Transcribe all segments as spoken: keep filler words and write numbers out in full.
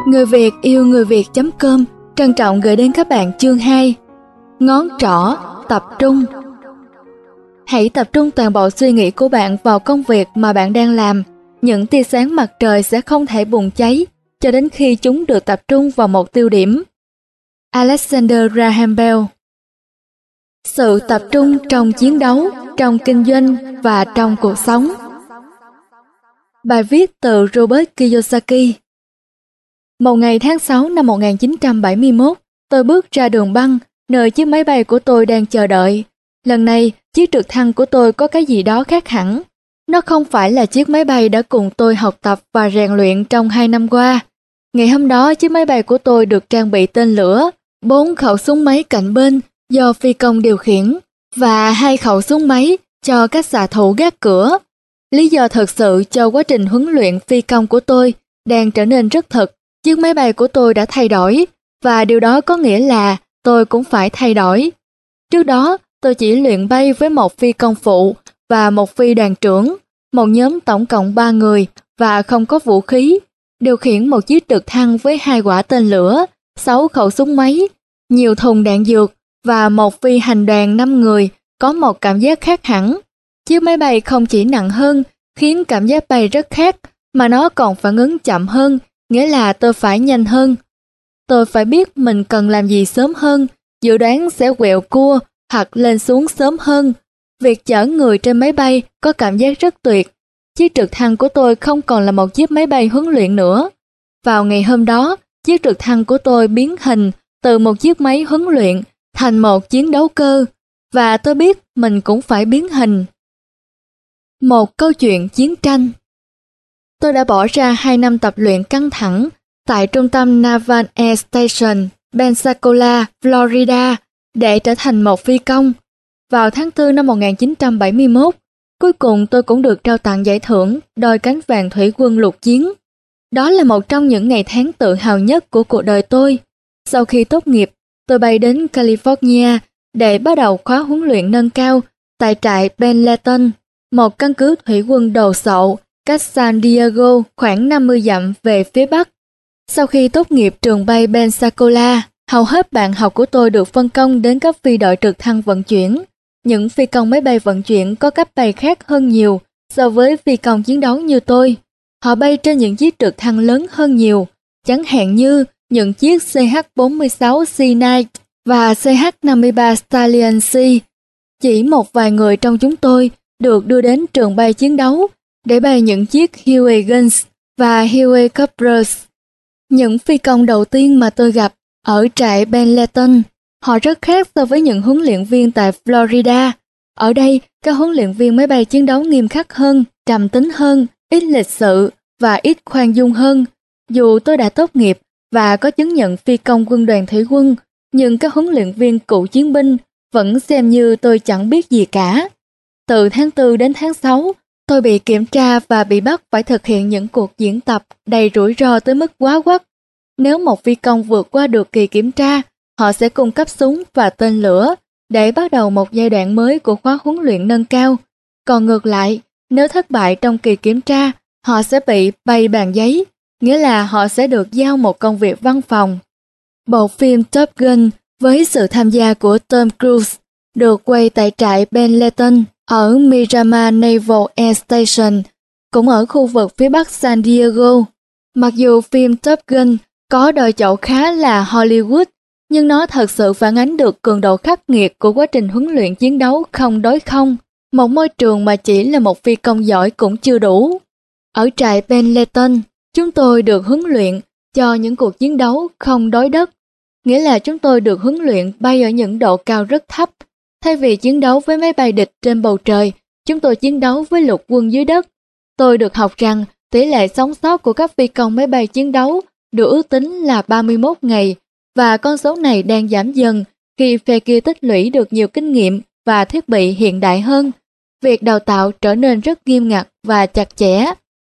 Người Việt yêu người Việt.com trân trọng gửi đến các bạn chương hai. Ngón trỏ tập trung. Hãy tập trung toàn bộ suy nghĩ của bạn vào công việc mà bạn đang làm. Những tia sáng mặt trời sẽ không thể bùng cháy cho đến khi chúng được tập trung vào một tiêu điểm. Alexander Graham Bell. Sự tập trung trong chiến đấu, trong kinh doanh và trong cuộc sống. Bài viết từ Robert Kiyosaki. Một ngày tháng sáu năm một nghìn chín trăm bảy mươi mốt, tôi bước ra đường băng, nơi chiếc máy bay của tôi đang chờ đợi. Lần này, chiếc trực thăng của tôi có cái gì đó khác hẳn. Nó không phải là chiếc máy bay đã cùng tôi học tập và rèn luyện trong hai năm qua. Ngày hôm đó, chiếc máy bay của tôi được trang bị tên lửa, bốn khẩu súng máy cạnh bên do phi công điều khiển và hai khẩu súng máy cho các xạ thủ gác cửa. Lý do thực sự cho quá trình huấn luyện phi công của tôi đang trở nên rất thực. Chiếc máy bay của tôi đã thay đổi, và điều đó có nghĩa là tôi cũng phải thay đổi. Trước đó, tôi chỉ luyện bay với một phi công phụ và một phi đoàn trưởng, một nhóm tổng cộng ba người và không có vũ khí, điều khiển một chiếc trực thăng với hai quả tên lửa, sáu khẩu súng máy, nhiều thùng đạn dược và một phi hành đoàn năm người có một cảm giác khác hẳn. Chiếc máy bay không chỉ nặng hơn, khiến cảm giác bay rất khác, mà nó còn phản ứng chậm hơn, nghĩa là tôi phải nhanh hơn. Tôi phải biết mình cần làm gì sớm hơn, dự đoán sẽ quẹo cua hoặc lên xuống sớm hơn. Việc chở người trên máy bay có cảm giác rất tuyệt. Chiếc trực thăng của tôi không còn là một chiếc máy bay huấn luyện nữa. Vào ngày hôm đó, chiếc trực thăng của tôi biến hình từ một chiếc máy huấn luyện thành một chiến đấu cơ, và tôi biết mình cũng phải biến hình. Một câu chuyện chiến tranh. Tôi đã bỏ ra hai năm tập luyện căng thẳng tại trung tâm Naval Air Station, Pensacola, Florida để trở thành một phi công. Vào tháng tư năm một nghìn chín trăm bảy mươi mốt, cuối cùng tôi cũng được trao tặng giải thưởng đôi cánh vàng thủy quân lục chiến. Đó là một trong những ngày tháng tự hào nhất của cuộc đời tôi. Sau khi tốt nghiệp, tôi bay đến California để bắt đầu khóa huấn luyện nâng cao tại trại Pendleton, một căn cứ thủy quân đồ sộ cách San Diego khoảng năm mươi dặm về phía bắc. Sau khi tốt nghiệp trường bay Pensacola, hầu hết bạn học của tôi được phân công đến các phi đội trực thăng vận chuyển. Những phi công máy bay vận chuyển có cấp bay khác hơn nhiều so với phi công chiến đấu như tôi. Họ bay trên những chiếc trực thăng lớn hơn nhiều, chẳng hạn như những chiếc C H bốn mươi sáu Sea Knight và C H năm mươi ba Stallion C. Chỉ một vài người trong chúng tôi được đưa đến trường bay chiến đấu để bay những chiếc Huey Guns và Huey Coppers. Những phi công đầu tiên mà tôi gặp ở trại Pendleton, họ rất khác so với những huấn luyện viên tại Florida. Ở đây, các huấn luyện viên máy bay chiến đấu nghiêm khắc hơn, trầm tính hơn, ít lịch sự và ít khoan dung hơn. Dù tôi đã tốt nghiệp và có chứng nhận phi công quân đoàn thủy quân, nhưng các huấn luyện viên cựu chiến binh vẫn xem như tôi chẳng biết gì cả. Từ tháng tư đến tháng sáu, tôi bị kiểm tra và bị bắt phải thực hiện những cuộc diễn tập đầy rủi ro tới mức quá quắt. Nếu một phi công vượt qua được kỳ kiểm tra, họ sẽ cung cấp súng và tên lửa để bắt đầu một giai đoạn mới của khóa huấn luyện nâng cao. Còn ngược lại, nếu thất bại trong kỳ kiểm tra, họ sẽ bị bay bàn giấy, nghĩa là họ sẽ được giao một công việc văn phòng. Bộ phim Top Gun với sự tham gia của Tom Cruise được quay tại trại Pendleton ở Miramar Naval Air Station, cũng ở khu vực phía bắc San Diego. Mặc dù phim Top Gun có đời chậu khá là Hollywood, nhưng nó thật sự phản ánh được cường độ khắc nghiệt của quá trình huấn luyện chiến đấu không đối không, một môi trường mà chỉ là một phi công giỏi cũng chưa đủ. Ở trại Pendleton, chúng tôi được huấn luyện cho những cuộc chiến đấu không đối đất, nghĩa là chúng tôi được huấn luyện bay ở những độ cao rất thấp. Thay vì chiến đấu với máy bay địch trên bầu trời, chúng tôi chiến đấu với lục quân dưới đất. Tôi được học rằng tỷ lệ sống sót của các phi công máy bay chiến đấu được ước tính là ba mươi mốt ngày, và con số này đang giảm dần khi phe kia tích lũy được nhiều kinh nghiệm và thiết bị hiện đại hơn. Việc đào tạo trở nên rất nghiêm ngặt và chặt chẽ.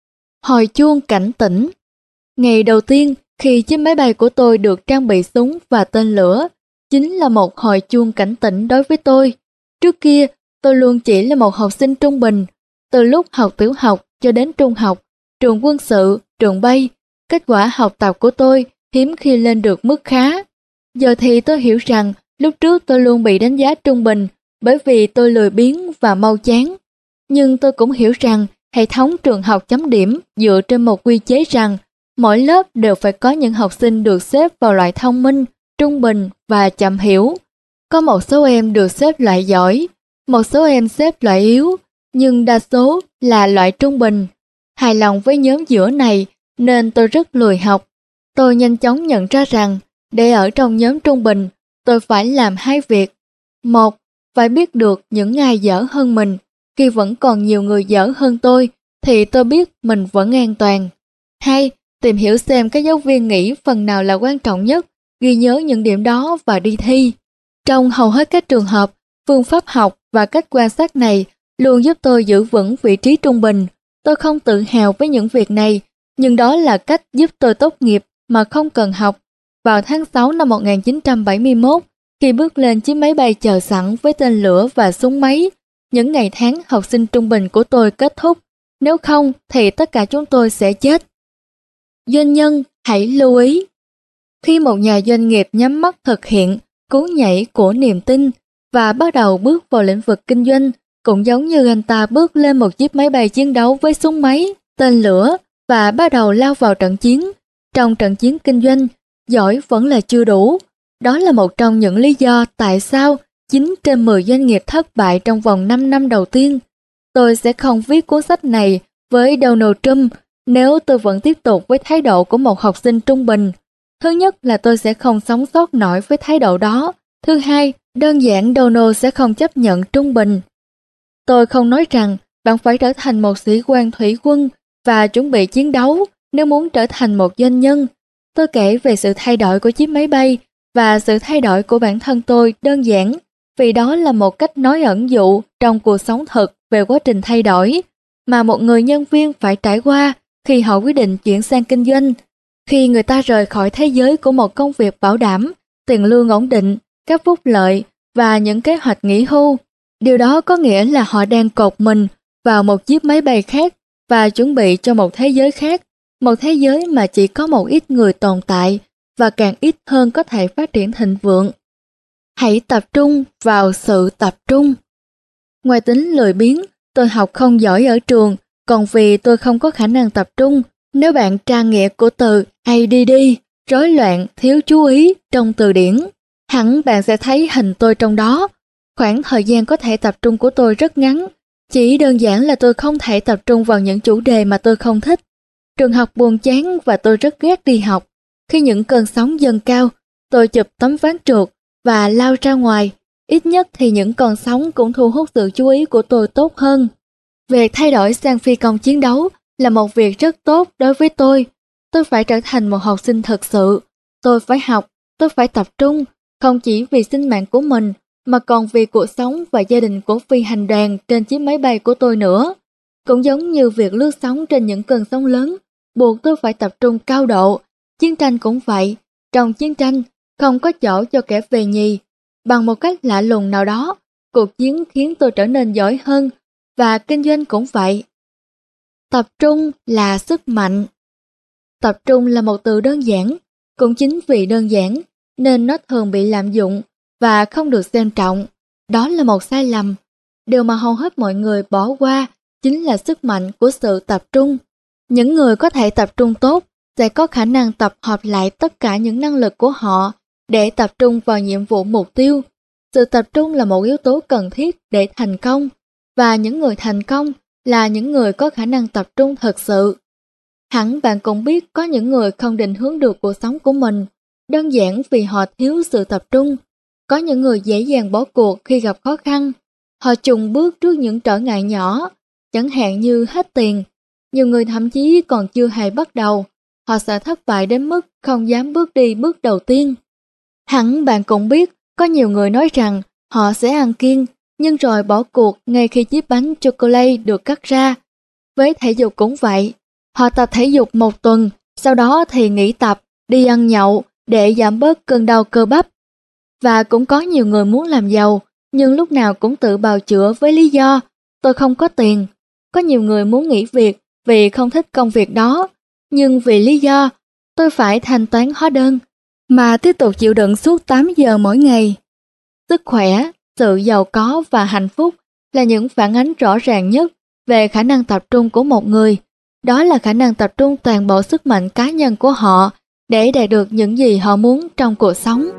Hồi chuông cảnh tỉnh. Ngày đầu tiên khi chiếc máy bay của tôi được trang bị súng và tên lửa, chính là một hồi chuông cảnh tỉnh đối với tôi. Trước kia, tôi luôn chỉ là một học sinh trung bình. Từ lúc học tiểu học cho đến trung học, trường quân sự, trường bay, Kết quả học tập của tôi hiếm khi lên được mức khá. Giờ thì tôi hiểu rằng lúc trước tôi luôn bị đánh giá trung bình bởi vì tôi lười biếng và mau chán. Nhưng tôi cũng hiểu rằng hệ thống trường học chấm điểm dựa trên một quy chế rằng mỗi lớp đều phải có những học sinh được xếp vào loại thông minh, trung bình và chậm hiểu. Có một số em được xếp loại giỏi, một số em xếp loại yếu, nhưng đa số là loại trung bình. Hài lòng với nhóm giữa này nên tôi rất lười học. Tôi nhanh chóng nhận ra rằng để ở trong nhóm trung bình, tôi phải làm hai việc. Một, phải biết được những ai dở hơn mình. Khi vẫn còn nhiều người dở hơn tôi, thì tôi biết mình vẫn an toàn. Hai, tìm hiểu xem các giáo viên nghĩ phần nào là quan trọng nhất, ghi nhớ những điểm đó và đi thi. Trong hầu hết các trường hợp, phương pháp học và cách quan sát này luôn giúp tôi giữ vững vị trí trung bình. Tôi không tự hào với những việc này, nhưng đó là cách giúp tôi tốt nghiệp mà không cần học. Vào tháng sáu năm một nghìn chín trăm bảy mươi mốt, khi bước lên chiếc máy bay chờ sẵn với tên lửa và súng máy, những ngày tháng học sinh trung bình của tôi kết thúc. Nếu không thì tất cả chúng tôi sẽ chết. Doanh nhân hãy lưu ý. Khi một nhà doanh nghiệp nhắm mắt thực hiện cú nhảy của niềm tin và bắt đầu bước vào lĩnh vực kinh doanh, cũng giống như anh ta bước lên một chiếc máy bay chiến đấu với súng máy, tên lửa và bắt đầu lao vào trận chiến. Trong trận chiến kinh doanh, giỏi vẫn là chưa đủ. Đó là một trong những lý do tại sao chín trên mười doanh nghiệp thất bại trong vòng năm năm đầu tiên. Tôi sẽ không viết cuốn sách này với Donald Trump nếu tôi vẫn tiếp tục với thái độ của một học sinh trung bình. Thứ nhất là tôi sẽ không sống sót nổi với thái độ đó. Thứ hai, đơn giản Donald sẽ không chấp nhận trung bình. Tôi không nói rằng bạn phải trở thành một sĩ quan thủy quân và chuẩn bị chiến đấu nếu muốn trở thành một doanh nhân. Tôi kể về sự thay đổi của chiếc máy bay và sự thay đổi của bản thân tôi đơn giản vì đó là một cách nói ẩn dụ trong cuộc sống thực về quá trình thay đổi mà một người nhân viên phải trải qua khi họ quyết định chuyển sang kinh doanh. Khi người ta rời khỏi thế giới của một công việc bảo đảm, tiền lương ổn định, các phúc lợi và những kế hoạch nghỉ hưu, điều đó có nghĩa là họ đang cột mình vào một chiếc máy bay khác và chuẩn bị cho một thế giới khác, một thế giới mà chỉ có một ít người tồn tại và càng ít hơn có thể phát triển thịnh vượng. Hãy tập trung vào sự tập trung. Ngoài tính lười biếng, tôi học không giỏi ở trường, còn vì tôi không có khả năng tập trung. Nếu bạn tra nghĩa của từ a đê đê, rối loạn, thiếu chú ý trong từ điển, hẳn bạn sẽ thấy hình tôi trong đó. Khoảng thời gian có thể tập trung của tôi rất ngắn, chỉ đơn giản là tôi không thể tập trung vào những chủ đề mà tôi không thích. Trường học buồn chán và tôi rất ghét đi học. Khi những cơn sóng dâng cao, tôi chụp tấm ván trượt và lao ra ngoài. Ít nhất thì những con sóng cũng thu hút sự chú ý của tôi tốt hơn. Việc thay đổi sang phi công chiến đấu là một việc rất tốt đối với tôi. Tôi phải trở thành một học sinh thực sự. Tôi phải học, tôi phải tập trung, không chỉ vì sinh mạng của mình, mà còn vì cuộc sống và gia đình của phi hành đoàn trên chiếc máy bay của tôi nữa. Cũng giống như việc lướt sóng trên những cơn sóng lớn, buộc tôi phải tập trung cao độ. Chiến tranh cũng vậy. Trong chiến tranh, không có chỗ cho kẻ về nhì. Bằng một cách lạ lùng nào đó, cuộc chiến khiến tôi trở nên giỏi hơn, và kinh doanh cũng vậy. Tập trung là sức mạnh. Tập trung là một từ đơn giản, cũng chính vì đơn giản nên nó thường bị lạm dụng và không được xem trọng. Đó là một sai lầm. Điều mà hầu hết mọi người bỏ qua chính là sức mạnh của sự tập trung. Những người có thể tập trung tốt sẽ có khả năng tập hợp lại tất cả những năng lực của họ để tập trung vào nhiệm vụ mục tiêu. Sự tập trung là một yếu tố cần thiết để thành công, và những người thành công là những người có khả năng tập trung thật sự. Hẳn bạn cũng biết có những người không định hướng được cuộc sống của mình, đơn giản vì họ thiếu sự tập trung. Có những người dễ dàng bỏ cuộc khi gặp khó khăn. Họ chùn bước trước những trở ngại nhỏ, chẳng hạn như hết tiền. Nhiều người thậm chí còn chưa hề bắt đầu. Họ sợ thất bại đến mức không dám bước đi bước đầu tiên. Hẳn bạn cũng biết có nhiều người nói rằng họ sẽ ăn kiêng, nhưng rồi bỏ cuộc ngay khi chiếc bánh chocolate được cắt ra. Với thể dục cũng vậy. Họ tập thể dục một tuần, sau đó thì nghỉ tập, đi ăn nhậu để giảm bớt cơn đau cơ bắp. Và cũng có nhiều người muốn làm giàu, nhưng lúc nào cũng tự bào chữa với lý do tôi không có tiền. Có nhiều người muốn nghỉ việc vì không thích công việc đó, nhưng vì lý do tôi phải thanh toán hóa đơn, mà tiếp tục chịu đựng suốt tám giờ mỗi ngày. Sức khỏe, sự giàu có và hạnh phúc là những phản ánh rõ ràng nhất về khả năng tập trung của một người. Đó là khả năng tập trung toàn bộ sức mạnh cá nhân của họ để đạt được những gì họ muốn trong cuộc sống.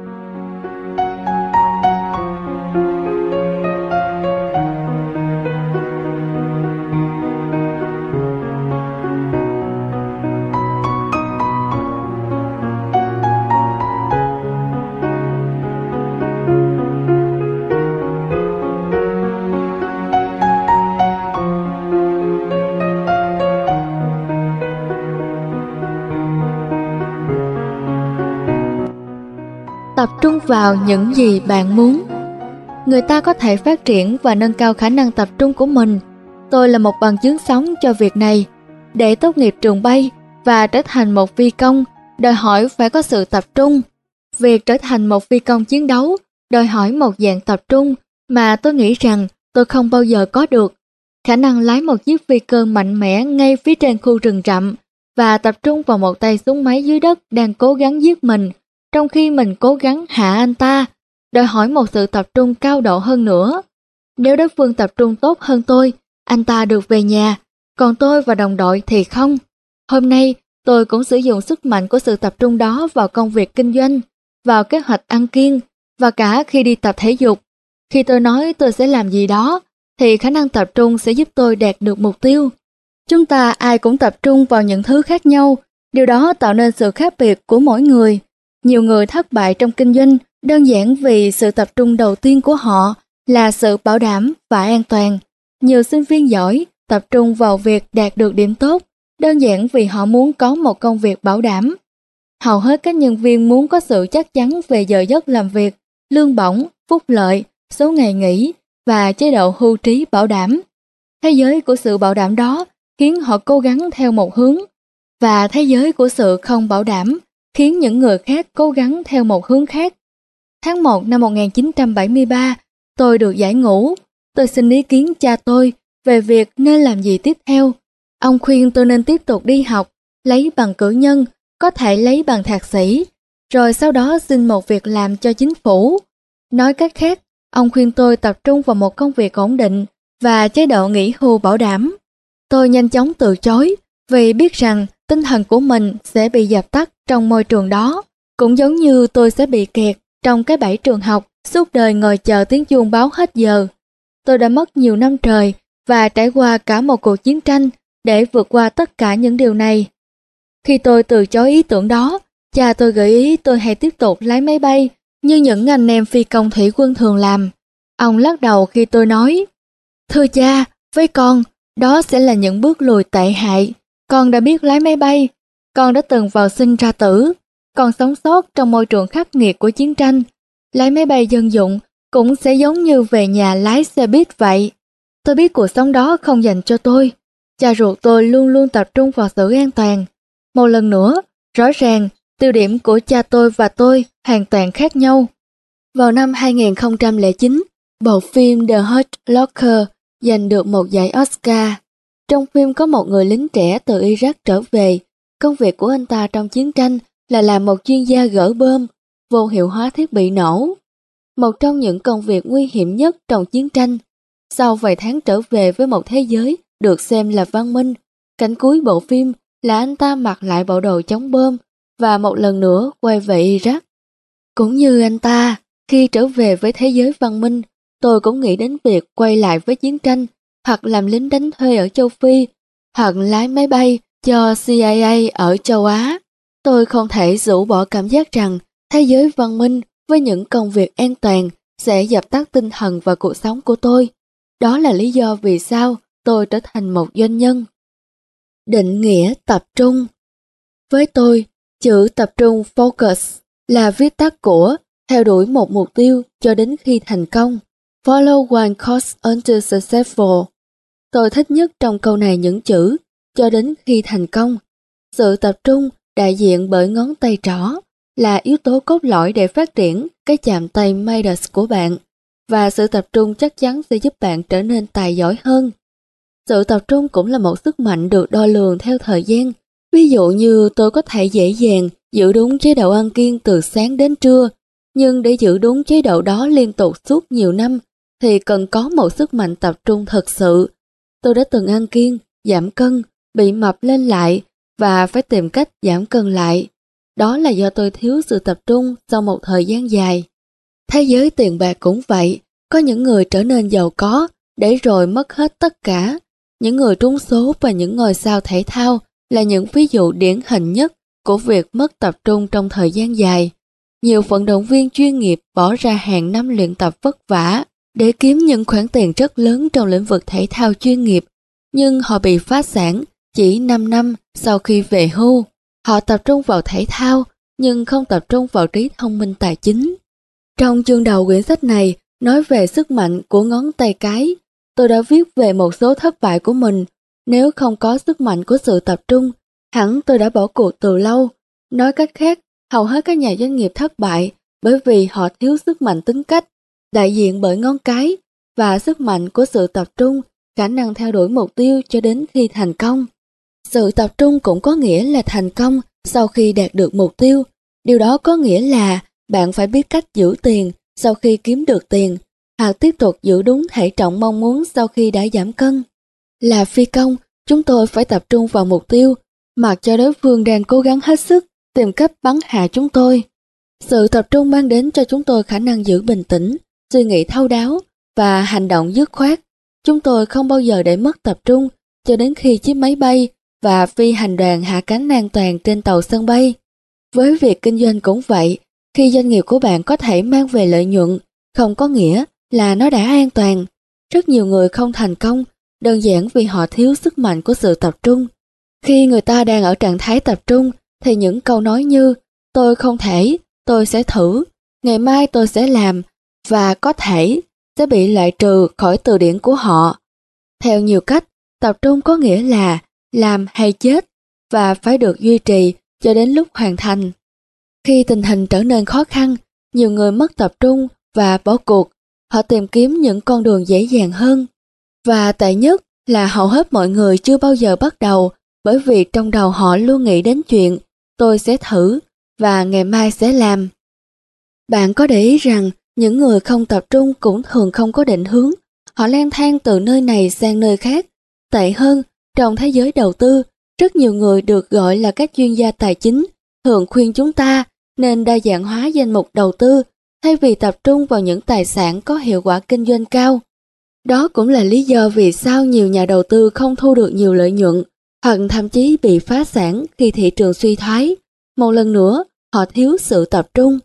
Tập trung vào những gì bạn muốn. Người ta có thể phát triển và nâng cao khả năng tập trung của mình. Tôi là một bằng chứng sống cho việc này. Để tốt nghiệp trường bay và trở thành một phi công, đòi hỏi phải có sự tập trung. Việc trở thành một phi công chiến đấu đòi hỏi một dạng tập trung mà tôi nghĩ rằng tôi không bao giờ có được. Khả năng lái một chiếc phi cơ mạnh mẽ ngay phía trên khu rừng rậm và tập trung vào một tay súng máy dưới đất đang cố gắng giết mình, trong khi mình cố gắng hạ anh ta, đòi hỏi một sự tập trung cao độ hơn nữa. Nếu đối phương tập trung tốt hơn tôi, anh ta được về nhà, còn tôi và đồng đội thì không. Hôm nay, tôi cũng sử dụng sức mạnh của sự tập trung đó vào công việc kinh doanh, vào kế hoạch ăn kiêng, và cả khi đi tập thể dục. Khi tôi nói tôi sẽ làm gì đó, thì khả năng tập trung sẽ giúp tôi đạt được mục tiêu. Chúng ta ai cũng tập trung vào những thứ khác nhau, điều đó tạo nên sự khác biệt của mỗi người. Nhiều người thất bại trong kinh doanh đơn giản vì sự tập trung đầu tiên của họ là sự bảo đảm và an toàn. Nhiều sinh viên giỏi tập trung vào việc đạt được điểm tốt đơn giản vì họ muốn có một công việc bảo đảm. Hầu hết các nhân viên muốn có sự chắc chắn về giờ giấc làm việc, lương bổng, phúc lợi, số ngày nghỉ và chế độ hưu trí bảo đảm. Thế giới của sự bảo đảm đó khiến họ cố gắng theo một hướng, và thế giới của sự không bảo đảm khiến những người khác cố gắng theo một hướng khác. Tháng một năm một nghìn chín trăm bảy mươi ba, tôi được giải ngũ. Tôi xin ý kiến cha tôi về việc nên làm gì tiếp theo. Ông khuyên tôi nên tiếp tục đi học, lấy bằng cử nhân, có thể lấy bằng thạc sĩ, rồi sau đó xin một việc làm cho chính phủ. Nói cách khác, ông khuyên tôi tập trung vào một công việc ổn định và chế độ nghỉ hưu bảo đảm. Tôi nhanh chóng từ chối vì biết rằng tinh thần của mình sẽ bị dập tắt trong môi trường đó, cũng giống như tôi sẽ bị kẹt trong cái bẫy trường học, suốt đời ngồi chờ tiếng chuông báo hết giờ. Tôi đã mất nhiều năm trời và trải qua cả một cuộc chiến tranh để vượt qua tất cả những điều này. Khi tôi từ chối ý tưởng đó, cha tôi gợi ý tôi hãy tiếp tục lái máy bay như những anh em phi công thủy quân thường làm. Ông lắc đầu khi tôi nói, thưa cha, với con, đó sẽ là những bước lùi tệ hại. Con đã biết lái máy bay, con đã từng vào sinh ra tử, con sống sót trong môi trường khắc nghiệt của chiến tranh. Lái máy bay dân dụng cũng sẽ giống như về nhà lái xe buýt vậy. Tôi biết cuộc sống đó không dành cho tôi. Cha ruột tôi luôn luôn tập trung vào sự an toàn. Một lần nữa, rõ ràng, tiêu điểm của cha tôi và tôi hoàn toàn khác nhau. Vào năm hai nghìn không trăm lẻ chín, bộ phim The Hurt Locker giành được một giải Oscar. Trong phim có một người lính trẻ từ Iraq trở về. Công việc của anh ta trong chiến tranh là làm một chuyên gia gỡ bom, vô hiệu hóa thiết bị nổ. Một trong những công việc nguy hiểm nhất trong chiến tranh. Sau vài tháng trở về với một thế giới được xem là văn minh, cảnh cuối bộ phim là anh ta mặc lại bộ đồ chống bom và một lần nữa quay về Iraq. Cũng như anh ta, khi trở về với thế giới văn minh, tôi cũng nghĩ đến việc quay lại với chiến tranh, hoặc làm lính đánh thuê ở châu Phi, hoặc lái máy bay cho C I A ở châu Á. Tôi không thể rũ bỏ cảm giác rằng thế giới văn minh với những công việc an toàn sẽ dập tắt tinh thần và cuộc sống của tôi. Đó là lý do vì sao tôi trở thành một doanh nhân. Định nghĩa tập trung. Với tôi, chữ tập trung focus là viết tắt của theo đuổi một mục tiêu cho đến khi thành công. Follow one course until successful. Tôi thích nhất trong câu này những chữ cho đến khi thành công. Sự tập trung đại diện bởi ngón tay trỏ là yếu tố cốt lõi để phát triển cái chạm tay Midas của bạn, và sự tập trung chắc chắn sẽ giúp bạn trở nên tài giỏi hơn. Sự tập trung cũng là một sức mạnh được đo lường theo thời gian. Ví Ví dụ như tôi có thể dễ dàng giữ đúng chế độ ăn kiêng từ sáng đến trưa, nhưng để giữ đúng chế độ đó liên tục suốt nhiều năm thì cần có một sức mạnh tập trung thật sự. Tôi đã từng ăn kiêng, giảm cân, bị mập lên lại và phải tìm cách giảm cân lại. Đó là do tôi thiếu sự tập trung sau một thời gian dài. Thế giới tiền bạc cũng vậy, có những người trở nên giàu có để rồi mất hết tất cả. Những người trúng số và những ngôi sao thể thao là những ví dụ điển hình nhất của việc mất tập trung trong thời gian dài. Nhiều vận động viên chuyên nghiệp bỏ ra hàng năm luyện tập vất vả để kiếm những khoản tiền rất lớn trong lĩnh vực thể thao chuyên nghiệp, nhưng họ bị phá sản chỉ năm năm sau khi về hưu. Họ tập trung vào thể thao nhưng không tập trung vào trí thông minh tài chính. Trong chương đầu quyển sách này nói về sức mạnh của ngón tay cái, tôi đã viết về một số thất bại của mình. Nếu không có sức mạnh của sự tập trung, hẳn tôi đã bỏ cuộc từ lâu. Nói cách khác, hầu hết các nhà doanh nghiệp thất bại bởi vì họ thiếu sức mạnh tính cách, đại diện bởi ngón cái, và sức mạnh của sự tập trung, khả năng theo đuổi mục tiêu cho đến khi thành công. Sự tập trung cũng có nghĩa là thành công sau khi đạt được mục tiêu. Điều đó có nghĩa là bạn phải biết cách giữ tiền sau khi kiếm được tiền, hoặc tiếp tục giữ đúng thể trọng mong muốn sau khi đã giảm cân. Là phi công, chúng tôi phải tập trung vào mục tiêu, mặc cho đối phương đang cố gắng hết sức tìm cách bắn hạ chúng tôi. Sự tập trung mang đến cho chúng tôi khả năng giữ bình tĩnh, suy nghĩ thấu đáo và hành động dứt khoát. Chúng tôi không bao giờ để mất tập trung cho đến khi chiếc máy bay và phi hành đoàn hạ cánh an toàn trên tàu sân bay. Với việc kinh doanh cũng vậy, khi doanh nghiệp của bạn có thể mang về lợi nhuận, không có nghĩa là nó đã an toàn. Rất nhiều người không thành công đơn giản vì họ thiếu sức mạnh của sự tập trung. Khi người ta đang ở trạng thái tập trung thì những câu nói như tôi không thể, tôi sẽ thử, ngày mai tôi sẽ làm và có thể sẽ bị loại trừ khỏi từ điển của họ. Theo nhiều cách, tập trung có nghĩa là làm hay chết và phải được duy trì cho đến lúc hoàn thành. Khi tình hình trở nên khó khăn, nhiều người mất tập trung và bỏ cuộc. Họ tìm kiếm những con đường dễ dàng hơn. Và tệ nhất là hầu hết mọi người chưa bao giờ bắt đầu, bởi vì trong đầu họ luôn nghĩ đến chuyện tôi sẽ thử và ngày mai sẽ làm. Bạn có để ý rằng những người không tập trung cũng thường không có định hướng. Họ lang thang từ nơi này sang nơi khác. Tệ hơn, trong thế giới đầu tư, rất nhiều người được gọi là các chuyên gia tài chính thường khuyên chúng ta nên đa dạng hóa danh mục đầu tư thay vì tập trung vào những tài sản có hiệu quả kinh doanh cao. Đó cũng là lý do vì sao nhiều nhà đầu tư không thu được nhiều lợi nhuận hoặc thậm chí bị phá sản khi thị trường suy thoái. Một lần nữa, họ thiếu sự tập trung.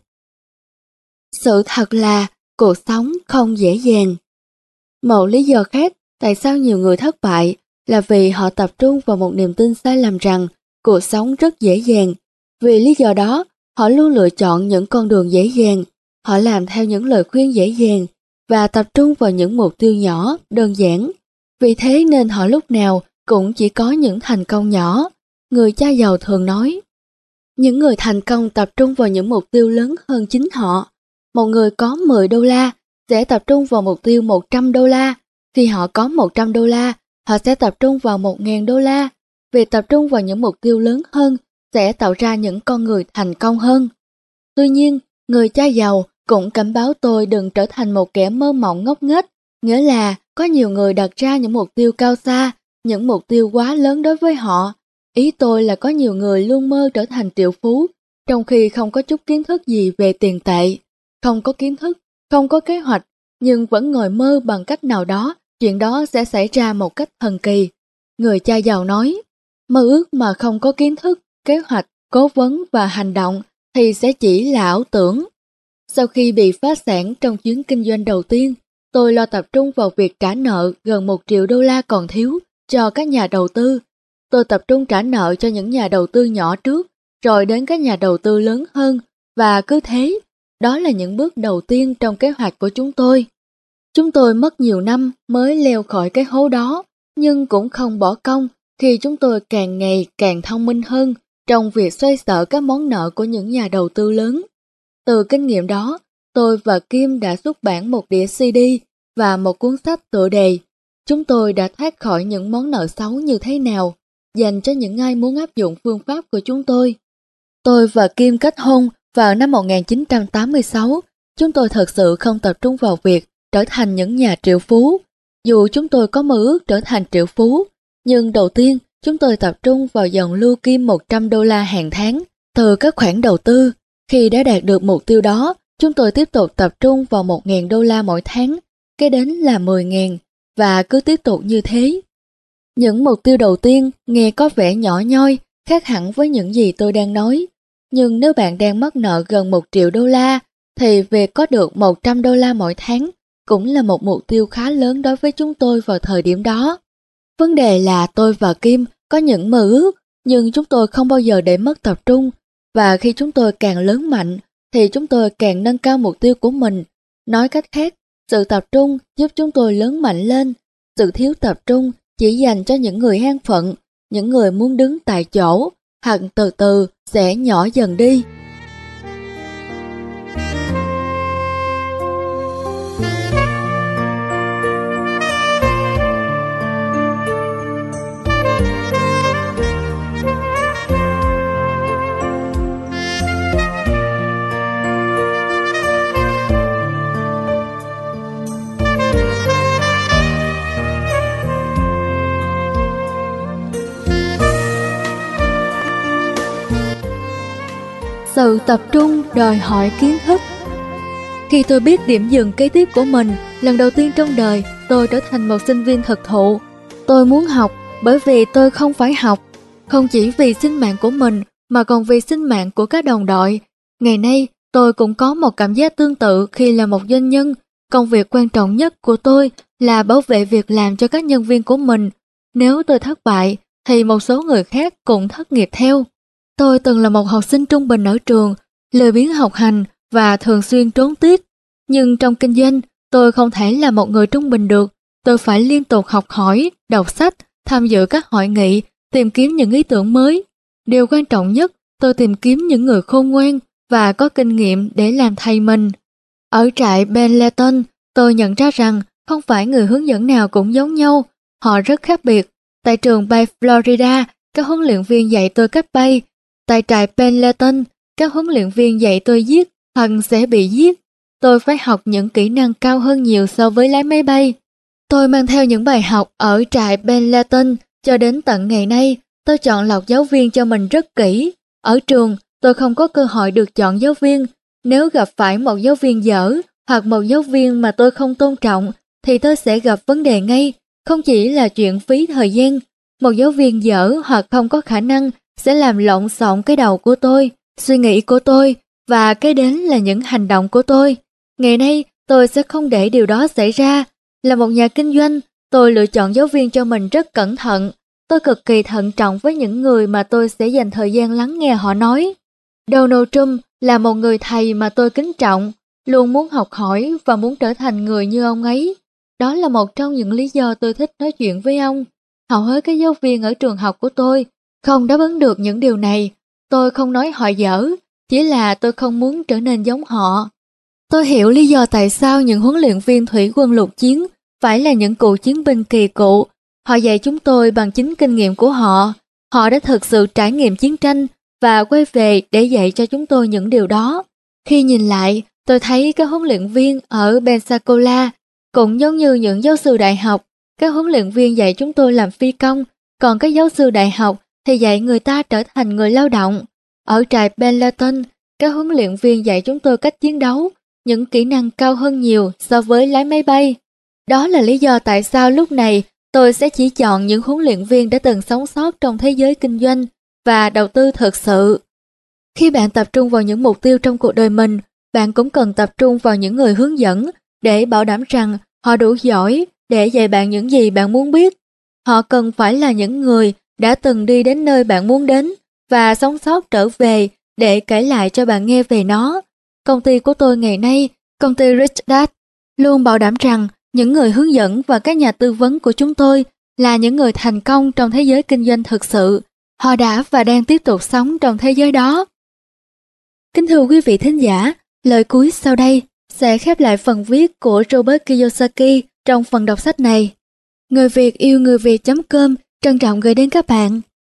Sự thật là cuộc sống không dễ dàng. Một lý do khác tại sao nhiều người thất bại là vì họ tập trung vào một niềm tin sai lầm rằng cuộc sống rất dễ dàng. Vì lý do đó, họ luôn lựa chọn những con đường dễ dàng. Họ làm theo những lời khuyên dễ dàng và tập trung vào những mục tiêu nhỏ, đơn giản. Vì thế nên họ lúc nào cũng chỉ có những thành công nhỏ. Người cha giàu thường nói, những người thành công tập trung vào những mục tiêu lớn hơn chính họ. Một người có mười đô la sẽ tập trung vào mục tiêu một trăm đô la. Khi họ có một trăm đô la, họ sẽ tập trung vào một nghìn đô la. Việc tập trung vào những mục tiêu lớn hơn sẽ tạo ra những con người thành công hơn. Tuy nhiên, người cha giàu cũng cảnh báo tôi đừng trở thành một kẻ mơ mộng ngốc nghếch, nghĩa là có nhiều người đặt ra những mục tiêu cao xa, những mục tiêu quá lớn đối với họ. Ý tôi là có nhiều người luôn mơ trở thành triệu phú, trong khi không có chút kiến thức gì về tiền tệ, không có kiến thức, không có kế hoạch, nhưng vẫn ngồi mơ bằng cách nào đó, chuyện đó sẽ xảy ra một cách thần kỳ. Người cha giàu nói, mơ ước mà không có kiến thức, kế hoạch, cố vấn và hành động thì sẽ chỉ là ảo tưởng. Sau khi bị phá sản trong chuyến kinh doanh đầu tiên, tôi lo tập trung vào việc trả nợ gần một triệu đô la còn thiếu cho các nhà đầu tư. Tôi tập trung trả nợ cho những nhà đầu tư nhỏ trước, rồi đến các nhà đầu tư lớn hơn, và cứ thế, đó là những bước đầu tiên trong kế hoạch của chúng tôi. Chúng tôi mất nhiều năm mới leo khỏi cái hố đó, nhưng cũng không bỏ công khi chúng tôi càng ngày càng thông minh hơn trong việc xoay sở các món nợ của những nhà đầu tư lớn. Từ kinh nghiệm đó, tôi và Kim đã xuất bản một đĩa xê đê và một cuốn sách tựa đề Chúng tôi đã thoát khỏi những món nợ xấu như thế nào. dành cho những ai muốn áp dụng phương pháp của chúng tôi. Tôi và Kim kết hôn vào năm một nghìn chín trăm tám mươi sáu. Chúng tôi thật sự không tập trung vào việc trở thành những nhà triệu phú. Dù chúng tôi có mơ ước trở thành triệu phú, nhưng đầu tiên chúng tôi tập trung vào dòng lưu kim một trăm đô la hàng tháng từ các khoản đầu tư. Khi đã đạt được mục tiêu đó, chúng tôi tiếp tục tập trung vào một nghìn đô la mỗi tháng, kế đến là mười nghìn, và cứ tiếp tục như thế. Những mục tiêu đầu tiên nghe có vẻ nhỏ nhoi, khác hẳn với những gì tôi đang nói. Nhưng nếu bạn đang mắc nợ gần một triệu đô la, thì việc có được một trăm đô la mỗi tháng cũng là một mục tiêu khá lớn đối với chúng tôi vào thời điểm đó. Vấn đề là tôi và Kim có những mơ ước, nhưng chúng tôi không bao giờ để mất tập trung. Và khi chúng tôi càng lớn mạnh, thì chúng tôi càng nâng cao mục tiêu của mình. Nói cách khác, sự tập trung giúp chúng tôi lớn mạnh lên. Sự thiếu tập trung chỉ dành cho những người an phận, những người muốn đứng tại chỗ, hoặc từ từ sẽ nhỏ dần đi. Sự tập trung đòi hỏi kiến thức. Khi tôi biết điểm dừng kế tiếp của mình, lần đầu tiên trong đời tôi trở thành một sinh viên thực thụ. Tôi muốn học bởi vì tôi không phải học, không chỉ vì sinh mạng của mình mà còn vì sinh mạng của các đồng đội. Ngày nay tôi cũng có một cảm giác tương tự khi là một doanh nhân. Công việc quan trọng nhất của tôi là bảo vệ việc làm cho các nhân viên của mình. Nếu tôi thất bại thì một số người khác cũng thất nghiệp theo. Tôi từng là một học sinh trung bình ở trường, lười biếng học hành và thường xuyên trốn tiết. Nhưng trong kinh doanh, tôi không thể là một người trung bình được. Tôi phải liên tục học hỏi, đọc sách, tham dự các hội nghị, tìm kiếm những ý tưởng mới. Điều quan trọng nhất, tôi tìm kiếm những người khôn ngoan và có kinh nghiệm để làm thầy mình. Ở trại Pendleton, tôi nhận ra rằng không phải người hướng dẫn nào cũng giống nhau. Họ rất khác biệt. Tại trường bay Florida, các huấn luyện viên dạy tôi cách bay. Tại trại Pendleton, các huấn luyện viên dạy tôi giết hoặc sẽ bị giết. Tôi phải học những kỹ năng cao hơn nhiều so với lái máy bay. Tôi mang theo những bài học ở trại Pendleton cho đến tận ngày nay. Tôi chọn lọc giáo viên cho mình rất kỹ. Ở trường, tôi không có cơ hội được chọn giáo viên. Nếu gặp phải một giáo viên dở hoặc một giáo viên mà tôi không tôn trọng, thì tôi sẽ gặp vấn đề ngay. Không chỉ là chuyện phí thời gian, một giáo viên dở hoặc không có khả năng sẽ làm lộn xộn cái đầu của tôi, suy nghĩ của tôi, và kế đến là những hành động của tôi. Ngày nay, tôi sẽ không để điều đó xảy ra. Là một nhà kinh doanh, tôi lựa chọn giáo viên cho mình rất cẩn thận. Tôi cực kỳ thận trọng với những người mà tôi sẽ dành thời gian lắng nghe họ nói. Donald Trump là một người thầy mà tôi kính trọng, luôn muốn học hỏi và muốn trở thành người như ông ấy. Đó là một trong những lý do tôi thích nói chuyện với ông. Hầu hết các giáo viên ở trường học của tôi không đáp ứng được những điều này. Tôi không nói họ dở, chỉ là tôi không muốn trở nên giống họ. Tôi hiểu lý do tại sao những huấn luyện viên thủy quân lục chiến phải là những cựu chiến binh kỳ cựu. Họ dạy chúng tôi bằng chính kinh nghiệm của họ. Họ đã thực sự trải nghiệm chiến tranh và quay về để dạy cho chúng tôi những điều đó. Khi nhìn lại, tôi thấy các huấn luyện viên ở Pensacola cũng giống như những giáo sư đại học. Các huấn luyện viên dạy chúng tôi làm phi công, còn các giáo sư đại học thì dạy người ta trở thành người lao động. Ở trại Pendleton, các huấn luyện viên dạy chúng tôi cách chiến đấu, những kỹ năng cao hơn nhiều so với lái máy bay. Đó là lý do tại sao lúc này tôi sẽ chỉ chọn những huấn luyện viên đã từng sống sót trong thế giới kinh doanh và đầu tư thực sự. Khi bạn tập trung vào những mục tiêu trong cuộc đời mình, bạn cũng cần tập trung vào những người hướng dẫn để bảo đảm rằng họ đủ giỏi để dạy bạn những gì bạn muốn biết. Họ cần phải là những người đã từng đi đến nơi bạn muốn đến và sống sót trở về để kể lại cho bạn nghe về nó. Công ty của tôi ngày nay, công ty Rich Dad, luôn bảo đảm rằng những người hướng dẫn và các nhà tư vấn của chúng tôi là những người thành công trong thế giới kinh doanh thực sự. Họ đã và đang tiếp tục sống trong thế giới đó. Kính thưa quý vị thính giả, lời cuối sau đây sẽ khép lại phần viết của Robert Kiyosaki trong phần đọc sách này. Người Việt yêu người Việt chấm com trân trọng gửi đến các bạn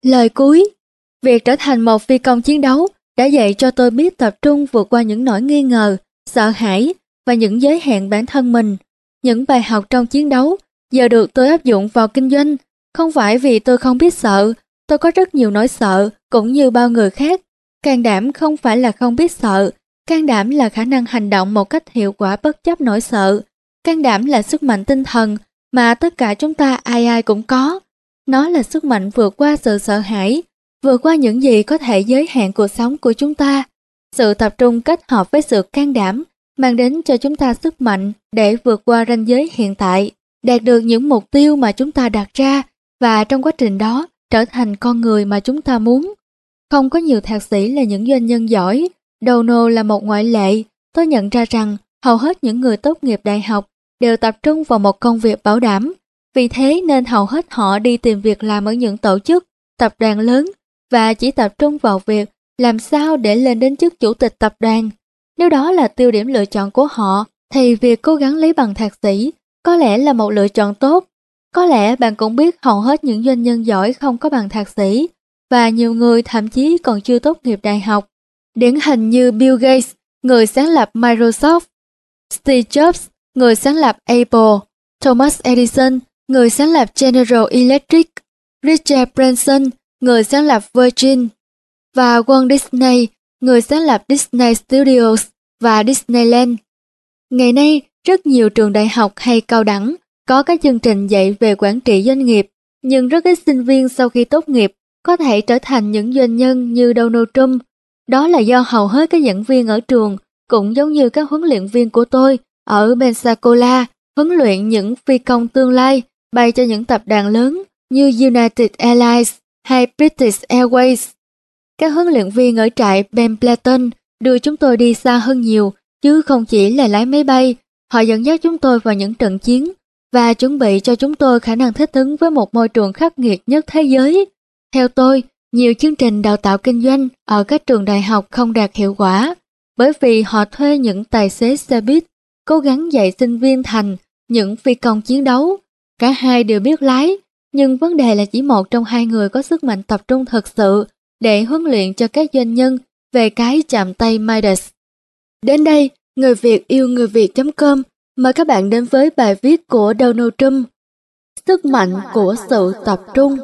Lời cuối, việc trở thành một phi công chiến đấu đã dạy cho tôi biết tập trung vượt qua những nỗi nghi ngờ, sợ hãi và những giới hạn bản thân mình. Những bài học trong chiến đấu giờ được tôi áp dụng vào kinh doanh, không phải vì tôi không biết sợ, tôi có rất nhiều nỗi sợ cũng như bao người khác. Can đảm không phải là không biết sợ, can đảm là khả năng hành động một cách hiệu quả bất chấp nỗi sợ. Can đảm là sức mạnh tinh thần mà tất cả chúng ta ai ai cũng có. Nó là sức mạnh vượt qua sự sợ hãi, vượt qua những gì có thể giới hạn cuộc sống của chúng ta. Sự tập trung kết hợp với sự can đảm mang đến cho chúng ta sức mạnh để vượt qua ranh giới hiện tại, đạt được những mục tiêu mà chúng ta đặt ra và trong quá trình đó trở thành con người mà chúng ta muốn. Không có nhiều thạc sĩ là những doanh nhân giỏi, Donald là một ngoại lệ. Tôi nhận ra rằng hầu hết những người tốt nghiệp đại học đều tập trung vào một công việc bảo đảm. Vì thế nên hầu hết họ đi tìm việc làm ở những tổ chức, tập đoàn lớn và chỉ tập trung vào việc làm sao để lên đến chức chủ tịch tập đoàn. Nếu đó là tiêu điểm lựa chọn của họ, thì việc cố gắng lấy bằng thạc sĩ có lẽ là một lựa chọn tốt. Có lẽ bạn cũng biết hầu hết những doanh nhân giỏi không có bằng thạc sĩ, và nhiều người thậm chí còn chưa tốt nghiệp đại học. Điển hình như Bill Gates, người sáng lập Microsoft, Steve Jobs, người sáng lập Apple, Thomas Edison, người sáng lập General Electric, Richard Branson, người sáng lập Virgin, và Walt Disney, người sáng lập Disney Studios và Disneyland. Ngày nay, rất nhiều trường đại học hay cao đẳng có các chương trình dạy về quản trị doanh nghiệp, nhưng rất ít sinh viên sau khi tốt nghiệp có thể trở thành những doanh nhân như Donald Trump. Đó là do hầu hết các giảng viên ở trường cũng giống như các huấn luyện viên của tôi ở Pensacola, huấn luyện những phi công tương lai bay cho những tập đoàn lớn như United Airlines hay British Airways. Các huấn luyện viên ở trại Ben Platon đưa chúng tôi đi xa hơn nhiều, chứ không chỉ là lái máy bay. Họ dẫn dắt chúng tôi vào những trận chiến và chuẩn bị cho chúng tôi khả năng thích ứng với một môi trường khắc nghiệt nhất thế giới. Theo tôi, nhiều chương trình đào tạo kinh doanh ở các trường đại học không đạt hiệu quả bởi vì họ thuê những tài xế xe buýt cố gắng dạy sinh viên thành những phi công chiến đấu. Cả hai đều biết lái, nhưng vấn đề là chỉ một trong hai người có sức mạnh tập trung thực sự để huấn luyện cho các doanh nhân về cái chạm tay Midas. Đến đây, Người Việt yêu người Việt chấm com mời các bạn đến với bài viết của Donald Trump. Sức mạnh của sự tập trung.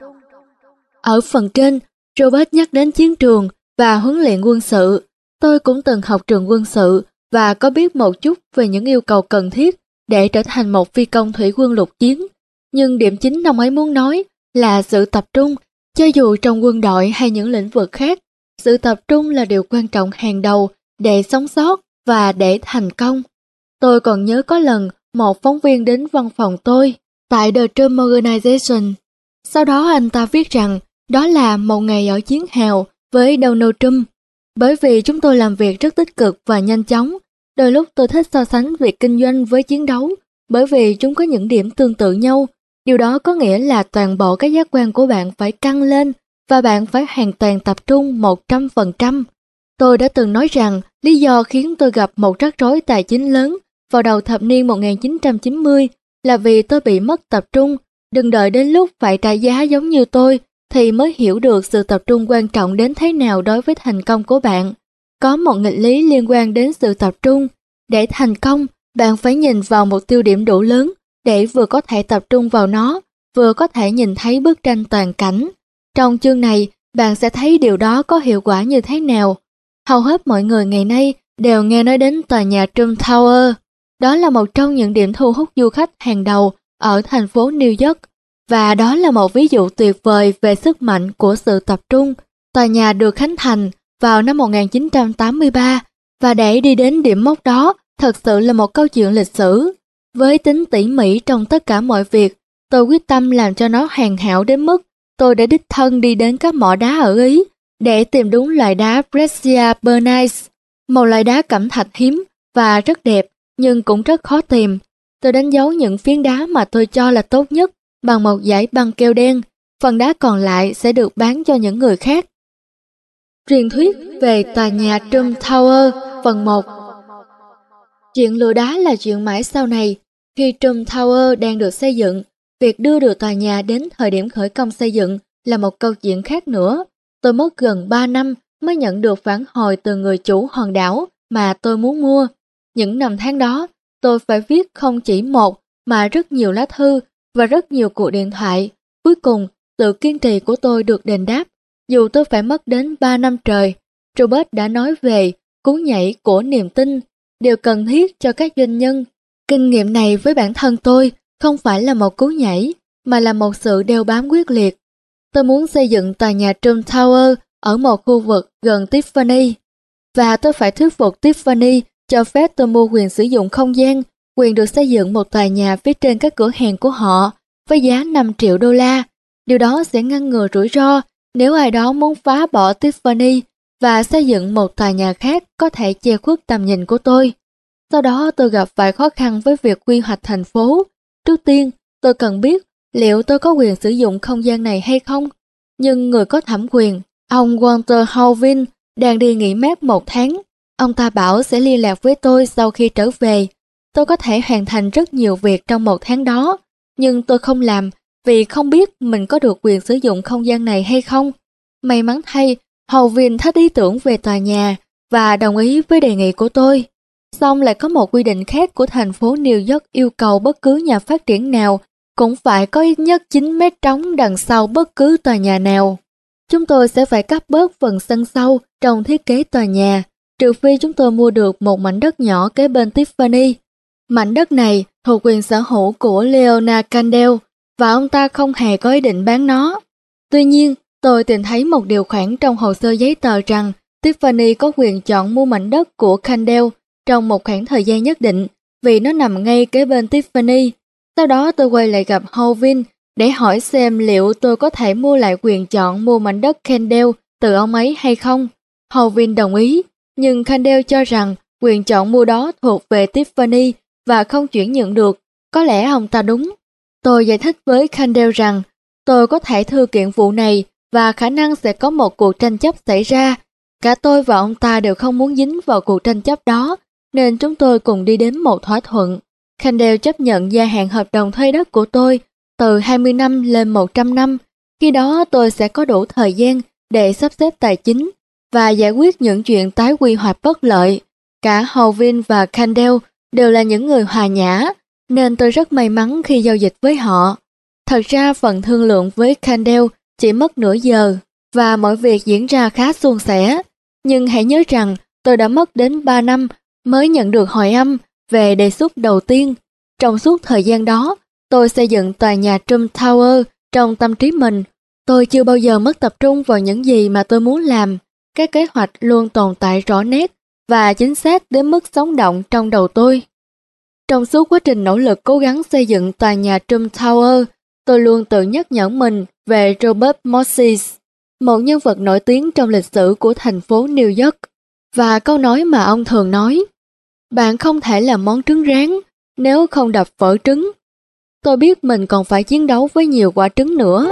Ở phần trên, Robert nhắc đến chiến trường và huấn luyện quân sự. Tôi cũng từng học trường quân sự và có biết một chút về những yêu cầu cần thiết để trở thành một phi công thủy quân lục chiến. Nhưng điểm chính ông ấy muốn nói là sự tập trung, cho dù trong quân đội hay những lĩnh vực khác. Sự tập trung là điều quan trọng hàng đầu để sống sót và để thành công. Tôi còn nhớ có lần một phóng viên đến văn phòng tôi tại The Trump Organization. Sau đó anh ta viết rằng đó là một ngày ở chiến hào với Donald Trump. Bởi vì chúng tôi làm việc rất tích cực và nhanh chóng, đôi lúc tôi thích so sánh việc kinh doanh với chiến đấu bởi vì chúng có những điểm tương tự nhau. Điều đó có nghĩa là toàn bộ các giác quan của bạn phải căng lên và bạn phải hoàn toàn tập trung một trăm phần trăm. Tôi đã từng nói rằng lý do khiến tôi gặp một rắc rối tài chính lớn vào đầu thập niên một nghìn chín trăm chín mươi là vì tôi bị mất tập trung. Đừng đợi đến lúc phải trả giá giống như tôi thì mới hiểu được sự tập trung quan trọng đến thế nào đối với thành công của bạn. Có một nghịch lý liên quan đến sự tập trung. Để thành công, bạn phải nhìn vào một tiêu điểm đủ lớn để vừa có thể tập trung vào nó, vừa có thể nhìn thấy bức tranh toàn cảnh. Trong chương này, bạn sẽ thấy điều đó có hiệu quả như thế nào. Hầu hết mọi người ngày nay đều nghe nói đến tòa nhà Trump Tower. Đó là một trong những điểm thu hút du khách hàng đầu ở thành phố New York. Và đó là một ví dụ tuyệt vời về sức mạnh của sự tập trung. Tòa nhà được khánh thành vào năm một nghìn chín trăm tám mươi ba và để đi đến điểm mốc đó thật sự là một câu chuyện lịch sử. Với tính tỉ mỉ trong tất cả mọi việc, tôi quyết tâm làm cho nó hoàn hảo đến mức tôi đã đích thân đi đến các mỏ đá ở Ý để tìm đúng loại đá Breccia Bernice, một loại đá cẩm thạch hiếm và rất đẹp nhưng cũng rất khó tìm. Tôi đánh dấu những phiến đá mà tôi cho là tốt nhất bằng một dải băng keo đen, phần đá còn lại sẽ được bán cho những người khác. Truyền thuyết về tòa nhà Trump Tower phần một. Chuyện lừa đá là chuyện mãi sau này. Khi Trump Tower đang được xây dựng, việc đưa được tòa nhà đến thời điểm khởi công xây dựng là một câu chuyện khác nữa. Tôi mất gần ba năm mới nhận được phản hồi từ người chủ hòn đảo mà tôi muốn mua. Những năm tháng đó, tôi phải viết không chỉ một mà rất nhiều lá thư và rất nhiều cuộc điện thoại. Cuối cùng, sự kiên trì của tôi được đền đáp. Dù tôi phải mất đến ba năm trời, Robert đã nói về cú nhảy của niềm tin, điều cần thiết cho các doanh nhân. Kinh nghiệm này với bản thân tôi không phải là một cú nhảy, mà là một sự đeo bám quyết liệt. Tôi muốn xây dựng tòa nhà Trump Tower ở một khu vực gần Tiffany, và tôi phải thuyết phục Tiffany cho phép tôi mua quyền sử dụng không gian, quyền được xây dựng một tòa nhà phía trên các cửa hàng của họ với giá năm triệu đô la. Điều đó sẽ ngăn ngừa rủi ro nếu ai đó muốn phá bỏ Tiffany và xây dựng một tòa nhà khác có thể che khuất tầm nhìn của tôi. Sau đó tôi gặp vài khó khăn với việc quy hoạch thành phố. Trước tiên, tôi cần biết liệu tôi có quyền sử dụng không gian này hay không. Nhưng người có thẩm quyền, ông Walter Houvin, đang đi nghỉ mát một tháng. Ông ta bảo sẽ liên lạc với tôi sau khi trở về. Tôi có thể hoàn thành rất nhiều việc trong một tháng đó, nhưng tôi không làm vì không biết mình có được quyền sử dụng không gian này hay không. May mắn thay, Houvin thích ý tưởng về tòa nhà và đồng ý với đề nghị của tôi. Song lại có một quy định khác của thành phố New York yêu cầu bất cứ nhà phát triển nào cũng phải có ít nhất chín mét trống đằng sau bất cứ tòa nhà nào. Chúng tôi sẽ phải cắt bớt phần sân sau trong thiết kế tòa nhà, trừ phi chúng tôi mua được một mảnh đất nhỏ kế bên Tiffany. Mảnh đất này thuộc quyền sở hữu của Leonard Candel và ông ta không hề có ý định bán nó. Tuy nhiên, tôi tìm thấy một điều khoản trong hồ sơ giấy tờ rằng Tiffany có quyền chọn mua mảnh đất của Candel trong một khoảng thời gian nhất định vì nó nằm ngay kế bên Tiffany. Sau đó tôi quay lại gặp Houvin để hỏi xem liệu tôi có thể mua lại quyền chọn mua mảnh đất Candel từ ông ấy hay không. Houvin đồng ý, nhưng Candel cho rằng quyền chọn mua đó thuộc về Tiffany và không chuyển nhượng được. Có lẽ ông ta đúng. Tôi giải thích với Candel rằng tôi có thể thư kiện vụ này và khả năng sẽ có một cuộc tranh chấp xảy ra. Cả tôi và ông ta đều không muốn dính vào cuộc tranh chấp đó, nên chúng tôi cùng đi đến một thỏa thuận. Candel chấp nhận gia hạn hợp đồng thuê đất của tôi từ hai mươi năm lên một trăm năm. Khi đó tôi sẽ có đủ thời gian để sắp xếp tài chính và giải quyết những chuyện tái quy hoạch bất lợi. Cả Houvin và Candel đều là những người hòa nhã, nên tôi rất may mắn khi giao dịch với họ. Thật ra phần thương lượng với Candel chỉ mất nửa giờ và mọi việc diễn ra khá suôn sẻ. Nhưng hãy nhớ rằng tôi đã mất đến ba năm mới nhận được hồi âm về đề xuất đầu tiên. Trong suốt thời gian đó, tôi xây dựng tòa nhà Trump Tower trong tâm trí mình. Tôi chưa bao giờ mất tập trung vào những gì mà tôi muốn làm. Các kế hoạch luôn tồn tại rõ nét và chính xác đến mức sống động trong đầu tôi. Trong suốt quá trình nỗ lực cố gắng xây dựng tòa nhà Trump Tower, tôi luôn tự nhắc nhở mình về Robert Moses, một nhân vật nổi tiếng trong lịch sử của thành phố New York. Và câu nói mà ông thường nói, bạn không thể làm món trứng rán nếu không đập vỡ trứng. Tôi biết mình còn phải chiến đấu với nhiều quả trứng nữa.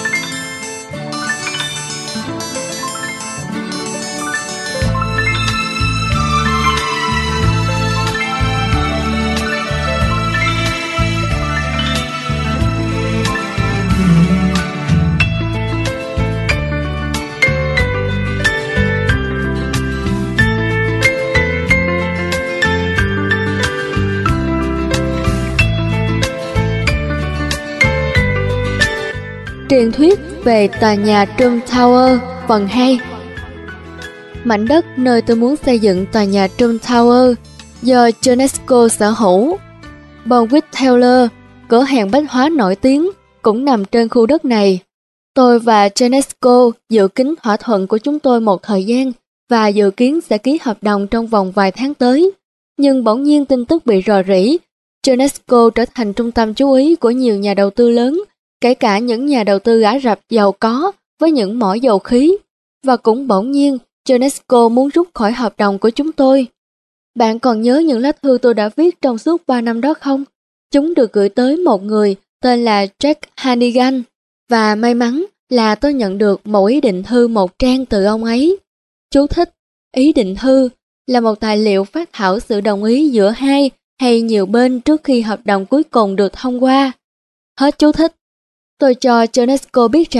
Truyền thuyết về tòa nhà Trump Tower phần hai. Mảnh đất nơi tôi muốn xây dựng tòa nhà Trump Tower do UNESCO sở hữu. Bonwit Taylor, cửa hàng bách hóa nổi tiếng, cũng nằm trên khu đất này. Tôi và UNESCO dự kín thỏa thuận của chúng tôi một thời gian và dự kiến sẽ ký hợp đồng trong vòng vài tháng tới. Nhưng bỗng nhiên tin tức bị rò rỉ. UNESCO trở thành trung tâm chú ý của nhiều nhà đầu tư lớn, kể cả những nhà đầu tư Ả Rập giàu có với những mỏ dầu khí. Và cũng bỗng nhiên, UNESCO muốn rút khỏi hợp đồng của chúng tôi. Bạn còn nhớ những lá thư tôi đã viết trong suốt ba năm đó không? Chúng được gửi tới một người tên là Jack Hannigan, và may mắn là tôi nhận được một ý định thư một trang từ ông ấy. Chú thích: ý định thư là một tài liệu phát thảo sự đồng ý giữa hai hay nhiều bên trước khi hợp đồng cuối cùng được thông qua. Hết chú thích. Tôi cho UNESCO biết rằng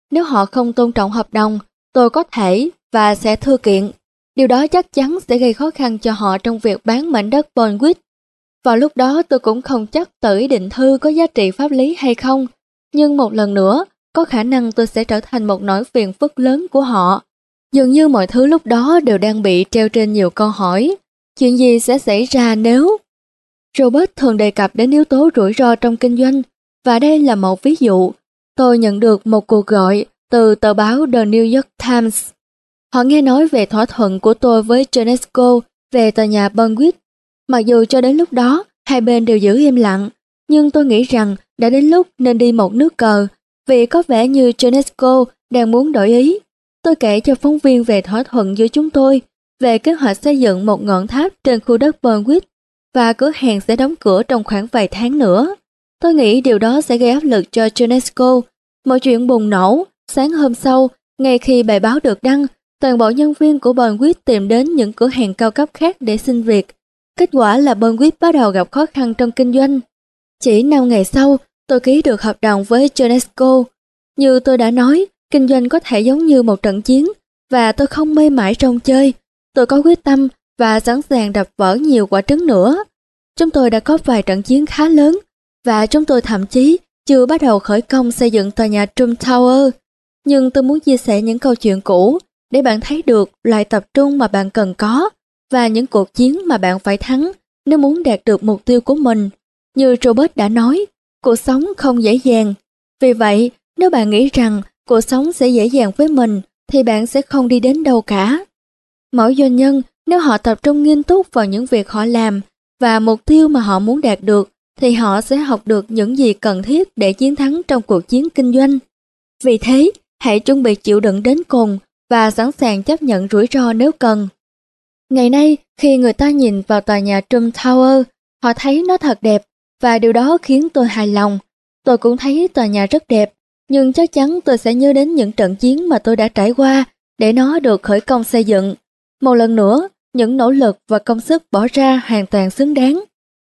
Nếu họ không tôn trọng hợp đồng, tôi có thể và sẽ thư kiện. Điều đó chắc chắn sẽ gây khó khăn cho họ trong việc bán mảnh đất Bonwit. Vào lúc đó tôi cũng không chắc tự ý định thư có giá trị pháp lý hay không, nhưng một lần nữa, có khả năng tôi sẽ trở thành một nỗi phiền phức lớn của họ. Dường như mọi thứ lúc đó đều đang bị treo trên nhiều câu hỏi. Chuyện gì sẽ xảy ra nếu... Robert thường đề cập đến yếu tố rủi ro trong kinh doanh, và đây là một ví dụ. Tôi nhận được một cuộc gọi từ tờ báo The New York Times. Họ nghe nói về thỏa thuận của tôi với Genesco về tòa nhà Bonwit. Mặc dù cho đến lúc đó, hai bên đều giữ im lặng, nhưng tôi nghĩ rằng đã đến lúc nên đi một nước cờ, vì có vẻ như Genesco đang muốn đổi ý. Tôi kể cho phóng viên về thỏa thuận giữa chúng tôi, về kế hoạch xây dựng một ngọn tháp trên khu đất Bonwit, và cửa hàng sẽ đóng cửa trong khoảng vài tháng nữa. Tôi nghĩ điều đó sẽ gây áp lực cho Genesco. Mọi chuyện bùng nổ. Sáng hôm sau, ngay khi bài báo được đăng, toàn bộ nhân viên của Bonwit tìm đến những cửa hàng cao cấp khác để xin việc. Kết quả là Bonwit bắt đầu gặp khó khăn trong kinh doanh. Chỉ năm ngày sau, tôi ký được hợp đồng với Genesco. Như tôi đã nói, kinh doanh có thể giống như một trận chiến, và tôi không mê mải trong chơi. Tôi có quyết tâm và sẵn sàng đập vỡ nhiều quả trứng nữa. Chúng tôi đã có vài trận chiến khá lớn, và chúng tôi thậm chí chưa bắt đầu khởi công xây dựng tòa nhà Trump Tower. Nhưng tôi muốn chia sẻ những câu chuyện cũ để bạn thấy được loại tập trung mà bạn cần có và những cuộc chiến mà bạn phải thắng nếu muốn đạt được mục tiêu của mình. Như Robert đã nói, cuộc sống không dễ dàng. Vì vậy, nếu bạn nghĩ rằng cuộc sống sẽ dễ dàng với mình thì bạn sẽ không đi đến đâu cả. Mỗi doanh nhân, nếu họ tập trung nghiêm túc vào những việc họ làm và mục tiêu mà họ muốn đạt được, thì họ sẽ học được những gì cần thiết để chiến thắng trong cuộc chiến kinh doanh. Vì thế, hãy chuẩn bị chịu đựng đến cùng và sẵn sàng chấp nhận rủi ro nếu cần. Ngày nay, khi người ta nhìn vào tòa nhà Trump Tower, họ thấy nó thật đẹp, và điều đó khiến tôi hài lòng. Tôi cũng thấy tòa nhà rất đẹp, nhưng chắc chắn tôi sẽ nhớ đến những trận chiến mà tôi đã trải qua để nó được khởi công xây dựng. Một lần nữa, những nỗ lực và công sức bỏ ra hoàn toàn xứng đáng.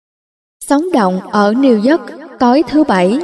Sống động ở New York tối thứ Bảy.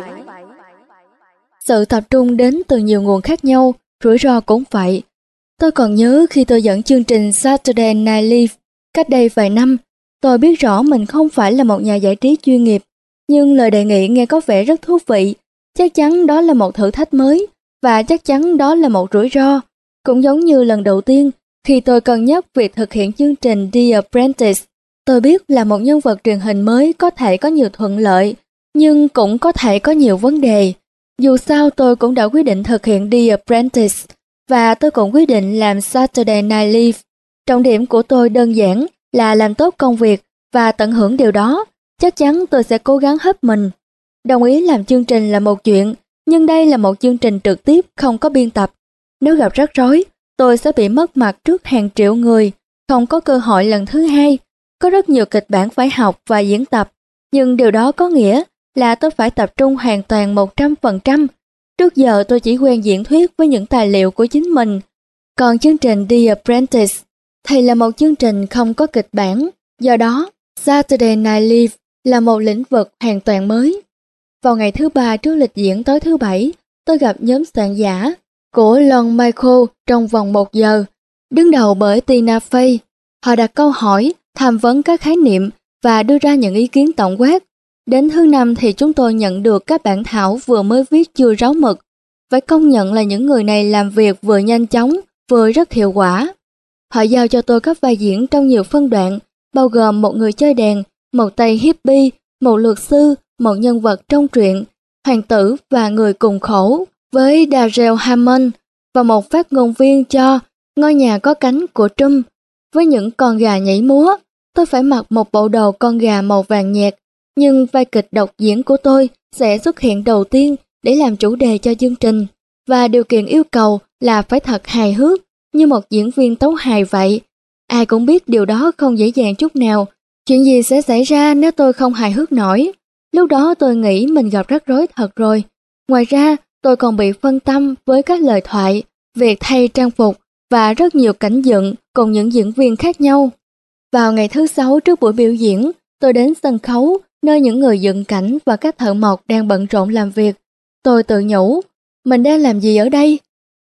Sự tập trung đến từ nhiều nguồn khác nhau, rủi ro cũng vậy. Tôi còn nhớ khi tôi dẫn chương trình Saturday Night Live cách đây vài năm, tôi biết rõ mình không phải là một nhà giải trí chuyên nghiệp, nhưng lời đề nghị nghe có vẻ rất thú vị. Chắc chắn đó là một thử thách mới, và chắc chắn đó là một rủi ro. Cũng giống như lần đầu tiên, khi tôi cân nhắc việc thực hiện chương trình The Apprentice, tôi biết là một nhân vật truyền hình mới có thể có nhiều thuận lợi, nhưng cũng có thể có nhiều vấn đề. Dù sao tôi cũng đã quyết định thực hiện The Apprentice, và tôi cũng quyết định làm Saturday Night Live. Trọng điểm của tôi đơn giản là làm tốt công việc và tận hưởng điều đó. Chắc chắn tôi sẽ cố gắng hết mình. Đồng ý làm chương trình là một chuyện, nhưng đây là một chương trình trực tiếp không có biên tập. Nếu gặp rắc rối, tôi sẽ bị mất mặt trước hàng triệu người, không có cơ hội lần thứ hai. Có rất nhiều kịch bản phải học và diễn tập, nhưng điều đó có nghĩa là tôi phải tập trung hoàn toàn một trăm phần trăm. Trước giờ tôi chỉ quen diễn thuyết với những tài liệu của chính mình. Còn chương trình The Apprentice thì là một chương trình không có kịch bản, do đó Saturday Night Live là một lĩnh vực hoàn toàn mới. Vào ngày thứ ba trước lịch diễn tối thứ Bảy, tôi gặp nhóm soạn giả của Lon Michael trong vòng một giờ, đứng đầu bởi Tina Fey. Họ đặt câu hỏi, tham vấn các khái niệm và đưa ra những ý kiến tổng quát. Đến thứ năm thì chúng tôi nhận được các bản thảo vừa mới viết chưa ráo mực. Phải công nhận là những người này làm việc vừa nhanh chóng, vừa rất hiệu quả. Họ giao cho tôi các vai diễn trong nhiều phân đoạn, bao gồm một người chơi đàn, một tay hippie, một luật sư, một nhân vật trong truyện, hoàng tử và người cùng khổ với Darrell Hammond, và một phát ngôn viên cho Ngôi nhà có cánh của Trump. Với những con gà nhảy múa, tôi phải mặc một bộ đồ con gà màu vàng nhạt, nhưng vai kịch độc diễn của tôi sẽ xuất hiện đầu tiên để làm chủ đề cho chương trình, và điều kiện yêu cầu là phải thật hài hước như một diễn viên tấu hài vậy. Ai cũng biết điều đó không dễ dàng chút nào. Chuyện gì sẽ xảy ra nếu tôi không hài hước nổi? Lúc đó tôi nghĩ mình gặp rắc rối thật rồi. Ngoài ra, tôi còn bị phân tâm với các lời thoại, việc thay trang phục và rất nhiều cảnh dựng cùng những diễn viên khác nhau. Vào ngày thứ sáu trước buổi biểu diễn, tôi đến sân khấu nơi những người dựng cảnh và các thợ mộc đang bận rộn làm việc. Tôi tự nhủ, mình đang làm gì ở đây?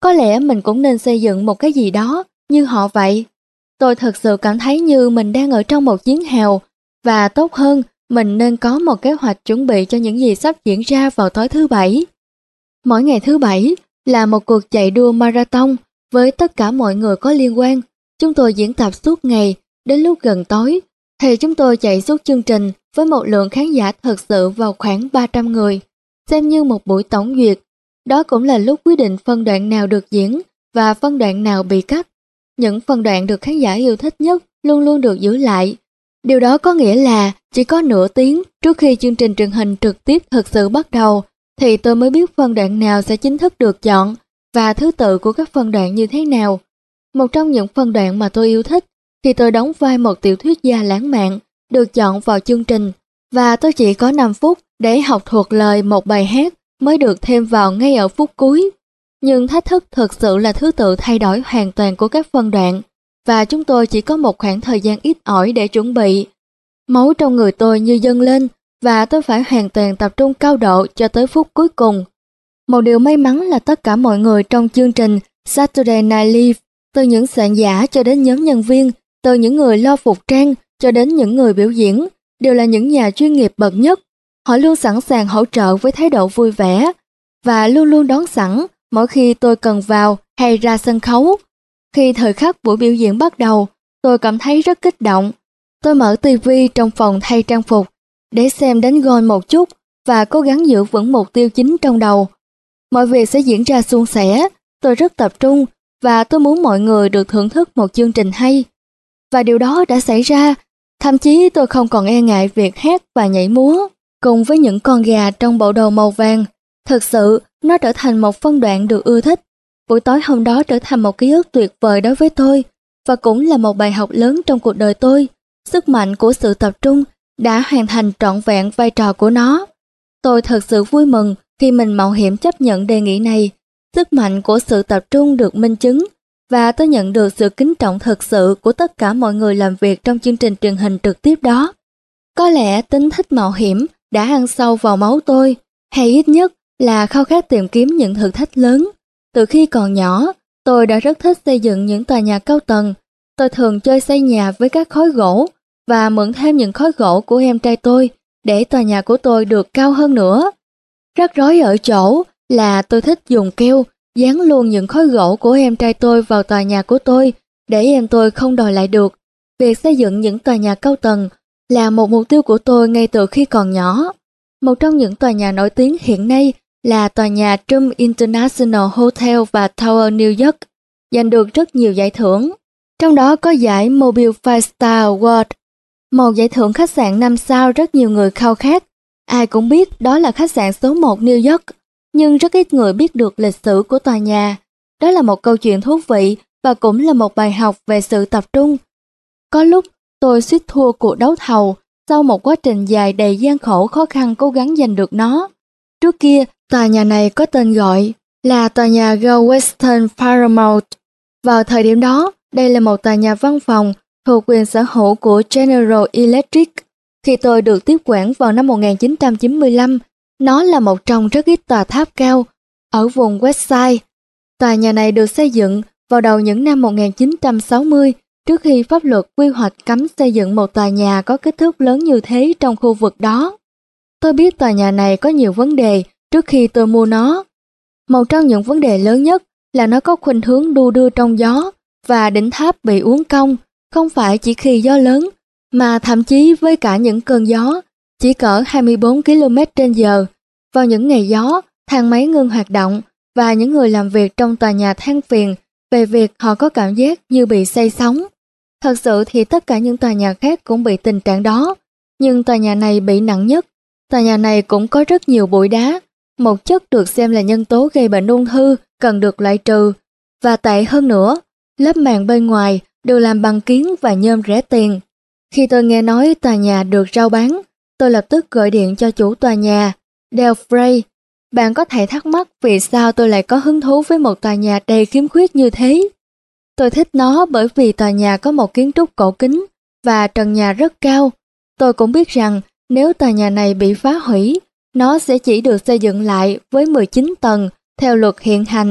Có lẽ mình cũng nên xây dựng một cái gì đó như họ vậy. Tôi thật sự cảm thấy như mình đang ở trong một chiến hào, và tốt hơn, mình nên có một kế hoạch chuẩn bị cho những gì sắp diễn ra vào tối thứ Bảy. Mỗi ngày thứ Bảy là một cuộc chạy đua marathon với tất cả mọi người có liên quan. Chúng tôi diễn tập suốt ngày, đến lúc gần tối thì chúng tôi chạy suốt chương trình với một lượng khán giả thật sự vào khoảng ba trăm người, xem như một buổi tổng duyệt. Đó cũng là lúc quyết định phân đoạn nào được diễn và phân đoạn nào bị cắt. Những phân đoạn được khán giả yêu thích nhất luôn luôn được giữ lại. Điều đó có nghĩa là chỉ có nửa tiếng trước khi chương trình truyền hình trực tiếp thực sự bắt đầu thì tôi mới biết phân đoạn nào sẽ chính thức được chọn và thứ tự của các phân đoạn như thế nào. Một trong những phân đoạn mà tôi yêu thích thì tôi đóng vai một tiểu thuyết gia lãng mạn được chọn vào chương trình, và tôi chỉ có năm phút để học thuộc lời một bài hát mới được thêm vào ngay ở phút cuối. Nhưng thách thức thực sự là thứ tự thay đổi hoàn toàn của các phân đoạn, và chúng tôi chỉ có một khoảng thời gian ít ỏi để chuẩn bị. Máu trong người tôi như dâng lên, và tôi phải hoàn toàn tập trung cao độ cho tới phút cuối cùng. Một điều may mắn là tất cả mọi người trong chương trình Saturday Night Live, từ những soạn giả cho đến nhóm nhân viên, từ những người lo phục trang cho đến những người biểu diễn, đều là những nhà chuyên nghiệp bậc nhất. Họ luôn sẵn sàng hỗ trợ với thái độ vui vẻ và luôn luôn đón sẵn mỗi khi tôi cần vào hay ra sân khấu. Khi thời khắc buổi biểu diễn bắt đầu, tôi cảm thấy rất kích động. Tôi mở tivi trong phòng thay trang phục để xem đánh gôn một chút và cố gắng giữ vững mục tiêu chính trong đầu. Mọi việc sẽ diễn ra suôn sẻ, tôi rất tập trung và tôi muốn mọi người được thưởng thức một chương trình hay. Và điều đó đã xảy ra, thậm chí tôi không còn e ngại việc hát và nhảy múa cùng với những con gà trong bộ đồ màu vàng. Thực sự, nó trở thành một phân đoạn được ưa thích. Buổi tối hôm đó trở thành một ký ức tuyệt vời đối với tôi, và cũng là một bài học lớn trong cuộc đời tôi. Sức mạnh của sự tập trung đã hoàn thành trọn vẹn vai trò của nó. Tôi thật sự vui mừng khi mình mạo hiểm chấp nhận đề nghị này. Sức mạnh của sự tập trung được minh chứng, và tôi nhận được sự kính trọng thực sự của tất cả mọi người làm việc trong chương trình truyền hình trực tiếp đó. Có lẽ tính thích mạo hiểm đã ăn sâu vào máu tôi, hay ít nhất là khao khát tìm kiếm những thử thách lớn. Từ khi còn nhỏ, tôi đã rất thích xây dựng những tòa nhà cao tầng. Tôi thường chơi xây nhà với các khối gỗ và mượn thêm những khối gỗ của em trai tôi để tòa nhà của tôi được cao hơn nữa. Rắc rối ở chỗ là tôi thích dùng keo dán luôn những khối gỗ của em trai tôi vào tòa nhà của tôi để em tôi không đòi lại được. Việc xây dựng những tòa nhà cao tầng là một mục tiêu của tôi ngay từ khi còn nhỏ. Một trong những tòa nhà nổi tiếng hiện nay là tòa nhà Trump International Hotel và Tower New York, giành được rất nhiều giải thưởng. Trong đó có giải Mobile Five Star Award, một giải thưởng khách sạn năm sao rất nhiều người khao khát. Ai cũng biết đó là khách sạn số một New York, nhưng rất ít người biết được lịch sử của tòa nhà. Đó là một câu chuyện thú vị và cũng là một bài học về sự tập trung. Có lúc tôi suýt thua cuộc đấu thầu sau một quá trình dài đầy gian khổ khó khăn cố gắng giành được nó. Trước kia, tòa nhà này có tên gọi là tòa nhà Go Western Paramount. Vào thời điểm đó, đây là một tòa nhà văn phòng thuộc quyền sở hữu của General Electric. Khi tôi được tiếp quản vào năm một nghìn chín trăm chín mươi lăm, nó là một trong rất ít tòa tháp cao ở vùng Westside. Tòa nhà này được xây dựng vào đầu những năm một nghìn chín trăm sáu mươi, trước khi pháp luật quy hoạch cấm xây dựng một tòa nhà có kích thước lớn như thế trong khu vực đó. Tôi biết tòa nhà này có nhiều vấn đề trước khi tôi mua nó. Một trong những vấn đề lớn nhất là nó có khuynh hướng đu đưa trong gió và đỉnh tháp bị uốn cong, không phải chỉ khi gió lớn, mà thậm chí với cả những cơn gió chỉ cỡ hai mươi bốn ki lô mét trên giờ. Vào những ngày gió, thang máy ngưng hoạt động và những người làm việc trong tòa nhà than phiền về việc họ có cảm giác như bị xây sóng. Thật sự thì tất cả những tòa nhà khác cũng bị tình trạng đó, nhưng tòa nhà này bị nặng nhất. Tòa nhà này cũng có rất nhiều bụi đá, một chất được xem là nhân tố gây bệnh ung thư cần được loại trừ. Và tệ hơn nữa, lớp màng bên ngoài đều làm bằng kiến và nhôm rẻ tiền. Khi tôi nghe nói tòa nhà được rao bán, tôi lập tức gọi điện cho chủ tòa nhà, Dale Frey. Bạn có thể thắc mắc vì sao tôi lại có hứng thú với một tòa nhà đầy khiếm khuyết như thế. Tôi thích nó bởi vì tòa nhà có một kiến trúc cổ kính và trần nhà rất cao. Tôi cũng biết rằng nếu tòa nhà này bị phá hủy, nó sẽ chỉ được xây dựng lại với mười chín tầng theo luật hiện hành,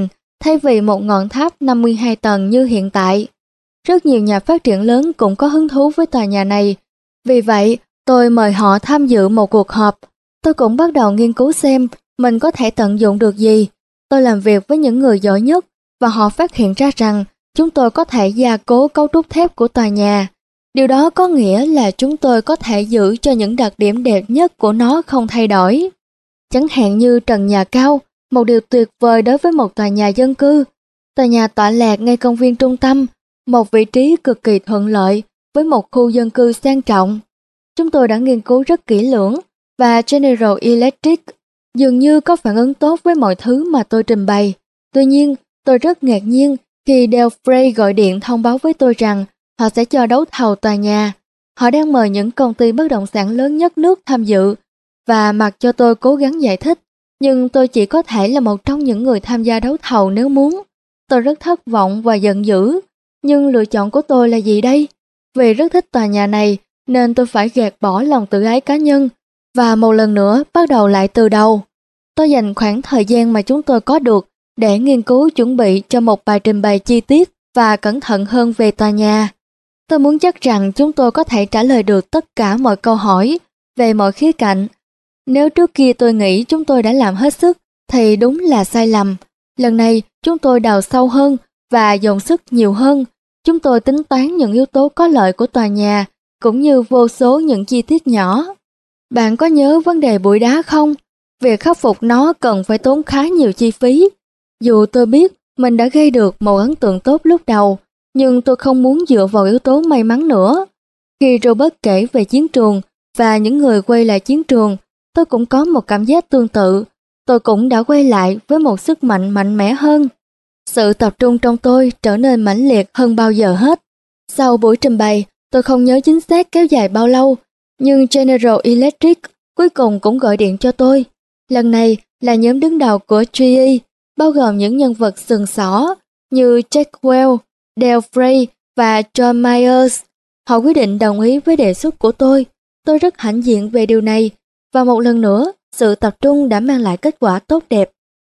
thay vì một ngọn tháp năm mươi hai tầng như hiện tại. Rất nhiều nhà phát triển lớn cũng có hứng thú với tòa nhà này. Vì vậy, tôi mời họ tham dự một cuộc họp. Tôi cũng bắt đầu nghiên cứu xem mình có thể tận dụng được gì. Tôi làm việc với những người giỏi nhất và họ phát hiện ra rằng chúng tôi có thể gia cố cấu trúc thép của tòa nhà. Điều đó có nghĩa là chúng tôi có thể giữ cho những đặc điểm đẹp nhất của nó không thay đổi. Chẳng hạn như trần nhà cao, một điều tuyệt vời đối với một tòa nhà dân cư. Tòa nhà tọa lạc ngay công viên trung tâm, một vị trí cực kỳ thuận lợi với một khu dân cư sang trọng. Chúng tôi đã nghiên cứu rất kỹ lưỡng và General Electric dường như có phản ứng tốt với mọi thứ mà tôi trình bày. Tuy nhiên, tôi rất ngạc nhiên khi Delphi gọi điện thông báo với tôi rằng họ sẽ cho đấu thầu tòa nhà. Họ đang mời những công ty bất động sản lớn nhất nước tham dự và mặc cho tôi cố gắng giải thích, nhưng tôi chỉ có thể là một trong những người tham gia đấu thầu nếu muốn. Tôi rất thất vọng và giận dữ, nhưng lựa chọn của tôi là gì đây? Vì rất thích tòa nhà này nên tôi phải gạt bỏ lòng tự ái cá nhân và một lần nữa bắt đầu lại từ đầu. Tôi dành khoảng thời gian mà chúng tôi có được để nghiên cứu chuẩn bị cho một bài trình bày chi tiết và cẩn thận hơn về tòa nhà. Tôi muốn chắc rằng chúng tôi có thể trả lời được tất cả mọi câu hỏi về mọi khía cạnh. Nếu trước kia tôi nghĩ chúng tôi đã làm hết sức thì đúng là sai lầm. Lần này chúng tôi đào sâu hơn và dồn sức nhiều hơn. Chúng tôi tính toán những yếu tố có lợi của tòa nhà cũng như vô số những chi tiết nhỏ. Bạn có nhớ vấn đề bụi đá không? Việc khắc phục nó cần phải tốn khá nhiều chi phí. Dù tôi biết mình đã gây được một ấn tượng tốt lúc đầu, nhưng tôi không muốn dựa vào yếu tố may mắn nữa. Khi Robert kể về chiến trường và những người quay lại chiến trường, tôi cũng có một cảm giác tương tự. Tôi cũng đã quay lại với một sức mạnh mạnh mẽ hơn. Sự tập trung trong tôi trở nên mãnh liệt hơn bao giờ hết. Sau buổi trình bày, tôi không nhớ chính xác kéo dài bao lâu, nhưng General Electric cuối cùng cũng gọi điện cho tôi. Lần này là nhóm đứng đầu của giê e, bao gồm những nhân vật sừng sỏ như Jack Welch, Dale Frey và John Myers. Họ quyết định đồng ý với đề xuất của tôi. Tôi rất hãnh diện về điều này, và một lần nữa, sự tập trung đã mang lại kết quả tốt đẹp.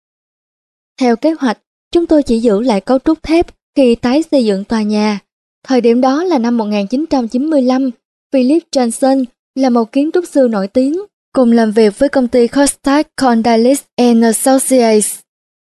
Theo kế hoạch, chúng tôi chỉ giữ lại cấu trúc thép khi tái xây dựng tòa nhà. Thời điểm đó là năm một nghìn chín trăm chín mươi lăm, Philip Johnson là một kiến trúc sư nổi tiếng, cùng làm việc với công ty Costas Condalis and Associates.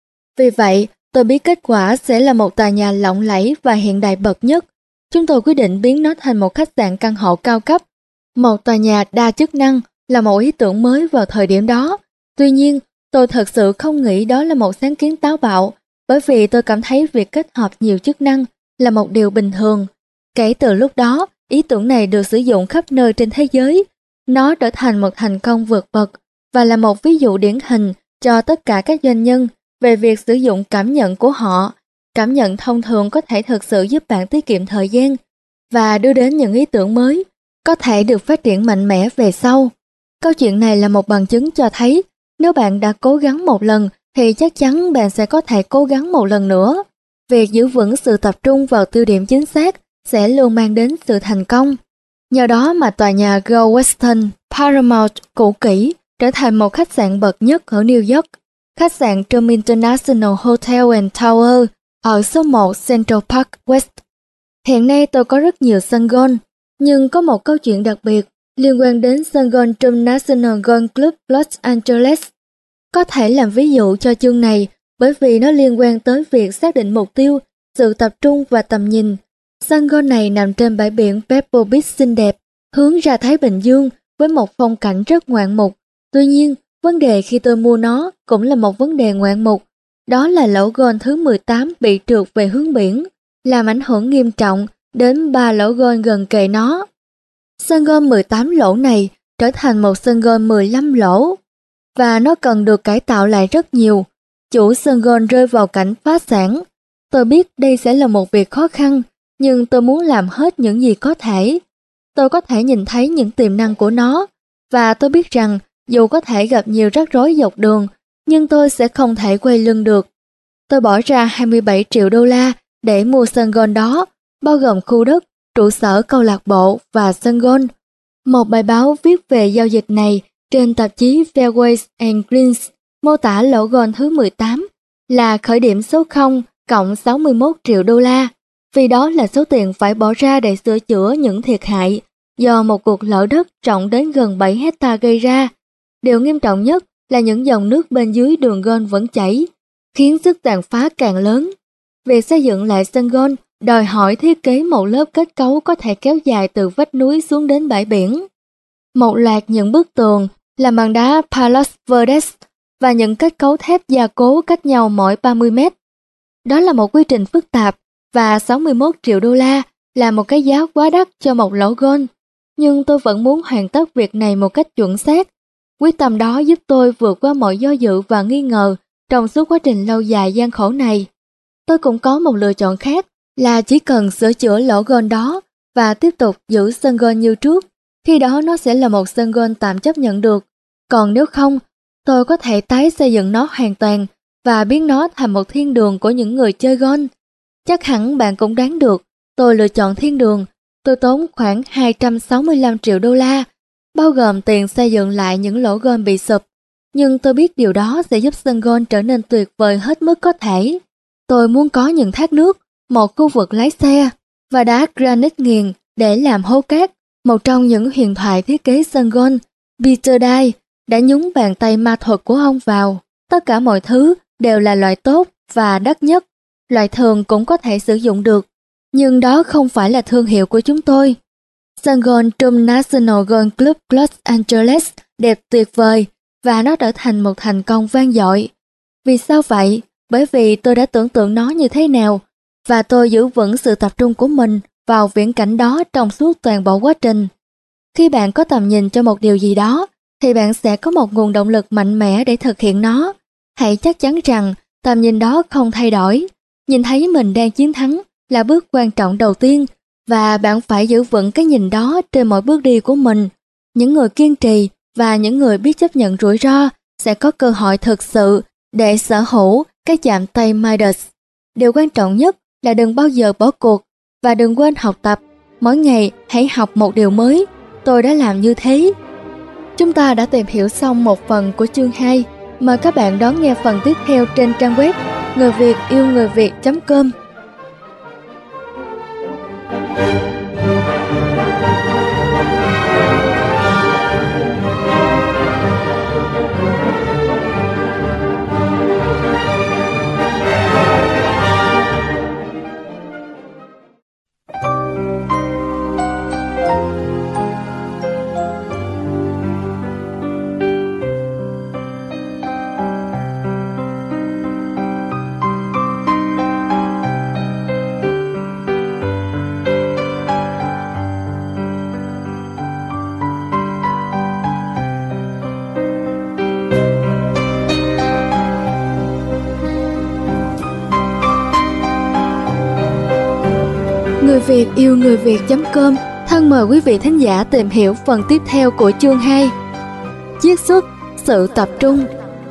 Vì vậy, tôi biết kết quả sẽ là một tòa nhà lộng lẫy và hiện đại bậc nhất. Chúng tôi quyết định biến nó thành một khách sạn căn hộ cao cấp. Một tòa nhà đa chức năng là một ý tưởng mới vào thời điểm đó. Tuy nhiên, tôi thật sự không nghĩ đó là một sáng kiến táo bạo, bởi vì tôi cảm thấy việc kết hợp nhiều chức năng là một điều bình thường. Kể từ lúc đó, ý tưởng này được sử dụng khắp nơi trên thế giới. Nó trở thành một thành công vượt bậc và là một ví dụ điển hình cho tất cả các doanh nhân về việc sử dụng cảm nhận của họ. Cảm nhận thông thường có thể thực sự giúp bạn tiết kiệm thời gian và đưa đến những ý tưởng mới, có thể được phát triển mạnh mẽ về sau. Câu chuyện này là một bằng chứng cho thấy nếu bạn đã cố gắng một lần thì chắc chắn bạn sẽ có thể cố gắng một lần nữa. Việc giữ vững sự tập trung vào tiêu điểm chính xác sẽ luôn mang đến sự thành công. Nhờ đó mà tòa nhà Go Weston Paramount cũ kỹ trở thành một khách sạn bậc nhất ở New York. Khách sạn Trump International Hotel and Tower ở số một Central Park West. Hiện nay tôi có rất nhiều sân golf, nhưng có một câu chuyện đặc biệt liên quan đến sân golf Trump National Golf Club Los Angeles. Có thể làm ví dụ cho chương này bởi vì nó liên quan tới việc xác định mục tiêu, sự tập trung và tầm nhìn. Sân golf này nằm trên bãi biển Pebble Beach xinh đẹp, hướng ra Thái Bình Dương với một phong cảnh rất ngoạn mục. Tuy nhiên, vấn đề khi tôi mua nó cũng là một vấn đề ngoạn mục. Đó là lỗ golf thứ mười tám bị trượt về hướng biển, làm ảnh hưởng nghiêm trọng đến ba lỗ golf gần kề nó. Sân golf mười tám lỗ này trở thành một sân golf mười lăm lỗ, và nó cần được cải tạo lại rất nhiều. Chủ sân golf rơi vào cảnh phá sản. Tôi biết đây sẽ là một việc khó khăn, nhưng tôi muốn làm hết những gì có thể. Tôi có thể nhìn thấy những tiềm năng của nó, và tôi biết rằng dù có thể gặp nhiều rắc rối dọc đường, nhưng tôi sẽ không thể quay lưng được. Tôi bỏ ra hai mươi bảy triệu đô la để mua sân golf đó, bao gồm khu đất, trụ sở câu lạc bộ và sân golf. Một bài báo viết về giao dịch này trên tạp chí Fairways and Greens mô tả lỗ golf thứ mười tám là khởi điểm số không cộng sáu mươi mốt triệu đô la, vì đó là số tiền phải bỏ ra để sửa chữa những thiệt hại do một cuộc lở đất rộng đến gần bảy hecta gây ra. Điều nghiêm trọng nhất là những dòng nước bên dưới đường gôn vẫn chảy, khiến sức tàn phá càng lớn. Việc xây dựng lại sân golf đòi hỏi thiết kế một lớp kết cấu có thể kéo dài từ vách núi xuống đến bãi biển. Một loạt những bức tường làm bằng đá Palos Verdes và những kết cấu thép gia cố cách nhau mỗi ba mươi mét. Đó là một quy trình phức tạp và sáu mươi mốt triệu đô la là một cái giá quá đắt cho một lỗ golf. Nhưng tôi vẫn muốn hoàn tất việc này một cách chuẩn xác. Quyết tâm đó giúp tôi vượt qua mọi do dự và nghi ngờ trong suốt quá trình lâu dài gian khổ này. Tôi cũng có một lựa chọn khác là chỉ cần sửa chữa lỗ golf đó và tiếp tục giữ sân golf như trước. Khi đó nó sẽ là một sân golf tạm chấp nhận được. Còn nếu không, tôi có thể tái xây dựng nó hoàn toàn và biến nó thành một thiên đường của những người chơi golf. Chắc hẳn bạn cũng đoán được, tôi lựa chọn thiên đường. Tôi tốn khoảng hai trăm sáu mươi lăm triệu đô la, bao gồm tiền xây dựng lại những lỗ golf bị sụp. Nhưng tôi biết điều đó sẽ giúp sân golf trở nên tuyệt vời hết mức có thể. Tôi muốn có những thác nước, một khu vực lái xe và đá granite nghiền để làm hố cát. Một trong những huyền thoại thiết kế sân golf, Peter Dye, đã nhúng bàn tay ma thuật của ông vào. Tất cả mọi thứ đều là loại tốt và đắt nhất. Loại thường cũng có thể sử dụng được, nhưng đó không phải là thương hiệu của chúng tôi. Sân golf Trump National Golf Club Los Angeles đẹp tuyệt vời và nó trở thành một thành công vang dội. Vì sao vậy? Bởi vì tôi đã tưởng tượng nó như thế nào và tôi giữ vững sự tập trung của mình vào viễn cảnh đó trong suốt toàn bộ quá trình. Khi bạn có tầm nhìn cho một điều gì đó, thì bạn sẽ có một nguồn động lực mạnh mẽ để thực hiện nó. Hãy chắc chắn rằng tầm nhìn đó không thay đổi. Nhìn thấy mình đang chiến thắng là bước quan trọng đầu tiên và bạn phải giữ vững cái nhìn đó trên mọi bước đi của mình. Những người kiên trì và những người biết chấp nhận rủi ro sẽ có cơ hội thực sự để sở hữu cái chạm tay Midas. Điều quan trọng nhất là đừng bao giờ bỏ cuộc và đừng quên học tập. Mỗi ngày hãy học một điều mới. Tôi đã làm như thế. Chúng ta đã tìm hiểu xong một phần của chương hai. Mời các bạn đón nghe phần tiếp theo trên trang web người việt yêu người việt chấm com. Người Việt yêu người việt chấm com thân mời quý vị thính giả tìm hiểu phần tiếp theo của chương hai. Chiết xuất, sự tập trung.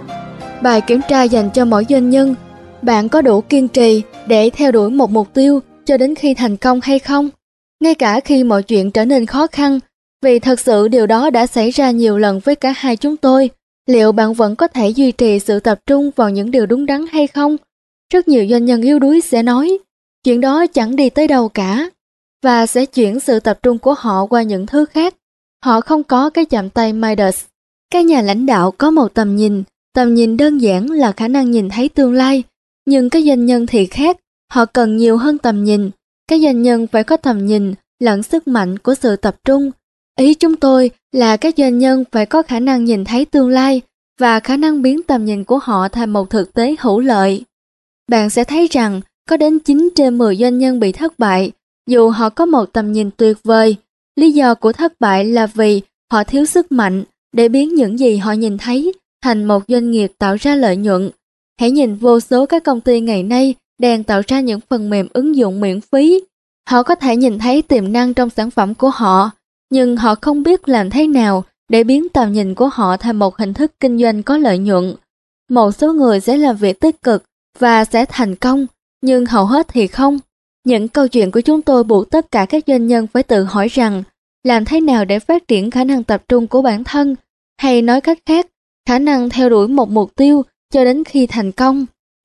Bài kiểm tra dành cho mỗi doanh nhân. Bạn có đủ kiên trì để theo đuổi một mục tiêu cho đến khi thành công hay không? Ngay cả khi mọi chuyện trở nên khó khăn, vì thật sự điều đó đã xảy ra nhiều lần với cả hai chúng tôi. Liệu bạn vẫn có thể duy trì sự tập trung vào những điều đúng đắn hay không? Rất nhiều doanh nhân yếu đuối sẽ nói, chuyện đó chẳng đi tới đâu cả, và sẽ chuyển sự tập trung của họ qua những thứ khác. Họ không có cái chạm tay Midas. Các nhà lãnh đạo có một tầm nhìn, tầm nhìn đơn giản là khả năng nhìn thấy tương lai, nhưng các doanh nhân thì khác, họ cần nhiều hơn tầm nhìn. Các doanh nhân phải có tầm nhìn lẫn sức mạnh của sự tập trung. Ý chúng tôi là các doanh nhân phải có khả năng nhìn thấy tương lai và khả năng biến tầm nhìn của họ thành một thực tế hữu lợi. Bạn sẽ thấy rằng có đến chín trên mười doanh nhân bị thất bại, dù họ có một tầm nhìn tuyệt vời. Lý do của thất bại là vì họ thiếu sức mạnh để biến những gì họ nhìn thấy thành một doanh nghiệp tạo ra lợi nhuận. Hãy nhìn vô số các công ty ngày nay đang tạo ra những phần mềm ứng dụng miễn phí. Họ có thể nhìn thấy tiềm năng trong sản phẩm của họ, nhưng họ không biết làm thế nào để biến tầm nhìn của họ thành một hình thức kinh doanh có lợi nhuận. Một số người sẽ làm việc tích cực và sẽ thành công, nhưng hầu hết thì không. Những câu chuyện của chúng tôi buộc tất cả các doanh nhân phải tự hỏi rằng làm thế nào để phát triển khả năng tập trung của bản thân, hay nói cách khác, khả năng theo đuổi một mục tiêu cho đến khi thành công.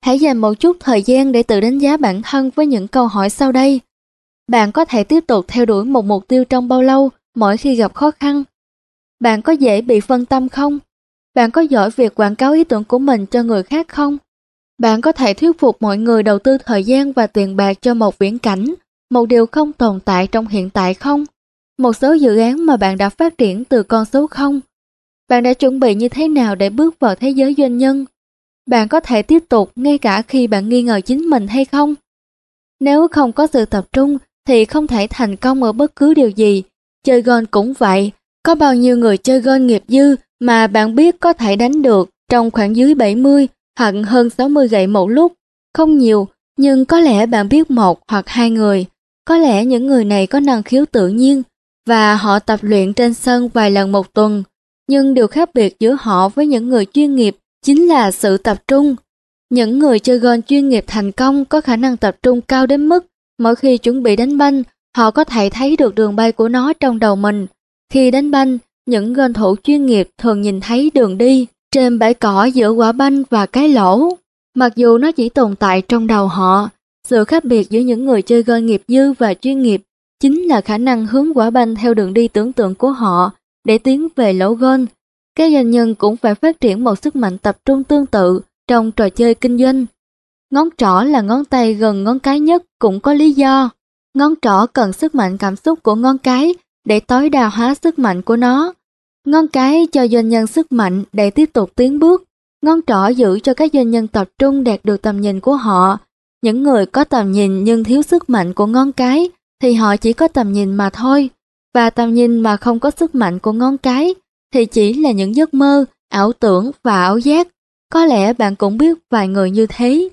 Hãy dành một chút thời gian để tự đánh giá bản thân với những câu hỏi sau đây. Bạn có thể tiếp tục theo đuổi một mục tiêu trong bao lâu mỗi khi gặp khó khăn? Bạn có dễ bị phân tâm không? Bạn có giỏi việc quảng cáo ý tưởng của mình cho người khác không? Bạn có thể thuyết phục mọi người đầu tư thời gian và tiền bạc cho một viễn cảnh, một điều không tồn tại trong hiện tại không? Một số dự án mà bạn đã phát triển từ con số không? Bạn đã chuẩn bị như thế nào để bước vào thế giới doanh nhân? Bạn có thể tiếp tục ngay cả khi bạn nghi ngờ chính mình hay không? Nếu không có sự tập trung thì không thể thành công ở bất cứ điều gì. Chơi golf cũng vậy, có bao nhiêu người chơi golf nghiệp dư mà bạn biết có thể đánh được trong khoảng dưới bảy mươi hoặc hơn sáu mươi gậy một lúc? Không nhiều, nhưng có lẽ bạn biết một hoặc hai người. Có lẽ những người này có năng khiếu tự nhiên và họ tập luyện trên sân vài lần một tuần. Nhưng điều khác biệt giữa họ với những người chuyên nghiệp chính là sự tập trung. Những người chơi golf chuyên nghiệp thành công có khả năng tập trung cao đến mức mỗi khi chuẩn bị đánh banh, họ có thể thấy được đường bay của nó trong đầu mình. Khi đánh banh, những golf thủ chuyên nghiệp thường nhìn thấy đường đi trên bãi cỏ giữa quả banh và cái lỗ, mặc dù nó chỉ tồn tại trong đầu họ. Sự khác biệt giữa những người chơi golf nghiệp dư và chuyên nghiệp chính là khả năng hướng quả banh theo đường đi tưởng tượng của họ để tiến về lỗ golf. Các doanh nhân cũng phải phát triển một sức mạnh tập trung tương tự trong trò chơi kinh doanh. Ngón trỏ là ngón tay gần ngón cái nhất cũng có lý do. Ngón trỏ cần sức mạnh cảm xúc của ngón cái để tối đa hóa sức mạnh của nó. Ngón cái cho doanh nhân sức mạnh để tiếp tục tiến bước. Ngón trỏ giữ cho các doanh nhân tập trung đạt được tầm nhìn của họ. Những người có tầm nhìn nhưng thiếu sức mạnh của ngón cái thì họ chỉ có tầm nhìn mà thôi. Và tầm nhìn mà không có sức mạnh của ngón cái thì chỉ là những giấc mơ, ảo tưởng và ảo giác. Có lẽ bạn cũng biết vài người như thế.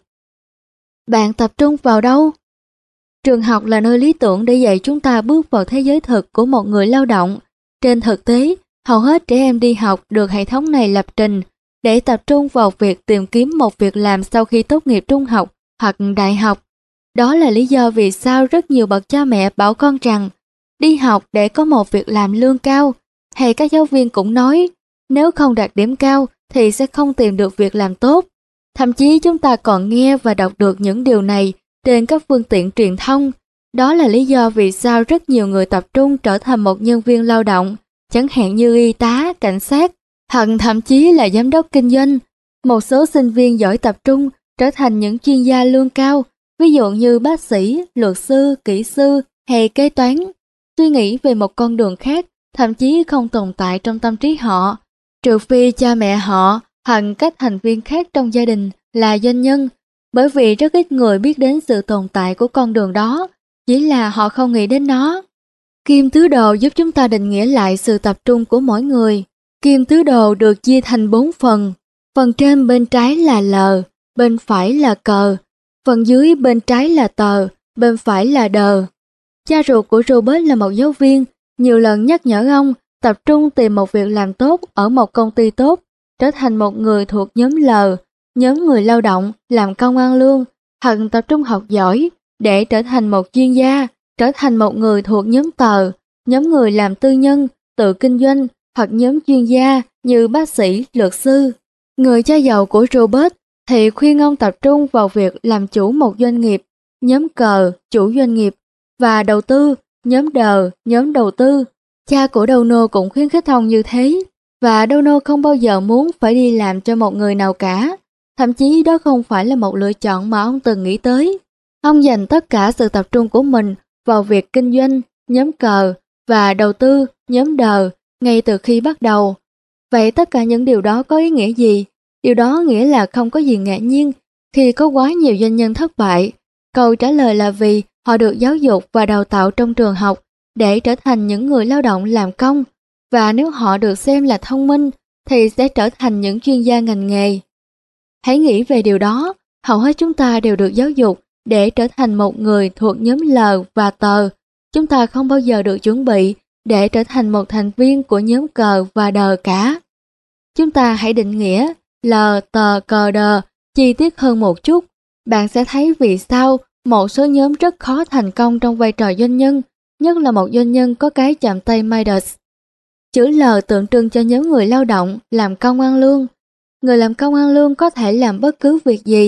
Bạn tập trung vào đâu? Trường học là nơi lý tưởng để dạy chúng ta bước vào thế giới thực của một người lao động. Trên thực tế, hầu hết trẻ em đi học được hệ thống này lập trình để tập trung vào việc tìm kiếm một việc làm sau khi tốt nghiệp trung học hoặc đại học. Đó là lý do vì sao rất nhiều bậc cha mẹ bảo con rằng đi học để có một việc làm lương cao, hay các giáo viên cũng nói nếu không đạt điểm cao thì sẽ không tìm được việc làm tốt. Thậm chí chúng ta còn nghe và đọc được những điều này trên các phương tiện truyền thông. Đó là lý do vì sao rất nhiều người tập trung trở thành một nhân viên lao động, chẳng hạn như y tá, cảnh sát, hoặc thậm chí là giám đốc kinh doanh. Một số sinh viên giỏi tập trung trở thành những chuyên gia lương cao, ví dụ như bác sĩ, luật sư, kỹ sư hay kế toán. Suy nghĩ về một con đường khác thậm chí không tồn tại trong tâm trí họ, trừ phi cha mẹ họ hoặc các thành viên khác trong gia đình là doanh nhân, bởi vì rất ít người biết đến sự tồn tại của con đường đó, chỉ là họ không nghĩ đến nó. Kim tứ đồ giúp chúng ta định nghĩa lại sự tập trung của mỗi người. Kim tứ đồ được chia thành bốn phần. Phần trên bên trái là L, bên phải là cờ, phần dưới bên trái là tờ, bên phải là đờ. Cha ruột của Robert là một giáo viên, nhiều lần nhắc nhở ông tập trung tìm một việc làm tốt ở một công ty tốt, trở thành một người thuộc nhóm L, nhóm người lao động, làm công ăn lương, hoặc tập trung học giỏi để trở thành một chuyên gia, trở thành một người thuộc nhóm tờ, nhóm người làm tư nhân, tự kinh doanh, hoặc nhóm chuyên gia như bác sĩ, luật sư. Người cha giàu của Robert thì khuyên ông tập trung vào việc làm chủ một doanh nghiệp, nhóm cờ, chủ doanh nghiệp, và đầu tư, nhóm đờ, nhóm đầu tư. Cha của Dono cũng khuyến khích ông như thế, và Dono không bao giờ muốn phải đi làm cho một người nào cả. Thậm chí đó không phải là một lựa chọn mà ông từng nghĩ tới. Ông dành tất cả sự tập trung của mình vào việc kinh doanh, nhóm cờ, và đầu tư, nhóm đờ, ngay từ khi bắt đầu. Vậy tất cả những điều đó có ý nghĩa gì? Điều đó nghĩa là không có gì ngạc nhiên khi có quá nhiều doanh nhân thất bại. Câu trả lời là vì họ được giáo dục và đào tạo trong trường học để trở thành những người lao động làm công, và nếu họ được xem là thông minh thì sẽ trở thành những chuyên gia ngành nghề. Hãy nghĩ về điều đó, hầu hết chúng ta đều được giáo dục để trở thành một người thuộc nhóm L và tờ. Chúng ta không bao giờ được chuẩn bị để trở thành một thành viên của nhóm cờ và đờ cả. Chúng ta hãy định nghĩa L, tờ, cờ, đờ chi tiết hơn một chút. Bạn sẽ thấy vì sao một số nhóm rất khó thành công trong vai trò doanh nhân, nhất là một doanh nhân có cái chạm tay Midas. Chữ L tượng trưng cho nhóm người lao động, làm công ăn lương. Người làm công ăn lương có thể làm bất cứ việc gì,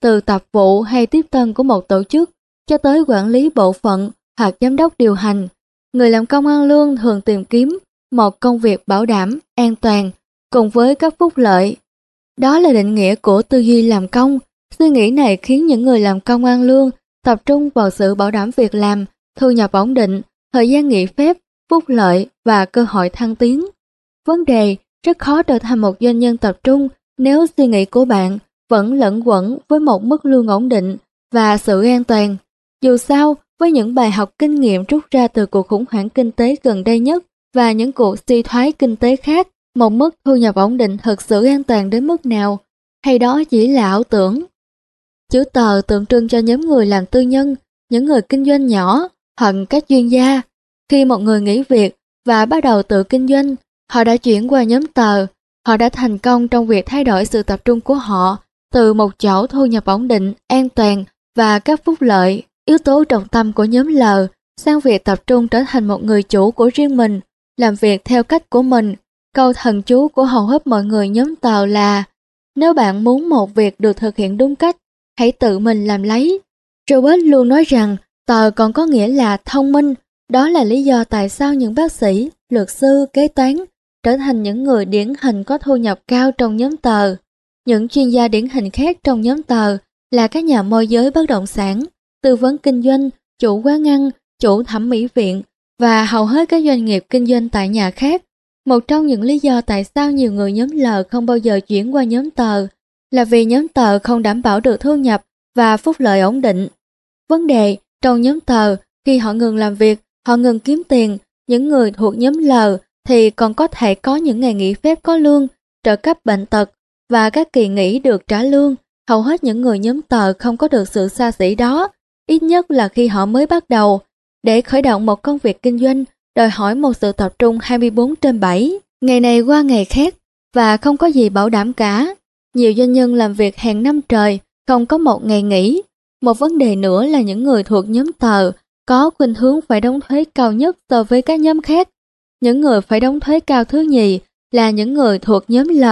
từ tập vụ hay tiếp tân của một tổ chức cho tới quản lý bộ phận hoặc giám đốc điều hành. Người làm công ăn lương thường tìm kiếm một công việc bảo đảm, an toàn, cùng với các phúc lợi. Đó là định nghĩa của tư duy làm công. Suy nghĩ này khiến những người làm công ăn lương tập trung vào sự bảo đảm việc làm, thu nhập ổn định, thời gian nghỉ phép, phúc lợi và cơ hội thăng tiến. Vấn đề rất khó trở thành một doanh nhân tập trung nếu suy nghĩ của bạn vẫn lẫn quẩn với một mức lương ổn định và sự an toàn. Dù sao, với những bài học kinh nghiệm rút ra từ cuộc khủng hoảng kinh tế gần đây nhất và những cuộc suy thoái kinh tế khác, một mức thu nhập ổn định thực sự an toàn đến mức nào, hay đó chỉ là ảo tưởng? Chữ tờ tượng trưng cho nhóm người làm tư nhân, những người kinh doanh nhỏ hoặc các chuyên gia. Khi một người nghỉ việc và bắt đầu tự kinh doanh, họ đã chuyển qua nhóm tờ. Họ đã thành công trong việc thay đổi sự tập trung của họ từ một chỗ thu nhập ổn định, an toàn và các phúc lợi, yếu tố trọng tâm của nhóm L, sang việc tập trung trở thành một người chủ của riêng mình, làm việc theo cách của mình. Câu thần chú của hầu hết mọi người nhóm tờ là: nếu bạn muốn một việc được thực hiện đúng cách, hãy tự mình làm lấy. Robert luôn nói rằng tờ còn có nghĩa là thông minh. Đó là lý do tại sao những bác sĩ, luật sư, kế toán trở thành những người điển hình có thu nhập cao trong nhóm tờ. Những chuyên gia điển hình khác trong nhóm tờ là các nhà môi giới bất động sản, tư vấn kinh doanh, chủ quán ăn, chủ thẩm mỹ viện và hầu hết các doanh nghiệp kinh doanh tại nhà khác. Một trong những lý do tại sao nhiều người nhóm L không bao giờ chuyển qua nhóm tờ là vì nhóm tờ không đảm bảo được thu nhập và phúc lợi ổn định. Vấn đề trong nhóm tờ, khi họ ngừng làm việc, họ ngừng kiếm tiền. Những người thuộc nhóm L thì còn có thể có những ngày nghỉ phép có lương, trợ cấp bệnh tật và các kỳ nghỉ được trả lương. Hầu hết những người nhóm tờ không có được sự xa xỉ đó, ít nhất là khi họ mới bắt đầu. Để khởi động một công việc kinh doanh đòi hỏi một sự tập trung hai mươi bốn trên bảy, ngày này qua ngày khác, và không có gì bảo đảm cả. Nhiều doanh nhân làm việc hàng năm trời, không có một ngày nghỉ. Một vấn đề nữa là những người thuộc nhóm tờ có khuynh hướng phải đóng thuế cao nhất so với các nhóm khác. Những người phải đóng thuế cao thứ nhì là những người thuộc nhóm L.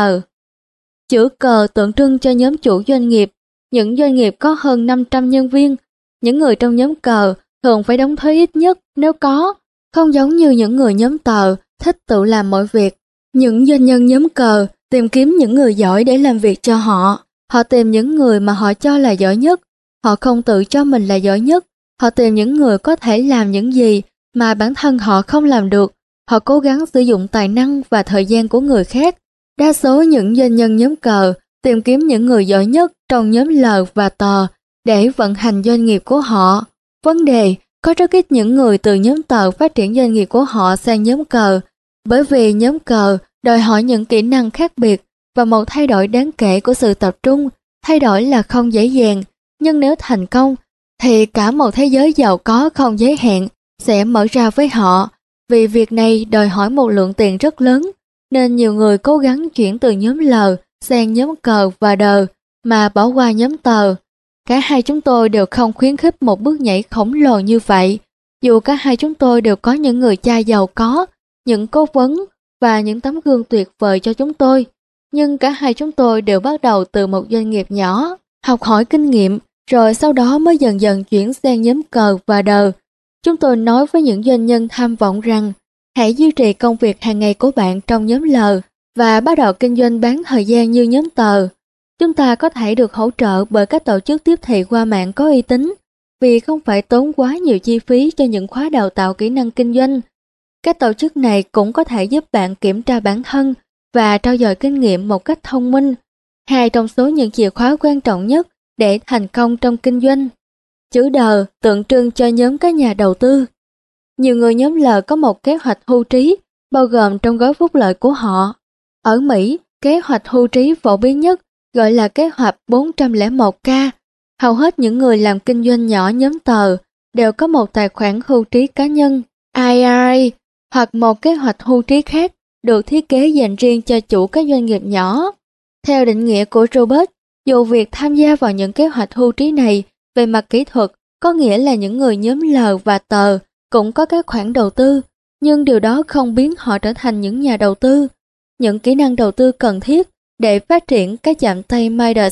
Chữ cờ tượng trưng cho nhóm chủ doanh nghiệp. Những doanh nghiệp có hơn năm trăm nhân viên. Những người trong nhóm cờ thường phải đóng thuế ít nhất nếu có, không giống như những người nhóm tờ thích tự làm mọi việc. Những doanh nhân nhóm cờ tìm kiếm những người giỏi để làm việc cho họ. Họ tìm những người mà họ cho là giỏi nhất. Họ không tự cho mình là giỏi nhất. Họ tìm những người có thể làm những gì mà bản thân họ không làm được. Họ cố gắng sử dụng tài năng và thời gian của người khác. Đa số những doanh nhân nhóm cờ tìm kiếm những người giỏi nhất trong nhóm L và tờ để vận hành doanh nghiệp của họ. Vấn đề, có rất ít những người từ nhóm tờ phát triển doanh nghiệp của họ sang nhóm cờ, bởi vì nhóm cờ đòi hỏi những kỹ năng khác biệt và một thay đổi đáng kể của sự tập trung. Thay đổi là không dễ dàng, nhưng nếu thành công, thì cả một thế giới giàu có không giới hạn sẽ mở ra với họ. Vì việc này đòi hỏi một lượng tiền rất lớn, nên nhiều người cố gắng chuyển từ nhóm L sang nhóm cờ và đờ mà bỏ qua nhóm tờ. Cả hai chúng tôi đều không khuyến khích một bước nhảy khổng lồ như vậy. Dù cả hai chúng tôi đều có những người cha giàu có, những cố vấn và những tấm gương tuyệt vời cho chúng tôi, nhưng cả hai chúng tôi đều bắt đầu từ một doanh nghiệp nhỏ, học hỏi kinh nghiệm, rồi sau đó mới dần dần chuyển sang nhóm cờ và đờ. Chúng tôi nói với những doanh nhân tham vọng rằng hãy duy trì công việc hàng ngày của bạn trong nhóm L và bắt đầu kinh doanh bán thời gian như nhóm tờ. Chúng ta có thể được hỗ trợ bởi các tổ chức tiếp thị qua mạng có uy tín, vì không phải tốn quá nhiều chi phí cho những khóa đào tạo kỹ năng kinh doanh. Các tổ chức này cũng có thể giúp bạn kiểm tra bản thân và trau dồi kinh nghiệm một cách thông minh, hai trong số những chìa khóa quan trọng nhất để thành công trong kinh doanh. Chữ đờ tượng trưng cho nhóm các nhà đầu tư. Nhiều người nhóm L có một kế hoạch hưu trí bao gồm trong gói phúc lợi của họ. Ở Mỹ, kế hoạch hưu trí phổ biến nhất gọi là kế hoạch bốn không một K. Hầu hết những người làm kinh doanh nhỏ nhóm tờ đều có một tài khoản hưu trí cá nhân I R A hoặc một kế hoạch hưu trí khác được thiết kế dành riêng cho chủ các doanh nghiệp nhỏ. Theo định nghĩa của Robert, dù việc tham gia vào những kế hoạch hưu trí này về mặt kỹ thuật có nghĩa là những người nhóm L và tờ cũng có các khoản đầu tư, nhưng điều đó không biến họ trở thành những nhà đầu tư. Những kỹ năng đầu tư cần thiết để phát triển các chạm tay Midas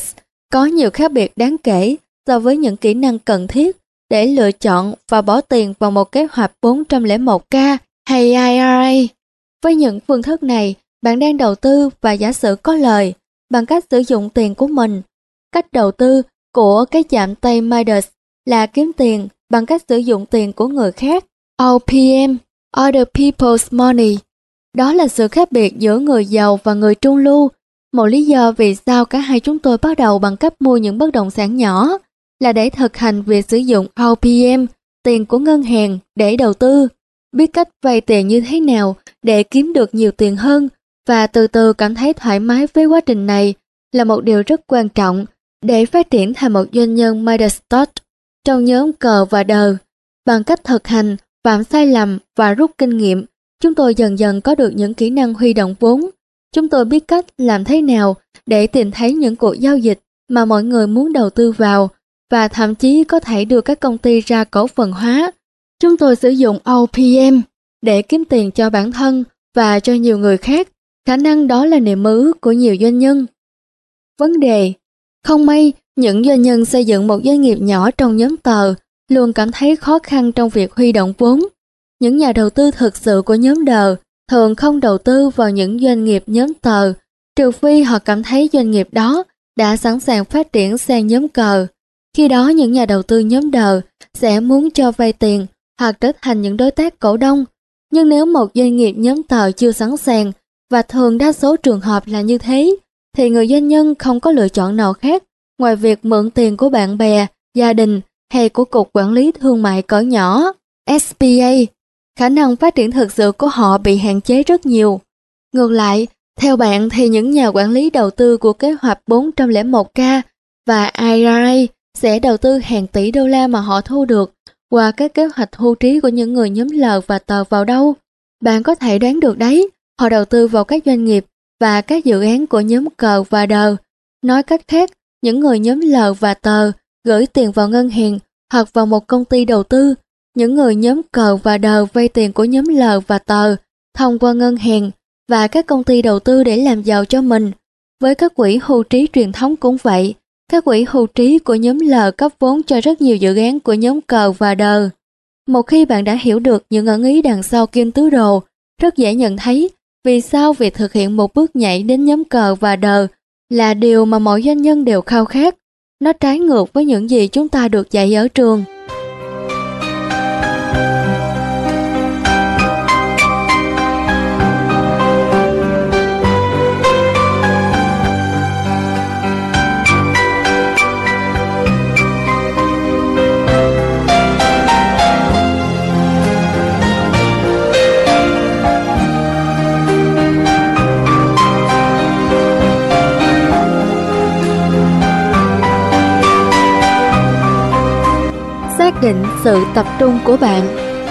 Có nhiều khác biệt đáng kể so với những kỹ năng cần thiết để lựa chọn và bỏ tiền vào một kế hoạch bốn không một k hay i rờ a. Với những phương thức này, bạn đang đầu tư và giả sử có lời bằng cách sử dụng tiền của mình. Cách đầu tư của cái chạm tay Midas là kiếm tiền bằng cách sử dụng tiền của người khác, o pê em, Other People's Money. Đó là sự khác biệt giữa người giàu và người trung lưu. Một lý do vì sao cả hai chúng tôi bắt đầu bằng cách mua những bất động sản nhỏ là để thực hành việc sử dụng o pê em, tiền của ngân hàng, để đầu tư. Biết cách vay tiền như thế nào để kiếm được nhiều tiền hơn và từ từ cảm thấy thoải mái với quá trình này là một điều rất quan trọng để phát triển thành một doanh nhân Midas Touch trong nhóm cờ và đờ. Bằng cách thực hành, phạm sai lầm và rút kinh nghiệm, chúng tôi dần dần có được những kỹ năng huy động vốn. Chúng tôi biết cách làm thế nào để tìm thấy những cuộc giao dịch mà mọi người muốn đầu tư vào và thậm chí có thể đưa các công ty ra cổ phần hóa. Chúng tôi sử dụng o pê em để kiếm tiền cho bản thân và cho nhiều người khác. Khả năng đó là niềm mơ ước của nhiều doanh nhân. Vấn đề: không may, những doanh nhân xây dựng một doanh nghiệp nhỏ trong nhóm tờ luôn cảm thấy khó khăn trong việc huy động vốn. Những nhà đầu tư thực sự của nhóm đờ thường không đầu tư vào những doanh nghiệp nhóm tờ, trừ phi họ cảm thấy doanh nghiệp đó đã sẵn sàng phát triển sang nhóm cờ. Khi đó những nhà đầu tư nhóm đờ sẽ muốn cho vay tiền hoặc trở thành những đối tác cổ đông. Nhưng nếu một doanh nghiệp nhóm tờ chưa sẵn sàng, và thường đa số trường hợp là như thế, thì người doanh nhân không có lựa chọn nào khác ngoài việc mượn tiền của bạn bè, gia đình hay của Cục Quản lý Thương mại cỡ nhỏ, ét pê a. Khả năng phát triển thực sự của họ bị hạn chế rất nhiều. Ngược lại, theo bạn thì những nhà quản lý đầu tư của kế hoạch bốn không một k và i rờ a sẽ đầu tư hàng tỷ đô la mà họ thu được qua các kế hoạch hưu trí của những người nhóm L và tờ vào đâu? Bạn có thể đoán được đấy, họ đầu tư vào các doanh nghiệp và các dự án của nhóm cờ và đờ. Nói cách khác, những người nhóm L và tờ gửi tiền vào ngân hàng hoặc vào một công ty đầu tư. Những người nhóm cờ và đờ vay tiền của nhóm L và tờ thông qua ngân hàng và các công ty đầu tư để làm giàu cho mình. Với các quỹ hưu trí truyền thống cũng vậy, các quỹ hưu trí của nhóm L cấp vốn cho rất nhiều dự án của nhóm cờ và đờ. Một khi bạn đã hiểu được những ẩn ý đằng sau kim tứ đồ, rất dễ nhận thấy vì sao việc thực hiện một bước nhảy đến nhóm cờ và đờ là điều mà mọi doanh nhân đều khao khát. Nó trái ngược với những gì chúng ta được dạy ở trường. Xác định sự tập trung của bạn.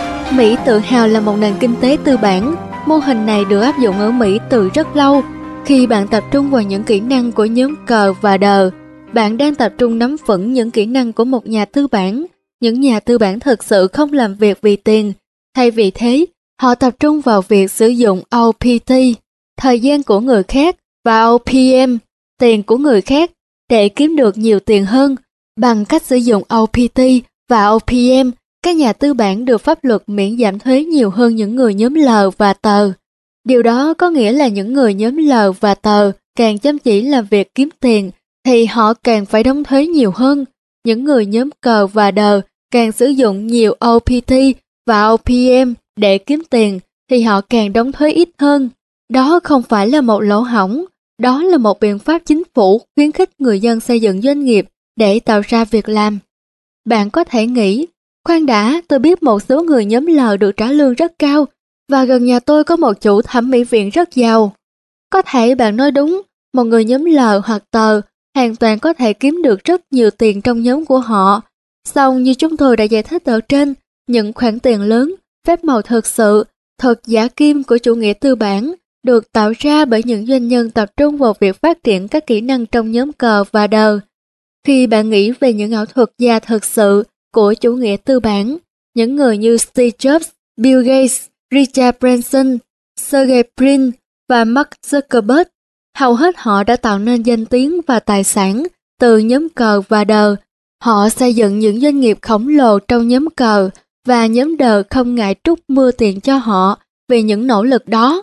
Mỹ tự hào là một nền kinh tế tư bản. Mô hình này được áp dụng ở Mỹ từ rất lâu. Khi bạn tập trung vào những kỹ năng của nhóm cờ và đờ, bạn đang tập trung nắm vững những kỹ năng của một nhà tư bản. Những nhà tư bản thực sự không làm việc vì tiền. Thay vì thế, họ tập trung vào việc sử dụng o pê tê, thời gian của người khác, và o pê em, tiền của người khác, để kiếm được nhiều tiền hơn. Bằng cách sử dụng o pê tê và o pê em, các nhà tư bản được pháp luật miễn giảm thuế nhiều hơn những người nhóm L và tờ. Điều đó có nghĩa là những người nhóm L và tờ càng chăm chỉ làm việc kiếm tiền thì họ càng phải đóng thuế nhiều hơn. Những người nhóm cờ và đờ càng sử dụng nhiều o pê tê và o pê em để kiếm tiền thì họ càng đóng thuế ít hơn. Đó không phải là một lỗ hổng, đó là một biện pháp chính phủ khuyến khích người dân xây dựng doanh nghiệp để tạo ra việc làm. Bạn có thể nghĩ, khoan đã, tôi biết một số người nhóm L được trả lương rất cao và gần nhà tôi có một chủ thẩm mỹ viện rất giàu. Có thể bạn nói đúng, một người nhóm L hoặc tờ hoàn toàn có thể kiếm được rất nhiều tiền trong nhóm của họ. Song như chúng tôi đã giải thích ở trên, những khoản tiền lớn, phép màu thực sự, thật giả kim của chủ nghĩa tư bản được tạo ra bởi những doanh nhân tập trung vào việc phát triển các kỹ năng trong nhóm cờ và đờ. Khi bạn nghĩ về những ảo thuật gia thực sự của chủ nghĩa tư bản, những người như Steve Jobs, Bill Gates, Richard Branson, Sergey Brin và Mark Zuckerberg, hầu hết họ đã tạo nên danh tiếng và tài sản từ nhóm cờ và đờ. Họ xây dựng những doanh nghiệp khổng lồ trong nhóm cờ và nhóm đờ không ngại trút mưa tiền cho họ vì những nỗ lực đó.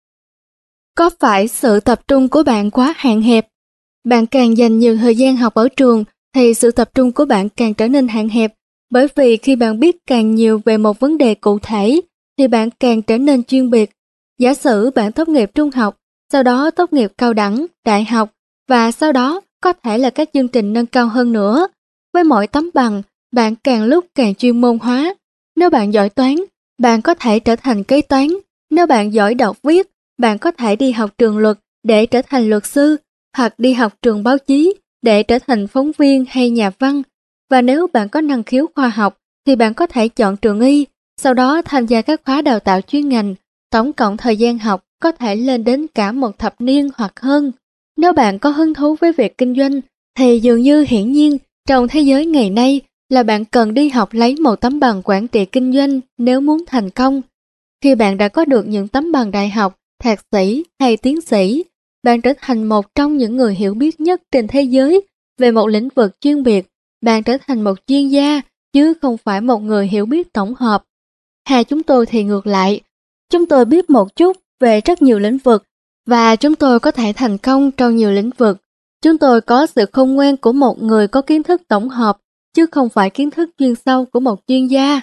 Có phải sự tập trung của bạn quá hạn hẹp? Bạn càng dành nhiều thời gian học ở trường thì sự tập trung của bạn càng trở nên hạn hẹp, bởi vì khi bạn biết càng nhiều về một vấn đề cụ thể thì bạn càng trở nên chuyên biệt. Giả sử bạn tốt nghiệp trung học, sau đó tốt nghiệp cao đẳng, đại học và sau đó có thể là các chương trình nâng cao hơn nữa. Với mỗi tấm bằng, bạn càng lúc càng chuyên môn hóa. Nếu bạn giỏi toán, bạn có thể trở thành kế toán. Nếu bạn giỏi đọc viết, bạn có thể đi học trường luật để trở thành luật sư, hoặc đi học trường báo chí để trở thành phóng viên hay nhà văn. Và nếu bạn có năng khiếu khoa học, thì bạn có thể chọn trường y, sau đó tham gia các khóa đào tạo chuyên ngành. Tổng cộng thời gian học có thể lên đến cả một thập niên hoặc hơn. Nếu bạn có hứng thú với việc kinh doanh, thì dường như hiển nhiên trong thế giới ngày nay là bạn cần đi học lấy một tấm bằng quản trị kinh doanh nếu muốn thành công. Khi bạn đã có được những tấm bằng đại học, thạc sĩ hay tiến sĩ, bạn trở thành một trong những người hiểu biết nhất trên thế giới về một lĩnh vực chuyên biệt. Bạn trở thành một chuyên gia, chứ không phải một người hiểu biết tổng hợp. Hai chúng tôi thì ngược lại. Chúng tôi biết một chút về rất nhiều lĩnh vực, và chúng tôi có thể thành công trong nhiều lĩnh vực. Chúng tôi có sự khôn ngoan của một người có kiến thức tổng hợp, chứ không phải kiến thức chuyên sâu của một chuyên gia.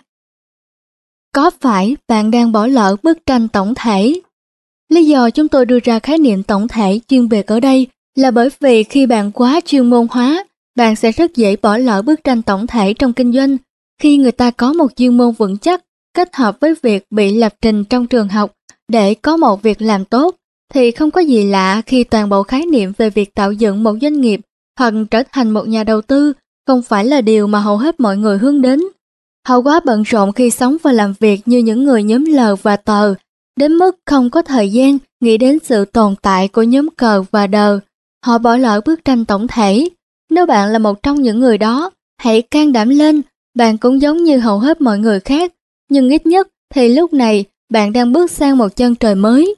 Có phải bạn đang bỏ lỡ bức tranh tổng thể? Lý do chúng tôi đưa ra khái niệm tổng thể chuyên biệt ở đây là bởi vì khi bạn quá chuyên môn hóa, bạn sẽ rất dễ bỏ lỡ bức tranh tổng thể trong kinh doanh. Khi người ta có một chuyên môn vững chắc, kết hợp với việc bị lập trình trong trường học để có một việc làm tốt, thì không có gì lạ khi toàn bộ khái niệm về việc tạo dựng một doanh nghiệp hoặc trở thành một nhà đầu tư không phải là điều mà hầu hết mọi người hướng đến. Họ quá bận rộn khi sống và làm việc như những người nhóm L và tờ, đến mức không có thời gian nghĩ đến sự tồn tại của nhóm cờ và đờ. Họ bỏ lỡ bức tranh tổng thể. Nếu bạn là một trong những người đó, hãy can đảm lên. Bạn cũng giống như hầu hết mọi người khác, nhưng ít nhất thì lúc này bạn đang bước sang một chân trời mới.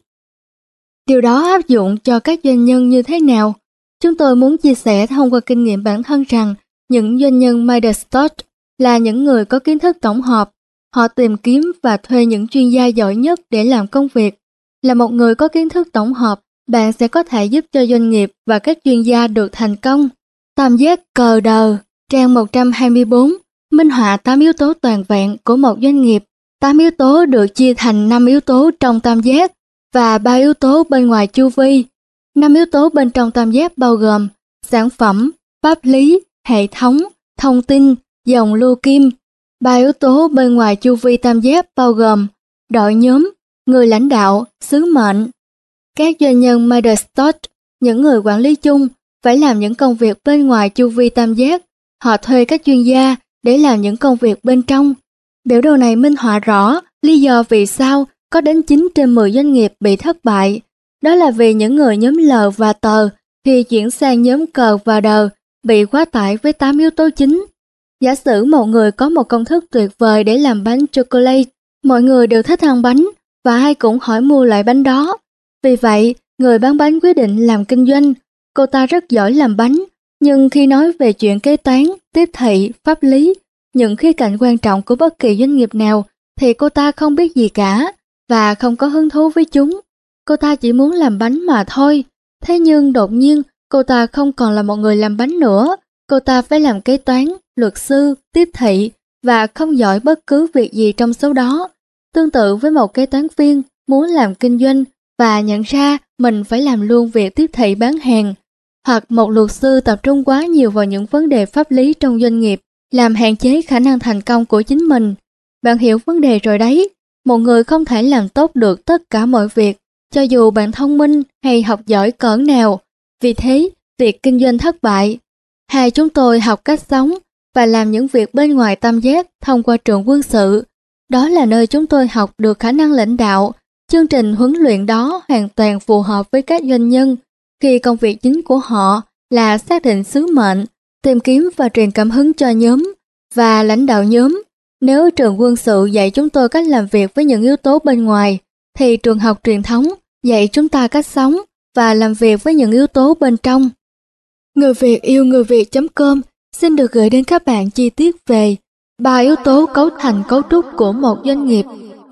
Điều đó áp dụng cho các doanh nhân như thế nào? Chúng tôi muốn chia sẻ thông qua kinh nghiệm bản thân rằng những doanh nhân Midas-touch là những người có kiến thức tổng hợp. Họ tìm kiếm và thuê những chuyên gia giỏi nhất để làm công việc. Là một người có kiến thức tổng hợp, bạn sẽ có thể giúp cho doanh nghiệp và các chuyên gia được thành công. Tam giác cờ đờ, trang một trăm hai mươi bốn, minh họa tám yếu tố toàn vẹn của một doanh nghiệp. tám yếu tố được chia thành năm yếu tố trong tam giác và ba yếu tố bên ngoài chu vi. năm yếu tố bên trong tam giác bao gồm sản phẩm, pháp lý, hệ thống, thông tin, dòng lưu kim. Ba yếu tố bên ngoài chu vi tam giác bao gồm đội nhóm, người lãnh đạo, sứ mệnh. Các doanh nhân Midas-touch, những người quản lý chung, phải làm những công việc bên ngoài chu vi tam giác. Họ thuê các chuyên gia để làm những công việc bên trong. Biểu đồ này minh họa rõ lý do vì sao có đến chín trên mười doanh nghiệp bị thất bại. Đó là vì những người nhóm L và tờ khi chuyển sang nhóm cờ và đờ bị quá tải với tám yếu tố chính. Giả sử một người có một công thức tuyệt vời để làm bánh chocolate, mọi người đều thích ăn bánh và ai cũng hỏi mua loại bánh đó. Vì vậy, người bán bánh quyết định làm kinh doanh. Cô ta rất giỏi làm bánh, nhưng khi nói về chuyện kế toán, tiếp thị, pháp lý, những khía cạnh quan trọng của bất kỳ doanh nghiệp nào, thì cô ta không biết gì cả và không có hứng thú với chúng. Cô ta chỉ muốn làm bánh mà thôi. Thế nhưng đột nhiên, cô ta không còn là một người làm bánh nữa. Cô ta phải làm kế toán, luật sư, tiếp thị và không giỏi bất cứ việc gì trong số đó. Tương tự với một kế toán viên muốn làm kinh doanh và nhận ra mình phải làm luôn việc tiếp thị bán hàng, hoặc một luật sư tập trung quá nhiều vào những vấn đề pháp lý trong doanh nghiệp, làm hạn chế khả năng thành công của chính mình. Bạn hiểu vấn đề rồi đấy, một người không thể làm tốt được tất cả mọi việc, cho dù bạn thông minh hay học giỏi cỡ nào. Vì thế, việc kinh doanh thất bại. Hai chúng tôi học cách sống và làm những việc bên ngoài tam giác thông qua trường quân sự. Đó là nơi chúng tôi học được khả năng lãnh đạo. Chương trình huấn luyện đó hoàn toàn phù hợp với các doanh nhân khi công việc chính của họ là xác định sứ mệnh, tìm kiếm và truyền cảm hứng cho nhóm và lãnh đạo nhóm. Nếu trường quân sự dạy chúng tôi cách làm việc với những yếu tố bên ngoài, thì trường học truyền thống dạy chúng ta cách sống và làm việc với những yếu tố bên trong. Người Việt yêu người Việt chấm com xin được gửi đến các bạn chi tiết về ba yếu tố cấu thành cấu trúc của một doanh nghiệp.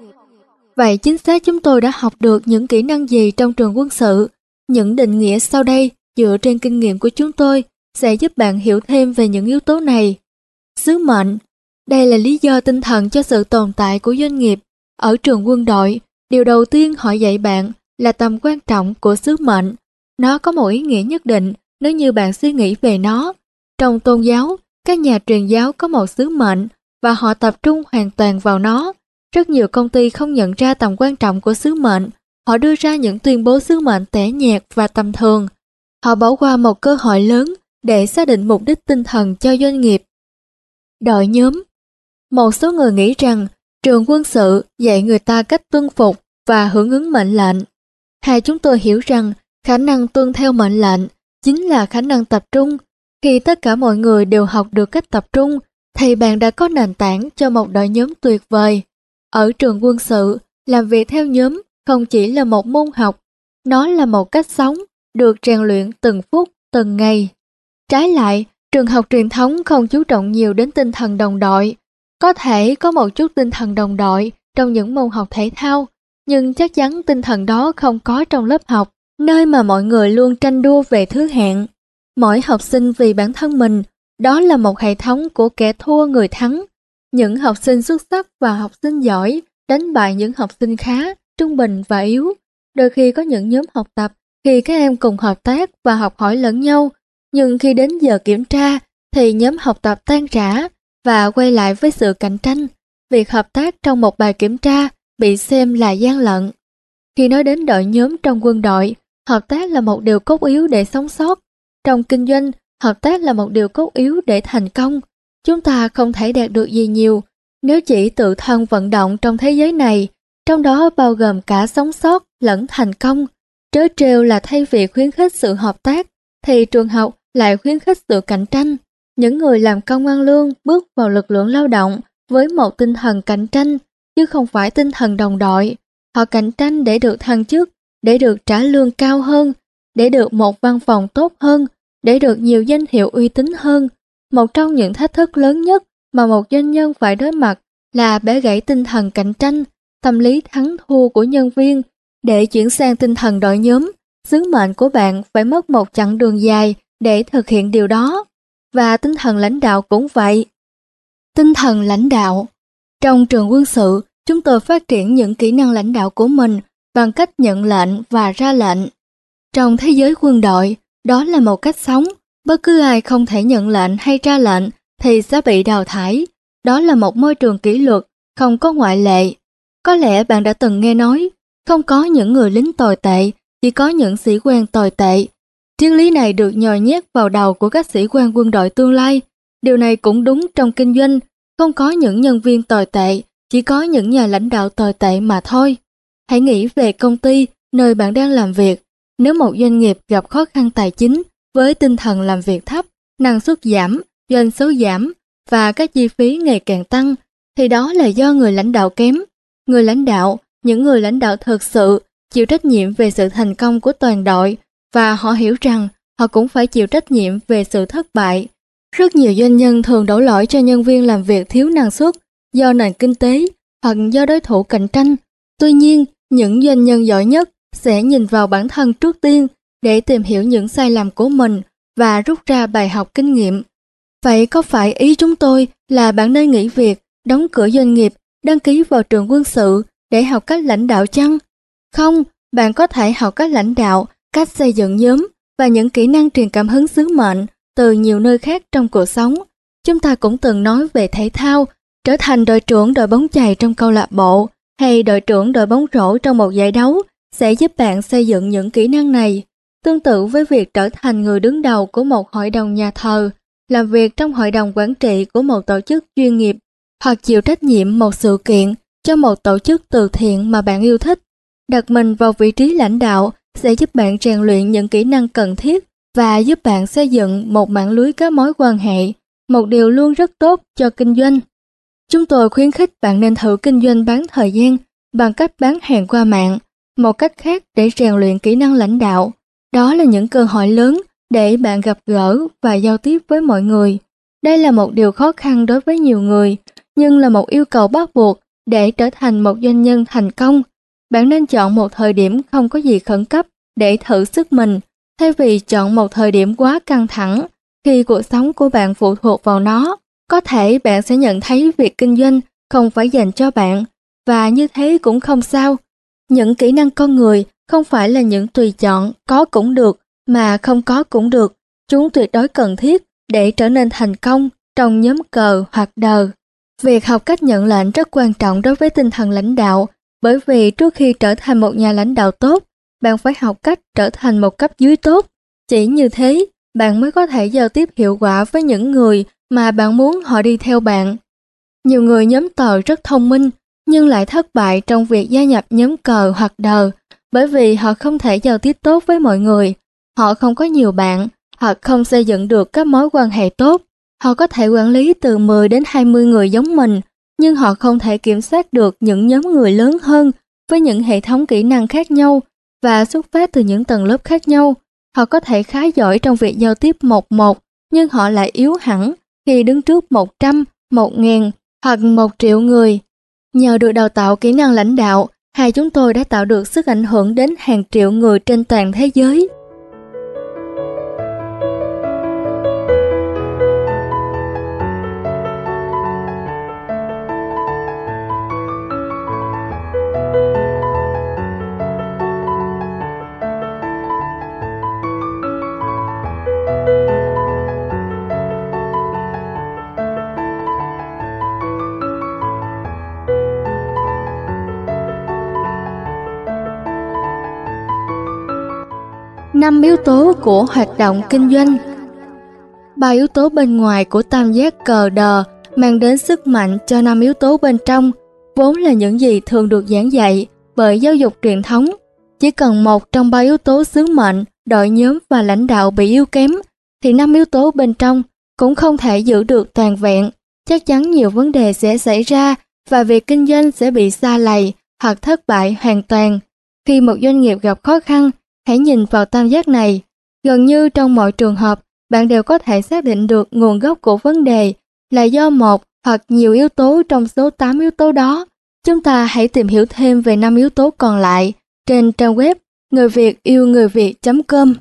Vậy chính xác chúng tôi đã học được những kỹ năng gì trong trường quân sự? Những định nghĩa sau đây dựa trên kinh nghiệm của chúng tôi sẽ giúp bạn hiểu thêm về những yếu tố này. Sứ mệnh. Đây là lý do tinh thần cho sự tồn tại của doanh nghiệp. Ở trường quân đội, điều đầu tiên họ dạy bạn là tầm quan trọng của sứ mệnh. Nó có một ý nghĩa nhất định nếu như bạn suy nghĩ về nó. Trong tôn giáo, các nhà truyền giáo có một sứ mệnh và họ tập trung hoàn toàn vào nó. Rất nhiều công ty không nhận ra tầm quan trọng của sứ mệnh. Họ đưa ra những tuyên bố sứ mệnh tẻ nhạt và tầm thường. Họ bỏ qua một cơ hội lớn để xác định mục đích tinh thần cho doanh nghiệp. Đội nhóm. Một số người nghĩ rằng trường quân sự dạy người ta cách tuân phục và hưởng ứng mệnh lệnh. Hay chúng tôi hiểu rằng khả năng tuân theo mệnh lệnh chính là khả năng tập trung. Khi tất cả mọi người đều học được cách tập trung, thì bạn đã có nền tảng cho một đội nhóm tuyệt vời. Ở trường quân sự, làm việc theo nhóm không chỉ là một môn học, nó là một cách sống, được rèn luyện từng phút, từng ngày. Trái lại, trường học truyền thống không chú trọng nhiều đến tinh thần đồng đội. Có thể có một chút tinh thần đồng đội trong những môn học thể thao, nhưng chắc chắn tinh thần đó không có trong lớp học, nơi mà mọi người luôn tranh đua về thứ hạng. Mỗi học sinh vì bản thân mình, đó là một hệ thống của kẻ thua người thắng. Những học sinh xuất sắc và học sinh giỏi đánh bại những học sinh khá, trung bình và yếu. Đôi khi có những nhóm học tập khi các em cùng hợp tác và học hỏi lẫn nhau, nhưng khi đến giờ kiểm tra thì nhóm học tập tan rã và quay lại với sự cạnh tranh. Việc hợp tác trong một bài kiểm tra bị xem là gian lận. Khi nói đến đội nhóm trong quân đội, hợp tác là một điều cốt yếu để sống sót. Trong kinh doanh, hợp tác là một điều cốt yếu để thành công. Chúng ta không thể đạt được gì nhiều nếu chỉ tự thân vận động trong thế giới này, trong đó bao gồm cả sống sót lẫn thành công. Trớ trêu là thay vì khuyến khích sự hợp tác, thì trường học lại khuyến khích sự cạnh tranh. Những người làm công ăn lương bước vào lực lượng lao động với một tinh thần cạnh tranh, chứ không phải tinh thần đồng đội. Họ cạnh tranh để được thăng chức, để được trả lương cao hơn, để được một văn phòng tốt hơn, để được nhiều danh hiệu uy tín hơn. Một trong những thách thức lớn nhất mà một doanh nhân phải đối mặt là bẻ gãy tinh thần cạnh tranh, tâm lý thắng thua của nhân viên. Để chuyển sang tinh thần đội nhóm, sứ mệnh của bạn phải mất một chặng đường dài để thực hiện điều đó. Và tinh thần lãnh đạo cũng vậy. Tinh thần lãnh đạo. Trong trường quân sự, chúng tôi phát triển những kỹ năng lãnh đạo của mình bằng cách nhận lệnh và ra lệnh. Trong thế giới quân đội, đó là một cách sống. Bất cứ ai không thể nhận lệnh hay ra lệnh thì sẽ bị đào thải. Đó là một môi trường kỷ luật, không có ngoại lệ. Có lẽ bạn đã từng nghe nói, không có những người lính tồi tệ, chỉ có những sĩ quan tồi tệ. Triết lý này được nhồi nhét vào đầu của các sĩ quan quân đội tương lai. Điều này cũng đúng trong kinh doanh, không có những nhân viên tồi tệ, chỉ có những nhà lãnh đạo tồi tệ mà thôi. Hãy nghĩ về công ty nơi bạn đang làm việc. Nếu một doanh nghiệp gặp khó khăn tài chính với tinh thần làm việc thấp, năng suất giảm, doanh số giảm và các chi phí ngày càng tăng, thì đó là do người lãnh đạo kém. Người lãnh đạo, những người lãnh đạo thực sự chịu trách nhiệm về sự thành công của toàn đội, và họ hiểu rằng họ cũng phải chịu trách nhiệm về sự thất bại. Rất nhiều doanh nhân thường đổ lỗi cho nhân viên làm việc thiếu năng suất do nền kinh tế hoặc do đối thủ cạnh tranh. Tuy nhiên, những doanh nhân giỏi nhất sẽ nhìn vào bản thân trước tiên để tìm hiểu những sai lầm của mình và rút ra bài học kinh nghiệm. Vậy có phải ý chúng tôi là bạn nên nghỉ việc, đóng cửa doanh nghiệp, đăng ký vào trường quân sự để học cách lãnh đạo chăng? Không, bạn có thể học cách lãnh đạo, cách xây dựng nhóm và những kỹ năng truyền cảm hứng sứ mệnh từ nhiều nơi khác trong cuộc sống. Chúng ta cũng từng nói về thể thao, trở thành đội trưởng đội bóng chày trong câu lạc bộ hay đội trưởng đội bóng rổ trong một giải đấu sẽ giúp bạn xây dựng những kỹ năng này. Tương tự với việc trở thành người đứng đầu của một hội đồng nhà thờ, làm việc trong hội đồng quản trị của một tổ chức chuyên nghiệp, hoặc chịu trách nhiệm một sự kiện cho một tổ chức từ thiện mà bạn yêu thích. Đặt mình vào vị trí lãnh đạo sẽ giúp bạn rèn luyện những kỹ năng cần thiết và giúp bạn xây dựng một mạng lưới các mối quan hệ, một điều luôn rất tốt cho kinh doanh. Chúng tôi khuyến khích bạn nên thử kinh doanh bán thời gian bằng cách bán hàng qua mạng, một cách khác để rèn luyện kỹ năng lãnh đạo. Đó là những cơ hội lớn để bạn gặp gỡ và giao tiếp với mọi người. Đây là một điều khó khăn đối với nhiều người, nhưng là một yêu cầu bắt buộc để trở thành một doanh nhân thành công. Bạn nên chọn một thời điểm không có gì khẩn cấp để thử sức mình, thay vì chọn một thời điểm quá căng thẳng khi cuộc sống của bạn phụ thuộc vào nó. Có thể bạn sẽ nhận thấy việc kinh doanh không phải dành cho bạn, và như thế cũng không sao. Những kỹ năng con người không phải là những tùy chọn có cũng được mà không có cũng được. Chúng tuyệt đối cần thiết để trở nên thành công trong nhóm cờ hoặc đờ. Việc học cách nhận lệnh rất quan trọng đối với tinh thần lãnh đạo, bởi vì trước khi trở thành một nhà lãnh đạo tốt, bạn phải học cách trở thành một cấp dưới tốt. Chỉ như thế, bạn mới có thể giao tiếp hiệu quả với những người mà bạn muốn họ đi theo bạn. Nhiều người nhóm tờ rất thông minh, nhưng lại thất bại trong việc gia nhập nhóm cờ hoặc đờ, bởi vì họ không thể giao tiếp tốt với mọi người. Họ không có nhiều bạn, hoặc không xây dựng được các mối quan hệ tốt. Họ có thể quản lý từ mười đến hai mươi người giống mình, nhưng họ không thể kiểm soát được những nhóm người lớn hơn với những hệ thống kỹ năng khác nhau và xuất phát từ những tầng lớp khác nhau. Họ có thể khá giỏi trong việc giao tiếp một một, nhưng họ lại yếu hẳn khi đứng trước một trăm, một nghìn hoặc một triệu người. Nhờ được đào tạo kỹ năng lãnh đạo, hai chúng tôi đã tạo được sức ảnh hưởng đến hàng triệu người trên toàn thế giới. Năm yếu tố của hoạt động kinh doanh. Ba yếu tố bên ngoài của tam giác cờ đờ mang đến sức mạnh cho năm yếu tố bên trong, vốn là những gì thường được giảng dạy bởi giáo dục truyền thống. Chỉ cần một trong ba yếu tố sứ mệnh, đội nhóm và lãnh đạo bị yếu kém, thì năm yếu tố bên trong cũng không thể giữ được toàn vẹn. Chắc chắn nhiều vấn đề sẽ xảy ra và việc kinh doanh sẽ bị sa lầy hoặc thất bại hoàn toàn. Khi một doanh nghiệp gặp khó khăn, hãy nhìn vào tam giác này. Gần như trong mọi trường hợp, bạn đều có thể xác định được nguồn gốc của vấn đề là do một hoặc nhiều yếu tố trong số tám yếu tố đó. Chúng ta hãy tìm hiểu thêm về năm yếu tố còn lại trên trang web người việt yêu người việt chấm com.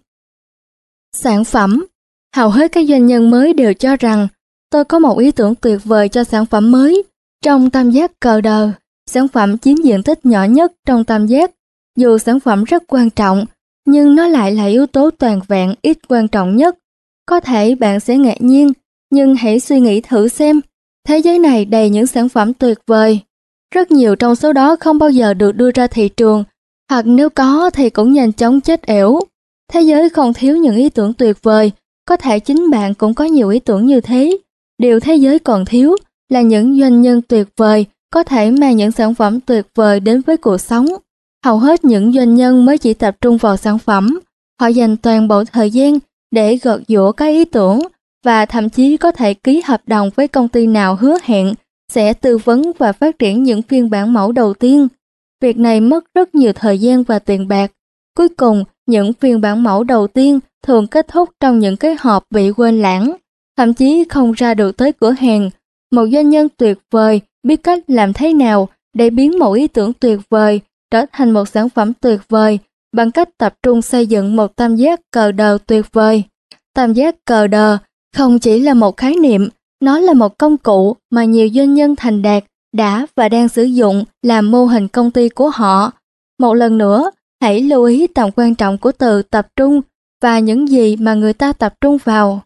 Sản phẩm. Hầu hết các doanh nhân mới đều cho rằng tôi có một ý tưởng tuyệt vời cho sản phẩm mới. Trong tam giác cờ đờ, sản phẩm chiếm diện tích nhỏ nhất trong tam giác. Dù sản phẩm rất quan trọng, nhưng nó lại là yếu tố toàn vẹn ít quan trọng nhất. Có thể bạn sẽ ngạc nhiên, nhưng hãy suy nghĩ thử xem, thế giới này đầy những sản phẩm tuyệt vời. Rất nhiều trong số đó không bao giờ được đưa ra thị trường, hoặc nếu có thì cũng nhanh chóng chết yểu. Thế giới không thiếu những ý tưởng tuyệt vời, có thể chính bạn cũng có nhiều ý tưởng như thế. Điều thế giới còn thiếu là những doanh nhân tuyệt vời, có thể mang những sản phẩm tuyệt vời đến với cuộc sống. Hầu hết những doanh nhân mới chỉ tập trung vào sản phẩm, họ dành toàn bộ thời gian để gật giũa các ý tưởng và thậm chí có thể ký hợp đồng với công ty nào hứa hẹn sẽ tư vấn và phát triển những phiên bản mẫu đầu tiên. Việc này mất rất nhiều thời gian và tiền bạc. Cuối cùng, những phiên bản mẫu đầu tiên thường kết thúc trong những cái hộp bị quên lãng, thậm chí không ra được tới cửa hàng. Một doanh nhân tuyệt vời biết cách làm thế nào để biến một ý tưởng tuyệt vời trở thành một sản phẩm tuyệt vời bằng cách tập trung xây dựng một tam giác cờ đờ tuyệt vời. Tam giác cờ đờ không chỉ là một khái niệm, nó là một công cụ mà nhiều doanh nhân thành đạt đã và đang sử dụng làm mô hình công ty của họ. Một lần nữa, hãy lưu ý tầm quan trọng của từ tập trung và những gì mà người ta tập trung vào.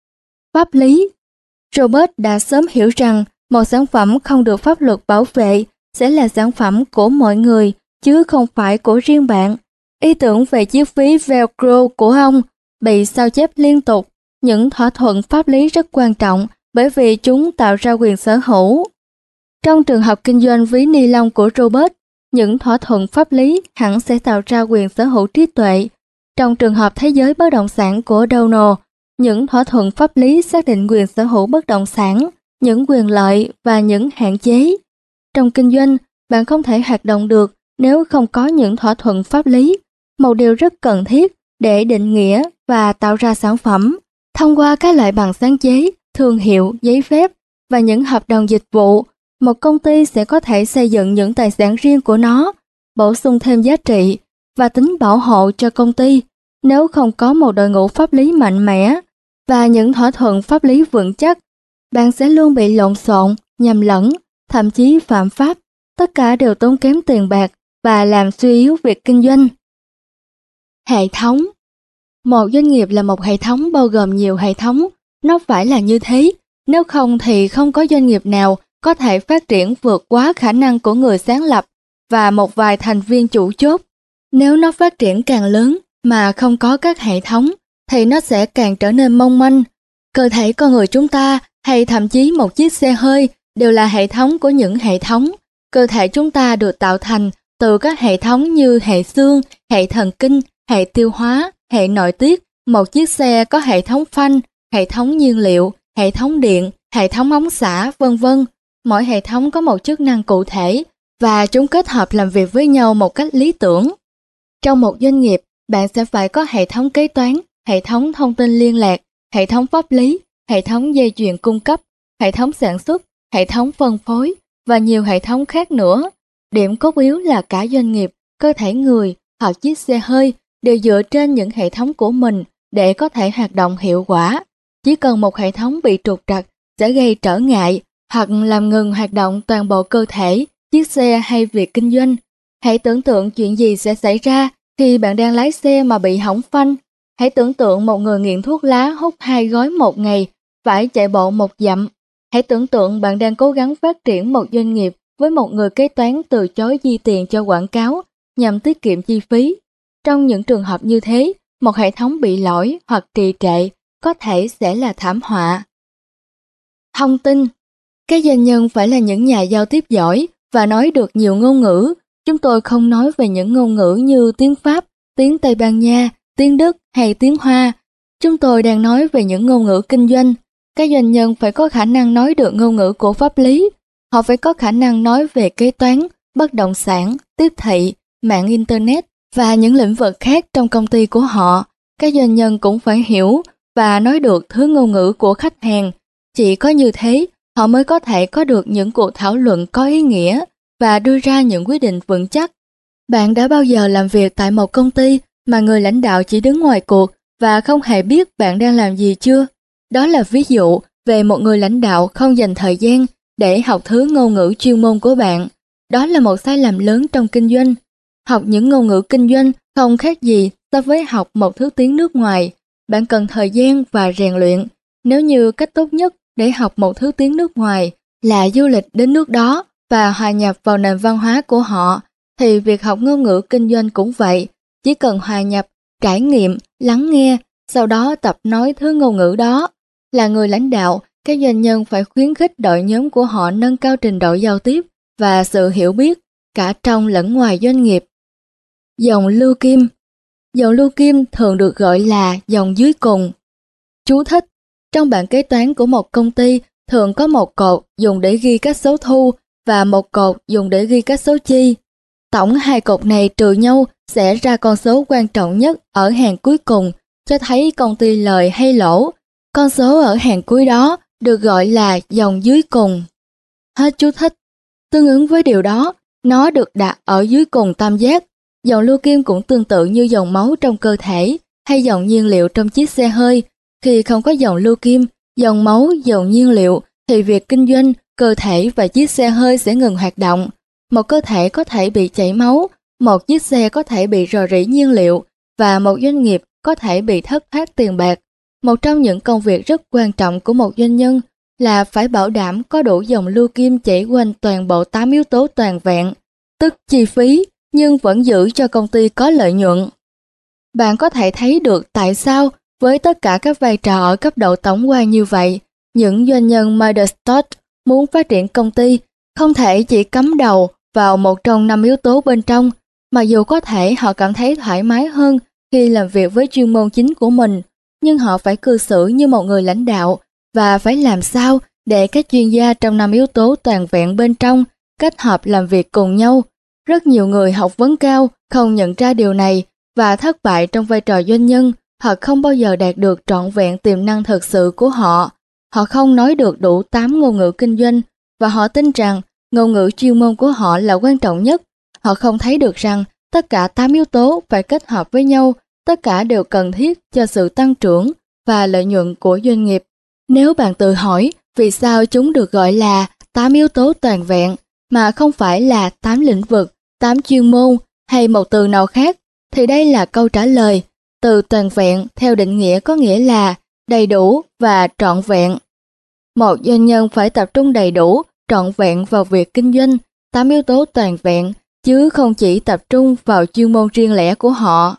Pháp lý. Robert đã sớm hiểu rằng một sản phẩm không được pháp luật bảo vệ sẽ là sản phẩm của mọi người, chứ không phải của riêng bạn. Ý tưởng về chiếc ví Velcro của ông bị sao chép liên tục. Những thỏa thuận pháp lý rất quan trọng bởi vì chúng tạo ra quyền sở hữu. Trong trường hợp kinh doanh ví ni lông của Robert, những thỏa thuận pháp lý hẳn sẽ tạo ra quyền sở hữu trí tuệ. Trong trường hợp thế giới bất động sản của Donald, những thỏa thuận pháp lý xác định quyền sở hữu bất động sản, những quyền lợi và những hạn chế. Trong kinh doanh, bạn không thể hoạt động được nếu không có những thỏa thuận pháp lý. Một điều rất cần thiết để định nghĩa và tạo ra sản phẩm. Thông qua các loại bằng sáng chế, thương hiệu, giấy phép và những hợp đồng dịch vụ, một công ty sẽ có thể xây dựng những tài sản riêng của nó, bổ sung thêm giá trị và tính bảo hộ cho công ty. Nếu không có một đội ngũ pháp lý mạnh mẽ và những thỏa thuận pháp lý vững chắc, bạn sẽ luôn bị lộn xộn, nhầm lẫn, thậm chí phạm pháp. Tất cả đều tốn kém tiền bạc và làm suy yếu việc kinh doanh. Hệ thống. Một doanh nghiệp là một hệ thống bao gồm nhiều hệ thống. Nó phải là như thế, nếu không thì không có doanh nghiệp nào có thể phát triển vượt quá khả năng của người sáng lập và một vài thành viên chủ chốt. Nếu nó phát triển càng lớn mà không có các hệ thống, thì nó sẽ càng trở nên mong manh. Cơ thể con người chúng ta hay thậm chí một chiếc xe hơi đều là hệ thống của những hệ thống. Cơ thể chúng ta được tạo thành từ các hệ thống như hệ xương, hệ thần kinh, hệ tiêu hóa, hệ nội tiết. Một chiếc xe có hệ thống phanh, hệ thống nhiên liệu, hệ thống điện, hệ thống ống xả, vân vân. Mỗi hệ thống có một chức năng cụ thể và chúng kết hợp làm việc với nhau một cách lý tưởng. Trong một doanh nghiệp, bạn sẽ phải có hệ thống kế toán, hệ thống thông tin liên lạc, hệ thống pháp lý, hệ thống dây chuyền cung cấp, hệ thống sản xuất, hệ thống phân phối và nhiều hệ thống khác nữa. Điểm cốt yếu là cả doanh nghiệp, cơ thể người hoặc chiếc xe hơi đều dựa trên những hệ thống của mình để có thể hoạt động hiệu quả. Chỉ cần một hệ thống bị trục trặc sẽ gây trở ngại hoặc làm ngừng hoạt động toàn bộ cơ thể, chiếc xe hay việc kinh doanh. Hãy tưởng tượng chuyện gì sẽ xảy ra khi bạn đang lái xe mà bị hỏng phanh. Hãy tưởng tượng một người nghiện thuốc lá hút hai gói một ngày, phải chạy bộ một dặm. Hãy tưởng tượng bạn đang cố gắng phát triển một doanh nghiệp với một người kế toán từ chối chi tiền cho quảng cáo nhằm tiết kiệm chi phí. Trong những trường hợp như thế, một hệ thống bị lỗi hoặc trì trệ có thể sẽ là thảm họa. Thông tin. Các doanh nhân phải là những nhà giao tiếp giỏi và nói được nhiều ngôn ngữ. Chúng tôi không nói về những ngôn ngữ như tiếng Pháp, tiếng Tây Ban Nha, tiếng Đức hay tiếng Hoa. Chúng tôi đang nói về những ngôn ngữ kinh doanh. Các doanh nhân phải có khả năng nói được ngôn ngữ của pháp lý. Họ phải có khả năng nói về kế toán, bất động sản, tiếp thị, mạng Internet và những lĩnh vực khác trong công ty của họ. Các doanh nhân cũng phải hiểu và nói được thứ ngôn ngữ của khách hàng. Chỉ có như thế, họ mới có thể có được những cuộc thảo luận có ý nghĩa và đưa ra những quyết định vững chắc. Bạn đã bao giờ làm việc tại một công ty mà người lãnh đạo chỉ đứng ngoài cuộc và không hề biết bạn đang làm gì chưa? Đó là ví dụ về một người lãnh đạo không dành thời gian để học thứ ngôn ngữ chuyên môn của bạn. Đó là một sai lầm lớn trong kinh doanh. Học những ngôn ngữ kinh doanh không khác gì so với học một thứ tiếng nước ngoài. Bạn cần thời gian và rèn luyện. Nếu như cách tốt nhất để học một thứ tiếng nước ngoài là du lịch đến nước đó và hòa nhập vào nền văn hóa của họ, thì việc học ngôn ngữ kinh doanh cũng vậy. Chỉ cần hòa nhập, trải nghiệm, lắng nghe, sau đó tập nói thứ ngôn ngữ đó. Là người lãnh đạo, các doanh nhân phải khuyến khích đội nhóm của họ nâng cao trình độ giao tiếp và sự hiểu biết, cả trong lẫn ngoài doanh nghiệp. Dòng lưu kim. Dòng lưu kim thường được gọi là dòng dưới cùng. Chú thích: trong bảng kế toán của một công ty thường có một cột dùng để ghi các số thu và một cột dùng để ghi các số chi. Tổng hai cột này trừ nhau sẽ ra con số quan trọng nhất ở hàng cuối cùng, cho thấy công ty lời hay lỗ. Con số ở hàng cuối đó được gọi là dòng dưới cùng. Hết chú thích. Tương ứng với điều đó, nó được đặt ở dưới cùng tam giác. Dòng lưu kim cũng tương tự như dòng máu trong cơ thể hay dòng nhiên liệu trong chiếc xe hơi. Khi không có dòng lưu kim, dòng máu, dòng nhiên liệu, thì việc kinh doanh, cơ thể và chiếc xe hơi sẽ ngừng hoạt động. Một cơ thể có thể bị chảy máu, một chiếc xe có thể bị rò rỉ nhiên liệu và một doanh nghiệp có thể bị thất thoát tiền bạc. Một trong những công việc rất quan trọng của một doanh nhân là phải bảo đảm có đủ dòng lưu kim chảy quanh toàn bộ tám yếu tố toàn vẹn, tức chi phí, nhưng vẫn giữ cho công ty có lợi nhuận. Bạn có thể thấy được tại sao với tất cả các vai trò ở cấp độ tổng quan như vậy, những doanh nhân Midas-touch muốn phát triển công ty không thể chỉ cắm đầu vào một trong năm yếu tố bên trong, mặc dù có thể họ cảm thấy thoải mái hơn khi làm việc với chuyên môn chính của mình, nhưng họ phải cư xử như một người lãnh đạo và phải làm sao để các chuyên gia trong năm yếu tố toàn vẹn bên trong kết hợp làm việc cùng nhau. Rất nhiều người học vấn cao không nhận ra điều này và thất bại trong vai trò doanh nhân, họ không bao giờ đạt được trọn vẹn tiềm năng thực sự của họ. Họ không nói được đủ tám ngôn ngữ kinh doanh và họ tin rằng ngôn ngữ chuyên môn của họ là quan trọng nhất. Họ không thấy được rằng tất cả tám yếu tố phải kết hợp với nhau, tất cả đều cần thiết cho sự tăng trưởng và lợi nhuận của doanh nghiệp. Nếu bạn tự hỏi vì sao chúng được gọi là tám yếu tố toàn vẹn mà không phải là tám lĩnh vực, tám chuyên môn hay một từ nào khác, thì đây là câu trả lời. Từ toàn vẹn theo định nghĩa có nghĩa là đầy đủ và trọn vẹn. Một doanh nhân phải tập trung đầy đủ, trọn vẹn vào việc kinh doanh, tám yếu tố toàn vẹn, chứ không chỉ tập trung vào chuyên môn riêng lẻ của họ.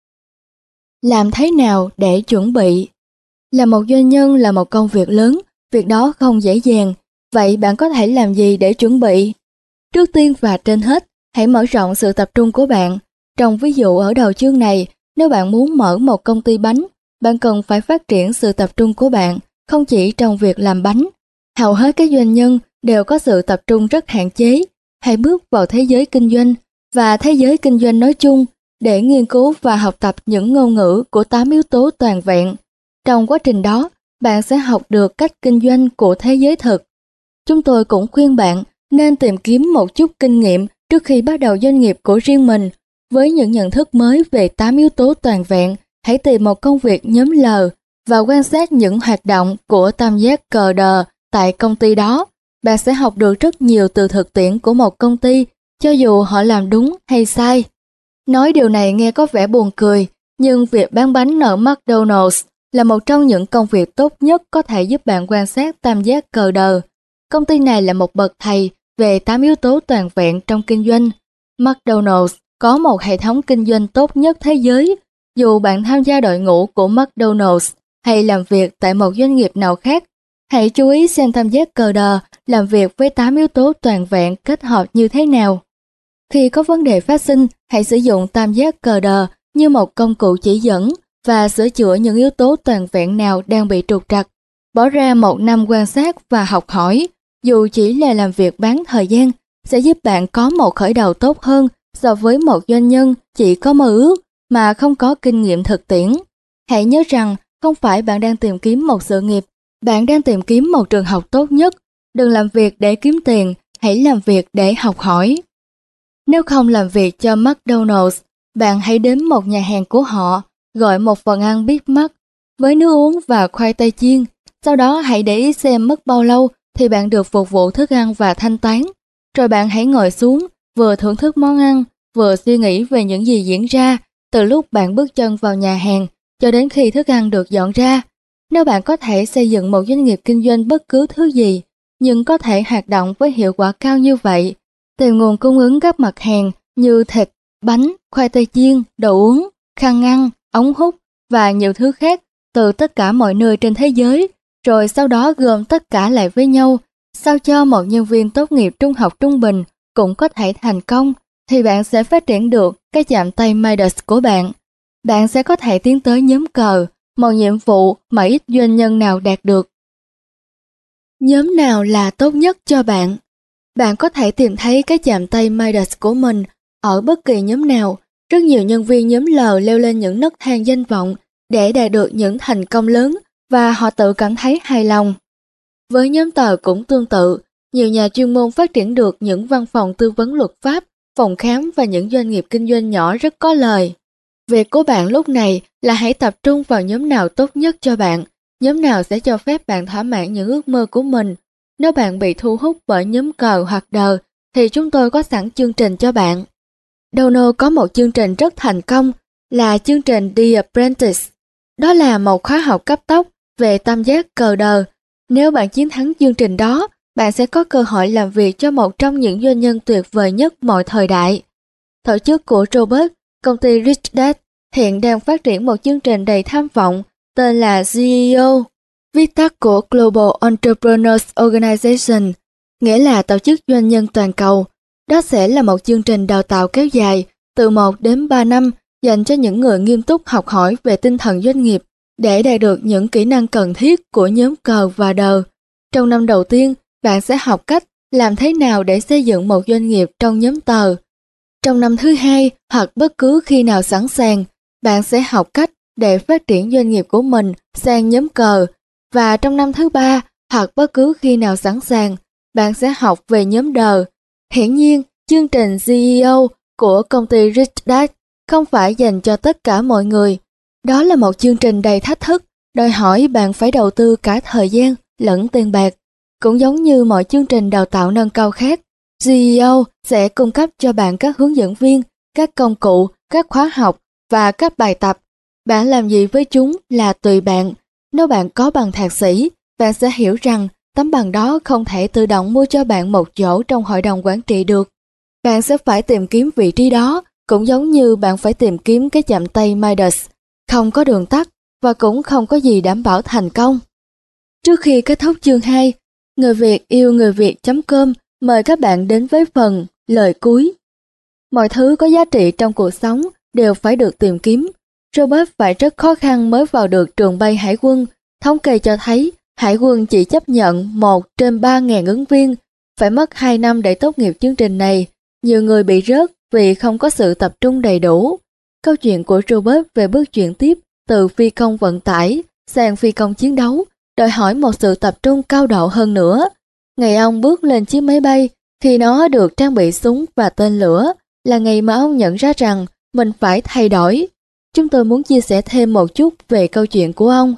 Làm thế nào để chuẩn bị? Là một doanh nhân là một công việc lớn, việc đó không dễ dàng. Vậy bạn có thể làm gì để chuẩn bị? Trước tiên và trên hết, hãy mở rộng sự tập trung của bạn. Trong ví dụ ở đầu chương này, nếu bạn muốn mở một công ty bánh, bạn cần phải phát triển sự tập trung của bạn, không chỉ trong việc làm bánh. Hầu hết các doanh nhân đều có sự tập trung rất hạn chế. Hãy bước vào thế giới kinh doanh và thế giới kinh doanh nói chung để nghiên cứu và học tập những ngôn ngữ của tám yếu tố toàn vẹn. Trong quá trình đó, bạn sẽ học được cách kinh doanh của thế giới thực. Chúng tôi cũng khuyên bạn nên tìm kiếm một chút kinh nghiệm trước khi bắt đầu doanh nghiệp của riêng mình. Với những nhận thức mới về tám yếu tố toàn vẹn, hãy tìm một công việc nhóm L và quan sát những hoạt động của tam giác cờ đờ tại công ty đó. Bạn sẽ học được rất nhiều từ thực tiễn của một công ty, cho dù họ làm đúng hay sai. Nói điều này nghe có vẻ buồn cười, nhưng việc bán bánh ở McDonald's là một trong những công việc tốt nhất có thể giúp bạn quan sát tam giác cờ đờ. Công ty này là một bậc thầy về tám yếu tố toàn vẹn trong kinh doanh. McDonald's có một hệ thống kinh doanh tốt nhất thế giới. Dù bạn tham gia đội ngũ của McDonald's hay làm việc tại một doanh nghiệp nào khác, hãy chú ý xem tam giác cờ đờ làm việc với tám yếu tố toàn vẹn kết hợp như thế nào. Khi có vấn đề phát sinh, hãy sử dụng tam giác cờ đờ như một công cụ chỉ dẫn và sửa chữa những yếu tố toàn vẹn nào đang bị trục trặc. Bỏ ra một năm quan sát và học hỏi, dù chỉ là làm việc bán thời gian, sẽ giúp bạn có một khởi đầu tốt hơn so với một doanh nhân chỉ có mơ ước mà không có kinh nghiệm thực tiễn. Hãy nhớ rằng không phải bạn đang tìm kiếm một sự nghiệp, bạn đang tìm kiếm một trường học tốt nhất. Đừng làm việc để kiếm tiền, hãy làm việc để học hỏi. Nếu không làm việc cho McDonald's, bạn hãy đến một nhà hàng của họ, gọi một phần ăn Big Mac với nước uống và khoai tây chiên. Sau đó hãy để ý xem mất bao lâu thì bạn được phục vụ thức ăn và thanh toán. Rồi bạn hãy ngồi xuống, vừa thưởng thức món ăn, vừa suy nghĩ về những gì diễn ra từ lúc bạn bước chân vào nhà hàng cho đến khi thức ăn được dọn ra. Nếu bạn có thể xây dựng một doanh nghiệp kinh doanh bất cứ thứ gì, nhưng có thể hoạt động với hiệu quả cao như vậy, tìm nguồn cung ứng các mặt hàng như thịt, bánh, khoai tây chiên, đồ uống, khăn ăn, ống hút và nhiều thứ khác từ tất cả mọi nơi trên thế giới, rồi sau đó gom tất cả lại với nhau, sao cho một nhân viên tốt nghiệp trung học trung bình cũng có thể thành công, thì bạn sẽ phát triển được cái chạm tay Midas của bạn. Bạn sẽ có thể tiến tới nhóm cờ, một nhiệm vụ mà ít doanh nhân nào đạt được. Nhóm nào là tốt nhất cho bạn? Bạn có thể tìm thấy cái chạm tay Midas của mình ở bất kỳ nhóm nào. Rất nhiều nhân viên nhóm L leo lên những nấc thang danh vọng để đạt được những thành công lớn và họ tự cảm thấy hài lòng. Với nhóm tờ cũng tương tự, nhiều nhà chuyên môn phát triển được những văn phòng tư vấn luật pháp, phòng khám và những doanh nghiệp kinh doanh nhỏ rất có lời. Việc của bạn lúc này là hãy tập trung vào nhóm nào tốt nhất cho bạn, nhóm nào sẽ cho phép bạn thỏa mãn những ước mơ của mình. Nếu bạn bị thu hút bởi nhóm cờ hoặc đờ, thì chúng tôi có sẵn chương trình cho bạn. Dono có một chương trình rất thành công là chương trình The Apprentice. Đó là một khóa học cấp tốc về tam giác cờ đờ. Nếu bạn chiến thắng chương trình đó, bạn sẽ có cơ hội làm việc cho một trong những doanh nhân tuyệt vời nhất mọi thời đại. Tổ chức của Robert, công ty Rich Dad, hiện đang phát triển một chương trình đầy tham vọng tên là giê e o, viết tắt của Global Entrepreneurs Organization, nghĩa là tổ chức doanh nhân toàn cầu. Đó sẽ là một chương trình đào tạo kéo dài từ một đến ba năm dành cho những người nghiêm túc học hỏi về tinh thần doanh nghiệp để đạt được những kỹ năng cần thiết của nhóm cờ và đờ. Trong năm đầu tiên, bạn sẽ học cách làm thế nào để xây dựng một doanh nghiệp trong nhóm tờ. Trong năm thứ hai hoặc bất cứ khi nào sẵn sàng, bạn sẽ học cách để phát triển doanh nghiệp của mình sang nhóm cờ. Và trong năm thứ ba hoặc bất cứ khi nào sẵn sàng, bạn sẽ học về nhóm đờ. Hiển nhiên, chương trình xê e ô của công ty Rich Dad không phải dành cho tất cả mọi người. Đó là một chương trình đầy thách thức, đòi hỏi bạn phải đầu tư cả thời gian lẫn tiền bạc. Cũng giống như mọi chương trình đào tạo nâng cao khác, xê e ô sẽ cung cấp cho bạn các hướng dẫn viên, các công cụ, các khóa học và các bài tập. Bạn làm gì với chúng là tùy bạn. Nếu bạn có bằng thạc sĩ, bạn sẽ hiểu rằng tấm bằng đó không thể tự động mua cho bạn một chỗ trong hội đồng quản trị được. Bạn sẽ phải tìm kiếm vị trí đó, cũng giống như bạn phải tìm kiếm cái chạm tay Midas. Không có đường tắt và cũng không có gì đảm bảo thành công. Trước khi kết thúc chương hai, Người Việt yêu người Việt chấm com mời các bạn đến với phần lời cuối. Mọi thứ có giá trị trong cuộc sống đều phải được tìm kiếm. Robert phải rất khó khăn mới vào được trường bay hải quân. Thống kê cho thấy hải quân chỉ chấp nhận một trên ba nghìn ứng viên. Phải mất hai năm để tốt nghiệp chương trình này. Nhiều người bị rớt vì không có sự tập trung đầy đủ. Câu chuyện của Robert về bước chuyển tiếp từ phi công vận tải sang phi công chiến đấu đòi hỏi một sự tập trung cao độ hơn nữa. Ngày ông bước lên chiếc máy bay, khi nó được trang bị súng và tên lửa, là ngày mà ông nhận ra rằng mình phải thay đổi. Chúng tôi muốn chia sẻ thêm một chút về câu chuyện của ông.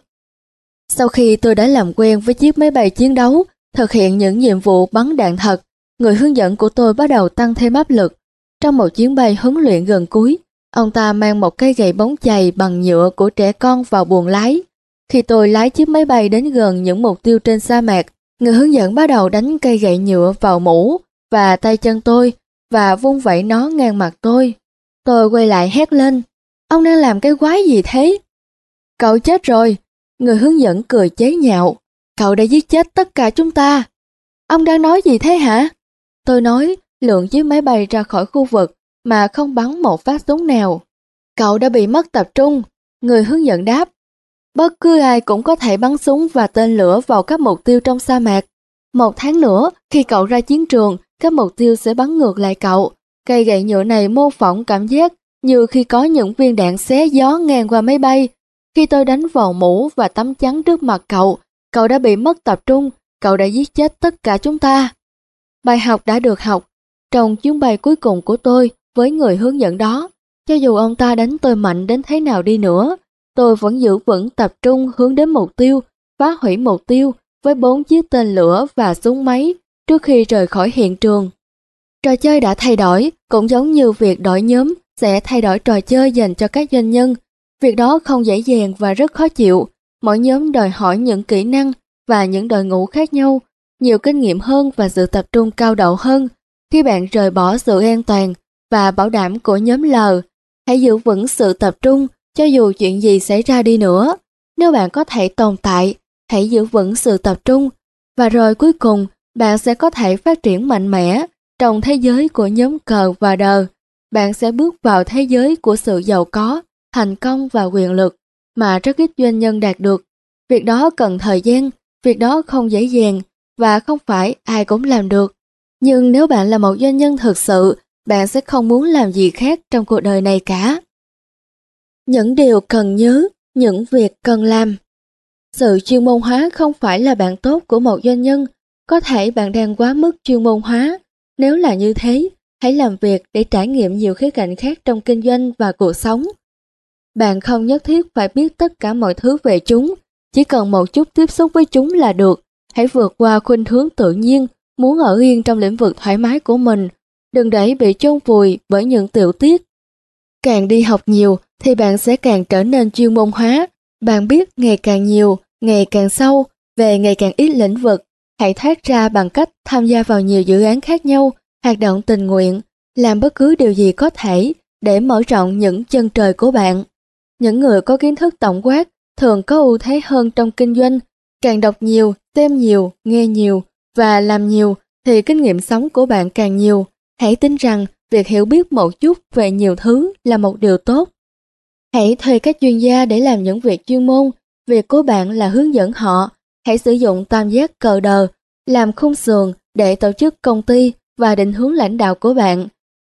Sau khi tôi đã làm quen với chiếc máy bay chiến đấu, thực hiện những nhiệm vụ bắn đạn thật, người hướng dẫn của tôi bắt đầu tăng thêm áp lực. Trong một chuyến bay huấn luyện gần cuối, ông ta mang một cây gậy bóng chày bằng nhựa của trẻ con vào buồng lái. Khi tôi lái chiếc máy bay đến gần những mục tiêu trên sa mạc, người hướng dẫn bắt đầu đánh cây gậy nhựa vào mũ và tay chân tôi và vung vẩy nó ngang mặt tôi. Tôi quay lại hét lên, ông đang làm cái quái gì thế? Cậu chết rồi, người hướng dẫn cười chế nhạo, cậu đã giết chết tất cả chúng ta. Ông đang nói gì thế hả? Tôi nói, lượn chiếc máy bay ra khỏi khu vực mà không bắn một phát súng nào. Cậu đã bị mất tập trung, người hướng dẫn đáp. Bất cứ ai cũng có thể bắn súng và tên lửa vào các mục tiêu trong sa mạc. Một tháng nữa, khi cậu ra chiến trường, các mục tiêu sẽ bắn ngược lại cậu. Cây gậy nhựa này mô phỏng cảm giác như khi có những viên đạn xé gió ngang qua máy bay. Khi tôi đánh vào mũ và tấm chắn trước mặt cậu, cậu đã bị mất tập trung, cậu đã giết chết tất cả chúng ta. Bài học đã được học trong chuyến bay cuối cùng của tôi với người hướng dẫn đó. Cho dù ông ta đánh tôi mạnh đến thế nào đi nữa, tôi vẫn giữ vững tập trung hướng đến mục tiêu, phá hủy mục tiêu với bốn chiếc tên lửa và súng máy trước khi rời khỏi hiện trường. Trò chơi đã thay đổi, cũng giống như việc đổi nhóm sẽ thay đổi trò chơi dành cho các doanh nhân. Việc đó không dễ dàng và rất khó chịu. Mỗi nhóm đòi hỏi những kỹ năng và những đội ngũ khác nhau, nhiều kinh nghiệm hơn và sự tập trung cao độ hơn. Khi bạn rời bỏ sự an toàn và bảo đảm của nhóm L, hãy giữ vững sự tập trung cho dù chuyện gì xảy ra đi nữa. Nếu bạn có thể tồn tại, hãy giữ vững sự tập trung. Và rồi cuối cùng, bạn sẽ có thể phát triển mạnh mẽ trong thế giới của nhóm cờ và đờ. Bạn sẽ bước vào thế giới của sự giàu có, thành công và quyền lực mà rất ít doanh nhân đạt được. Việc đó cần thời gian, việc đó không dễ dàng và không phải ai cũng làm được. Nhưng nếu bạn là một doanh nhân thực sự, bạn sẽ không muốn làm gì khác trong cuộc đời này cả. Những điều cần nhớ, những việc cần làm. Sự chuyên môn hóa không phải là bạn tốt của một doanh nhân. Có thể bạn đang quá mức chuyên môn hóa. Nếu là như thế, hãy làm việc để trải nghiệm nhiều khía cạnh khác trong kinh doanh và cuộc sống. Bạn không nhất thiết phải biết tất cả mọi thứ về chúng, chỉ cần một chút tiếp xúc với chúng là được. Hãy vượt qua khuynh hướng tự nhiên, muốn ở yên trong lĩnh vực thoải mái của mình. Đừng để bị chôn vùi bởi những tiểu tiết. Càng đi học nhiều thì bạn sẽ càng trở nên chuyên môn hóa. Bạn biết ngày càng nhiều, ngày càng sâu, về ngày càng ít lĩnh vực. Hãy thoát ra bằng cách tham gia vào nhiều dự án khác nhau, hoạt động tình nguyện, làm bất cứ điều gì có thể để mở rộng những chân trời của bạn. Những người có kiến thức tổng quát thường có ưu thế hơn trong kinh doanh. Càng đọc nhiều, xem nhiều, nghe nhiều và làm nhiều thì kinh nghiệm sống của bạn càng nhiều. Hãy tin rằng việc hiểu biết một chút về nhiều thứ là một điều tốt. Hãy thuê các chuyên gia để làm những việc chuyên môn. Việc của bạn là hướng dẫn họ. Hãy sử dụng tam giác cờ đờ làm khung sườn để tổ chức công ty và định hướng lãnh đạo của bạn.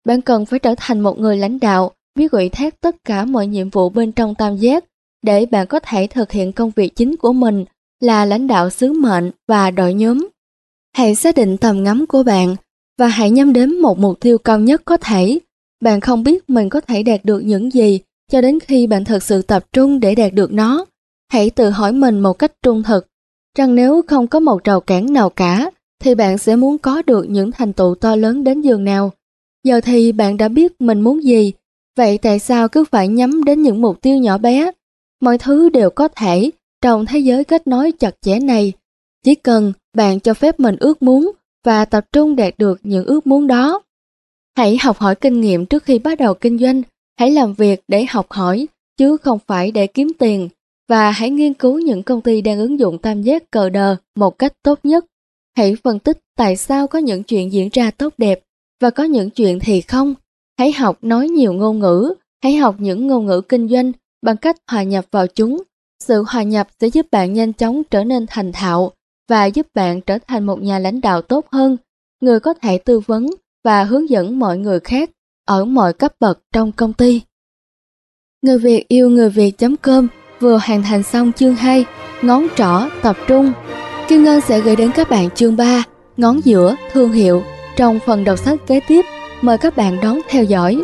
Bạn cần phải trở thành một người lãnh đạo, biết ủy thác tất cả mọi nhiệm vụ bên trong tam giác để bạn có thể thực hiện công việc chính của mình là lãnh đạo sứ mệnh và đội nhóm. Hãy xác định tầm ngắm của bạn và hãy nhắm đến một mục tiêu cao nhất có thể. Bạn không biết mình có thể đạt được những gì cho đến khi bạn thực sự tập trung để đạt được nó. Hãy tự hỏi mình một cách trung thực, rằng nếu không có một rào cản nào cả, thì bạn sẽ muốn có được những thành tựu to lớn đến giường nào. Giờ thì bạn đã biết mình muốn gì, vậy tại sao cứ phải nhắm đến những mục tiêu nhỏ bé? Mọi thứ đều có thể trong thế giới kết nối chặt chẽ này. Chỉ cần bạn cho phép mình ước muốn và tập trung đạt được những ước muốn đó. Hãy học hỏi kinh nghiệm trước khi bắt đầu kinh doanh. Hãy làm việc để học hỏi, chứ không phải để kiếm tiền. Và hãy nghiên cứu những công ty đang ứng dụng tam giác cờ đờ một cách tốt nhất. Hãy phân tích tại sao có những chuyện diễn ra tốt đẹp và có những chuyện thì không. Hãy học nói nhiều ngôn ngữ. Hãy học những ngôn ngữ kinh doanh bằng cách hòa nhập vào chúng. Sự hòa nhập sẽ giúp bạn nhanh chóng trở nên thành thạo và giúp bạn trở thành một nhà lãnh đạo tốt hơn, người có thể tư vấn và hướng dẫn mọi người khác ở mọi cấp bậc trong công ty. Người Việt yêu người Việt chấm com vừa hoàn thành xong chương hai, ngón trỏ tập trung. Kim Ngân sẽ gửi đến các bạn chương ba, ngón giữa thương hiệu trong phần đọc sách kế tiếp. Mời các bạn đón theo dõi.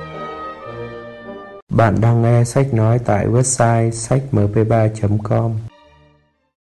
Bạn đang nghe sách nói tại website sách m p ba chấm com.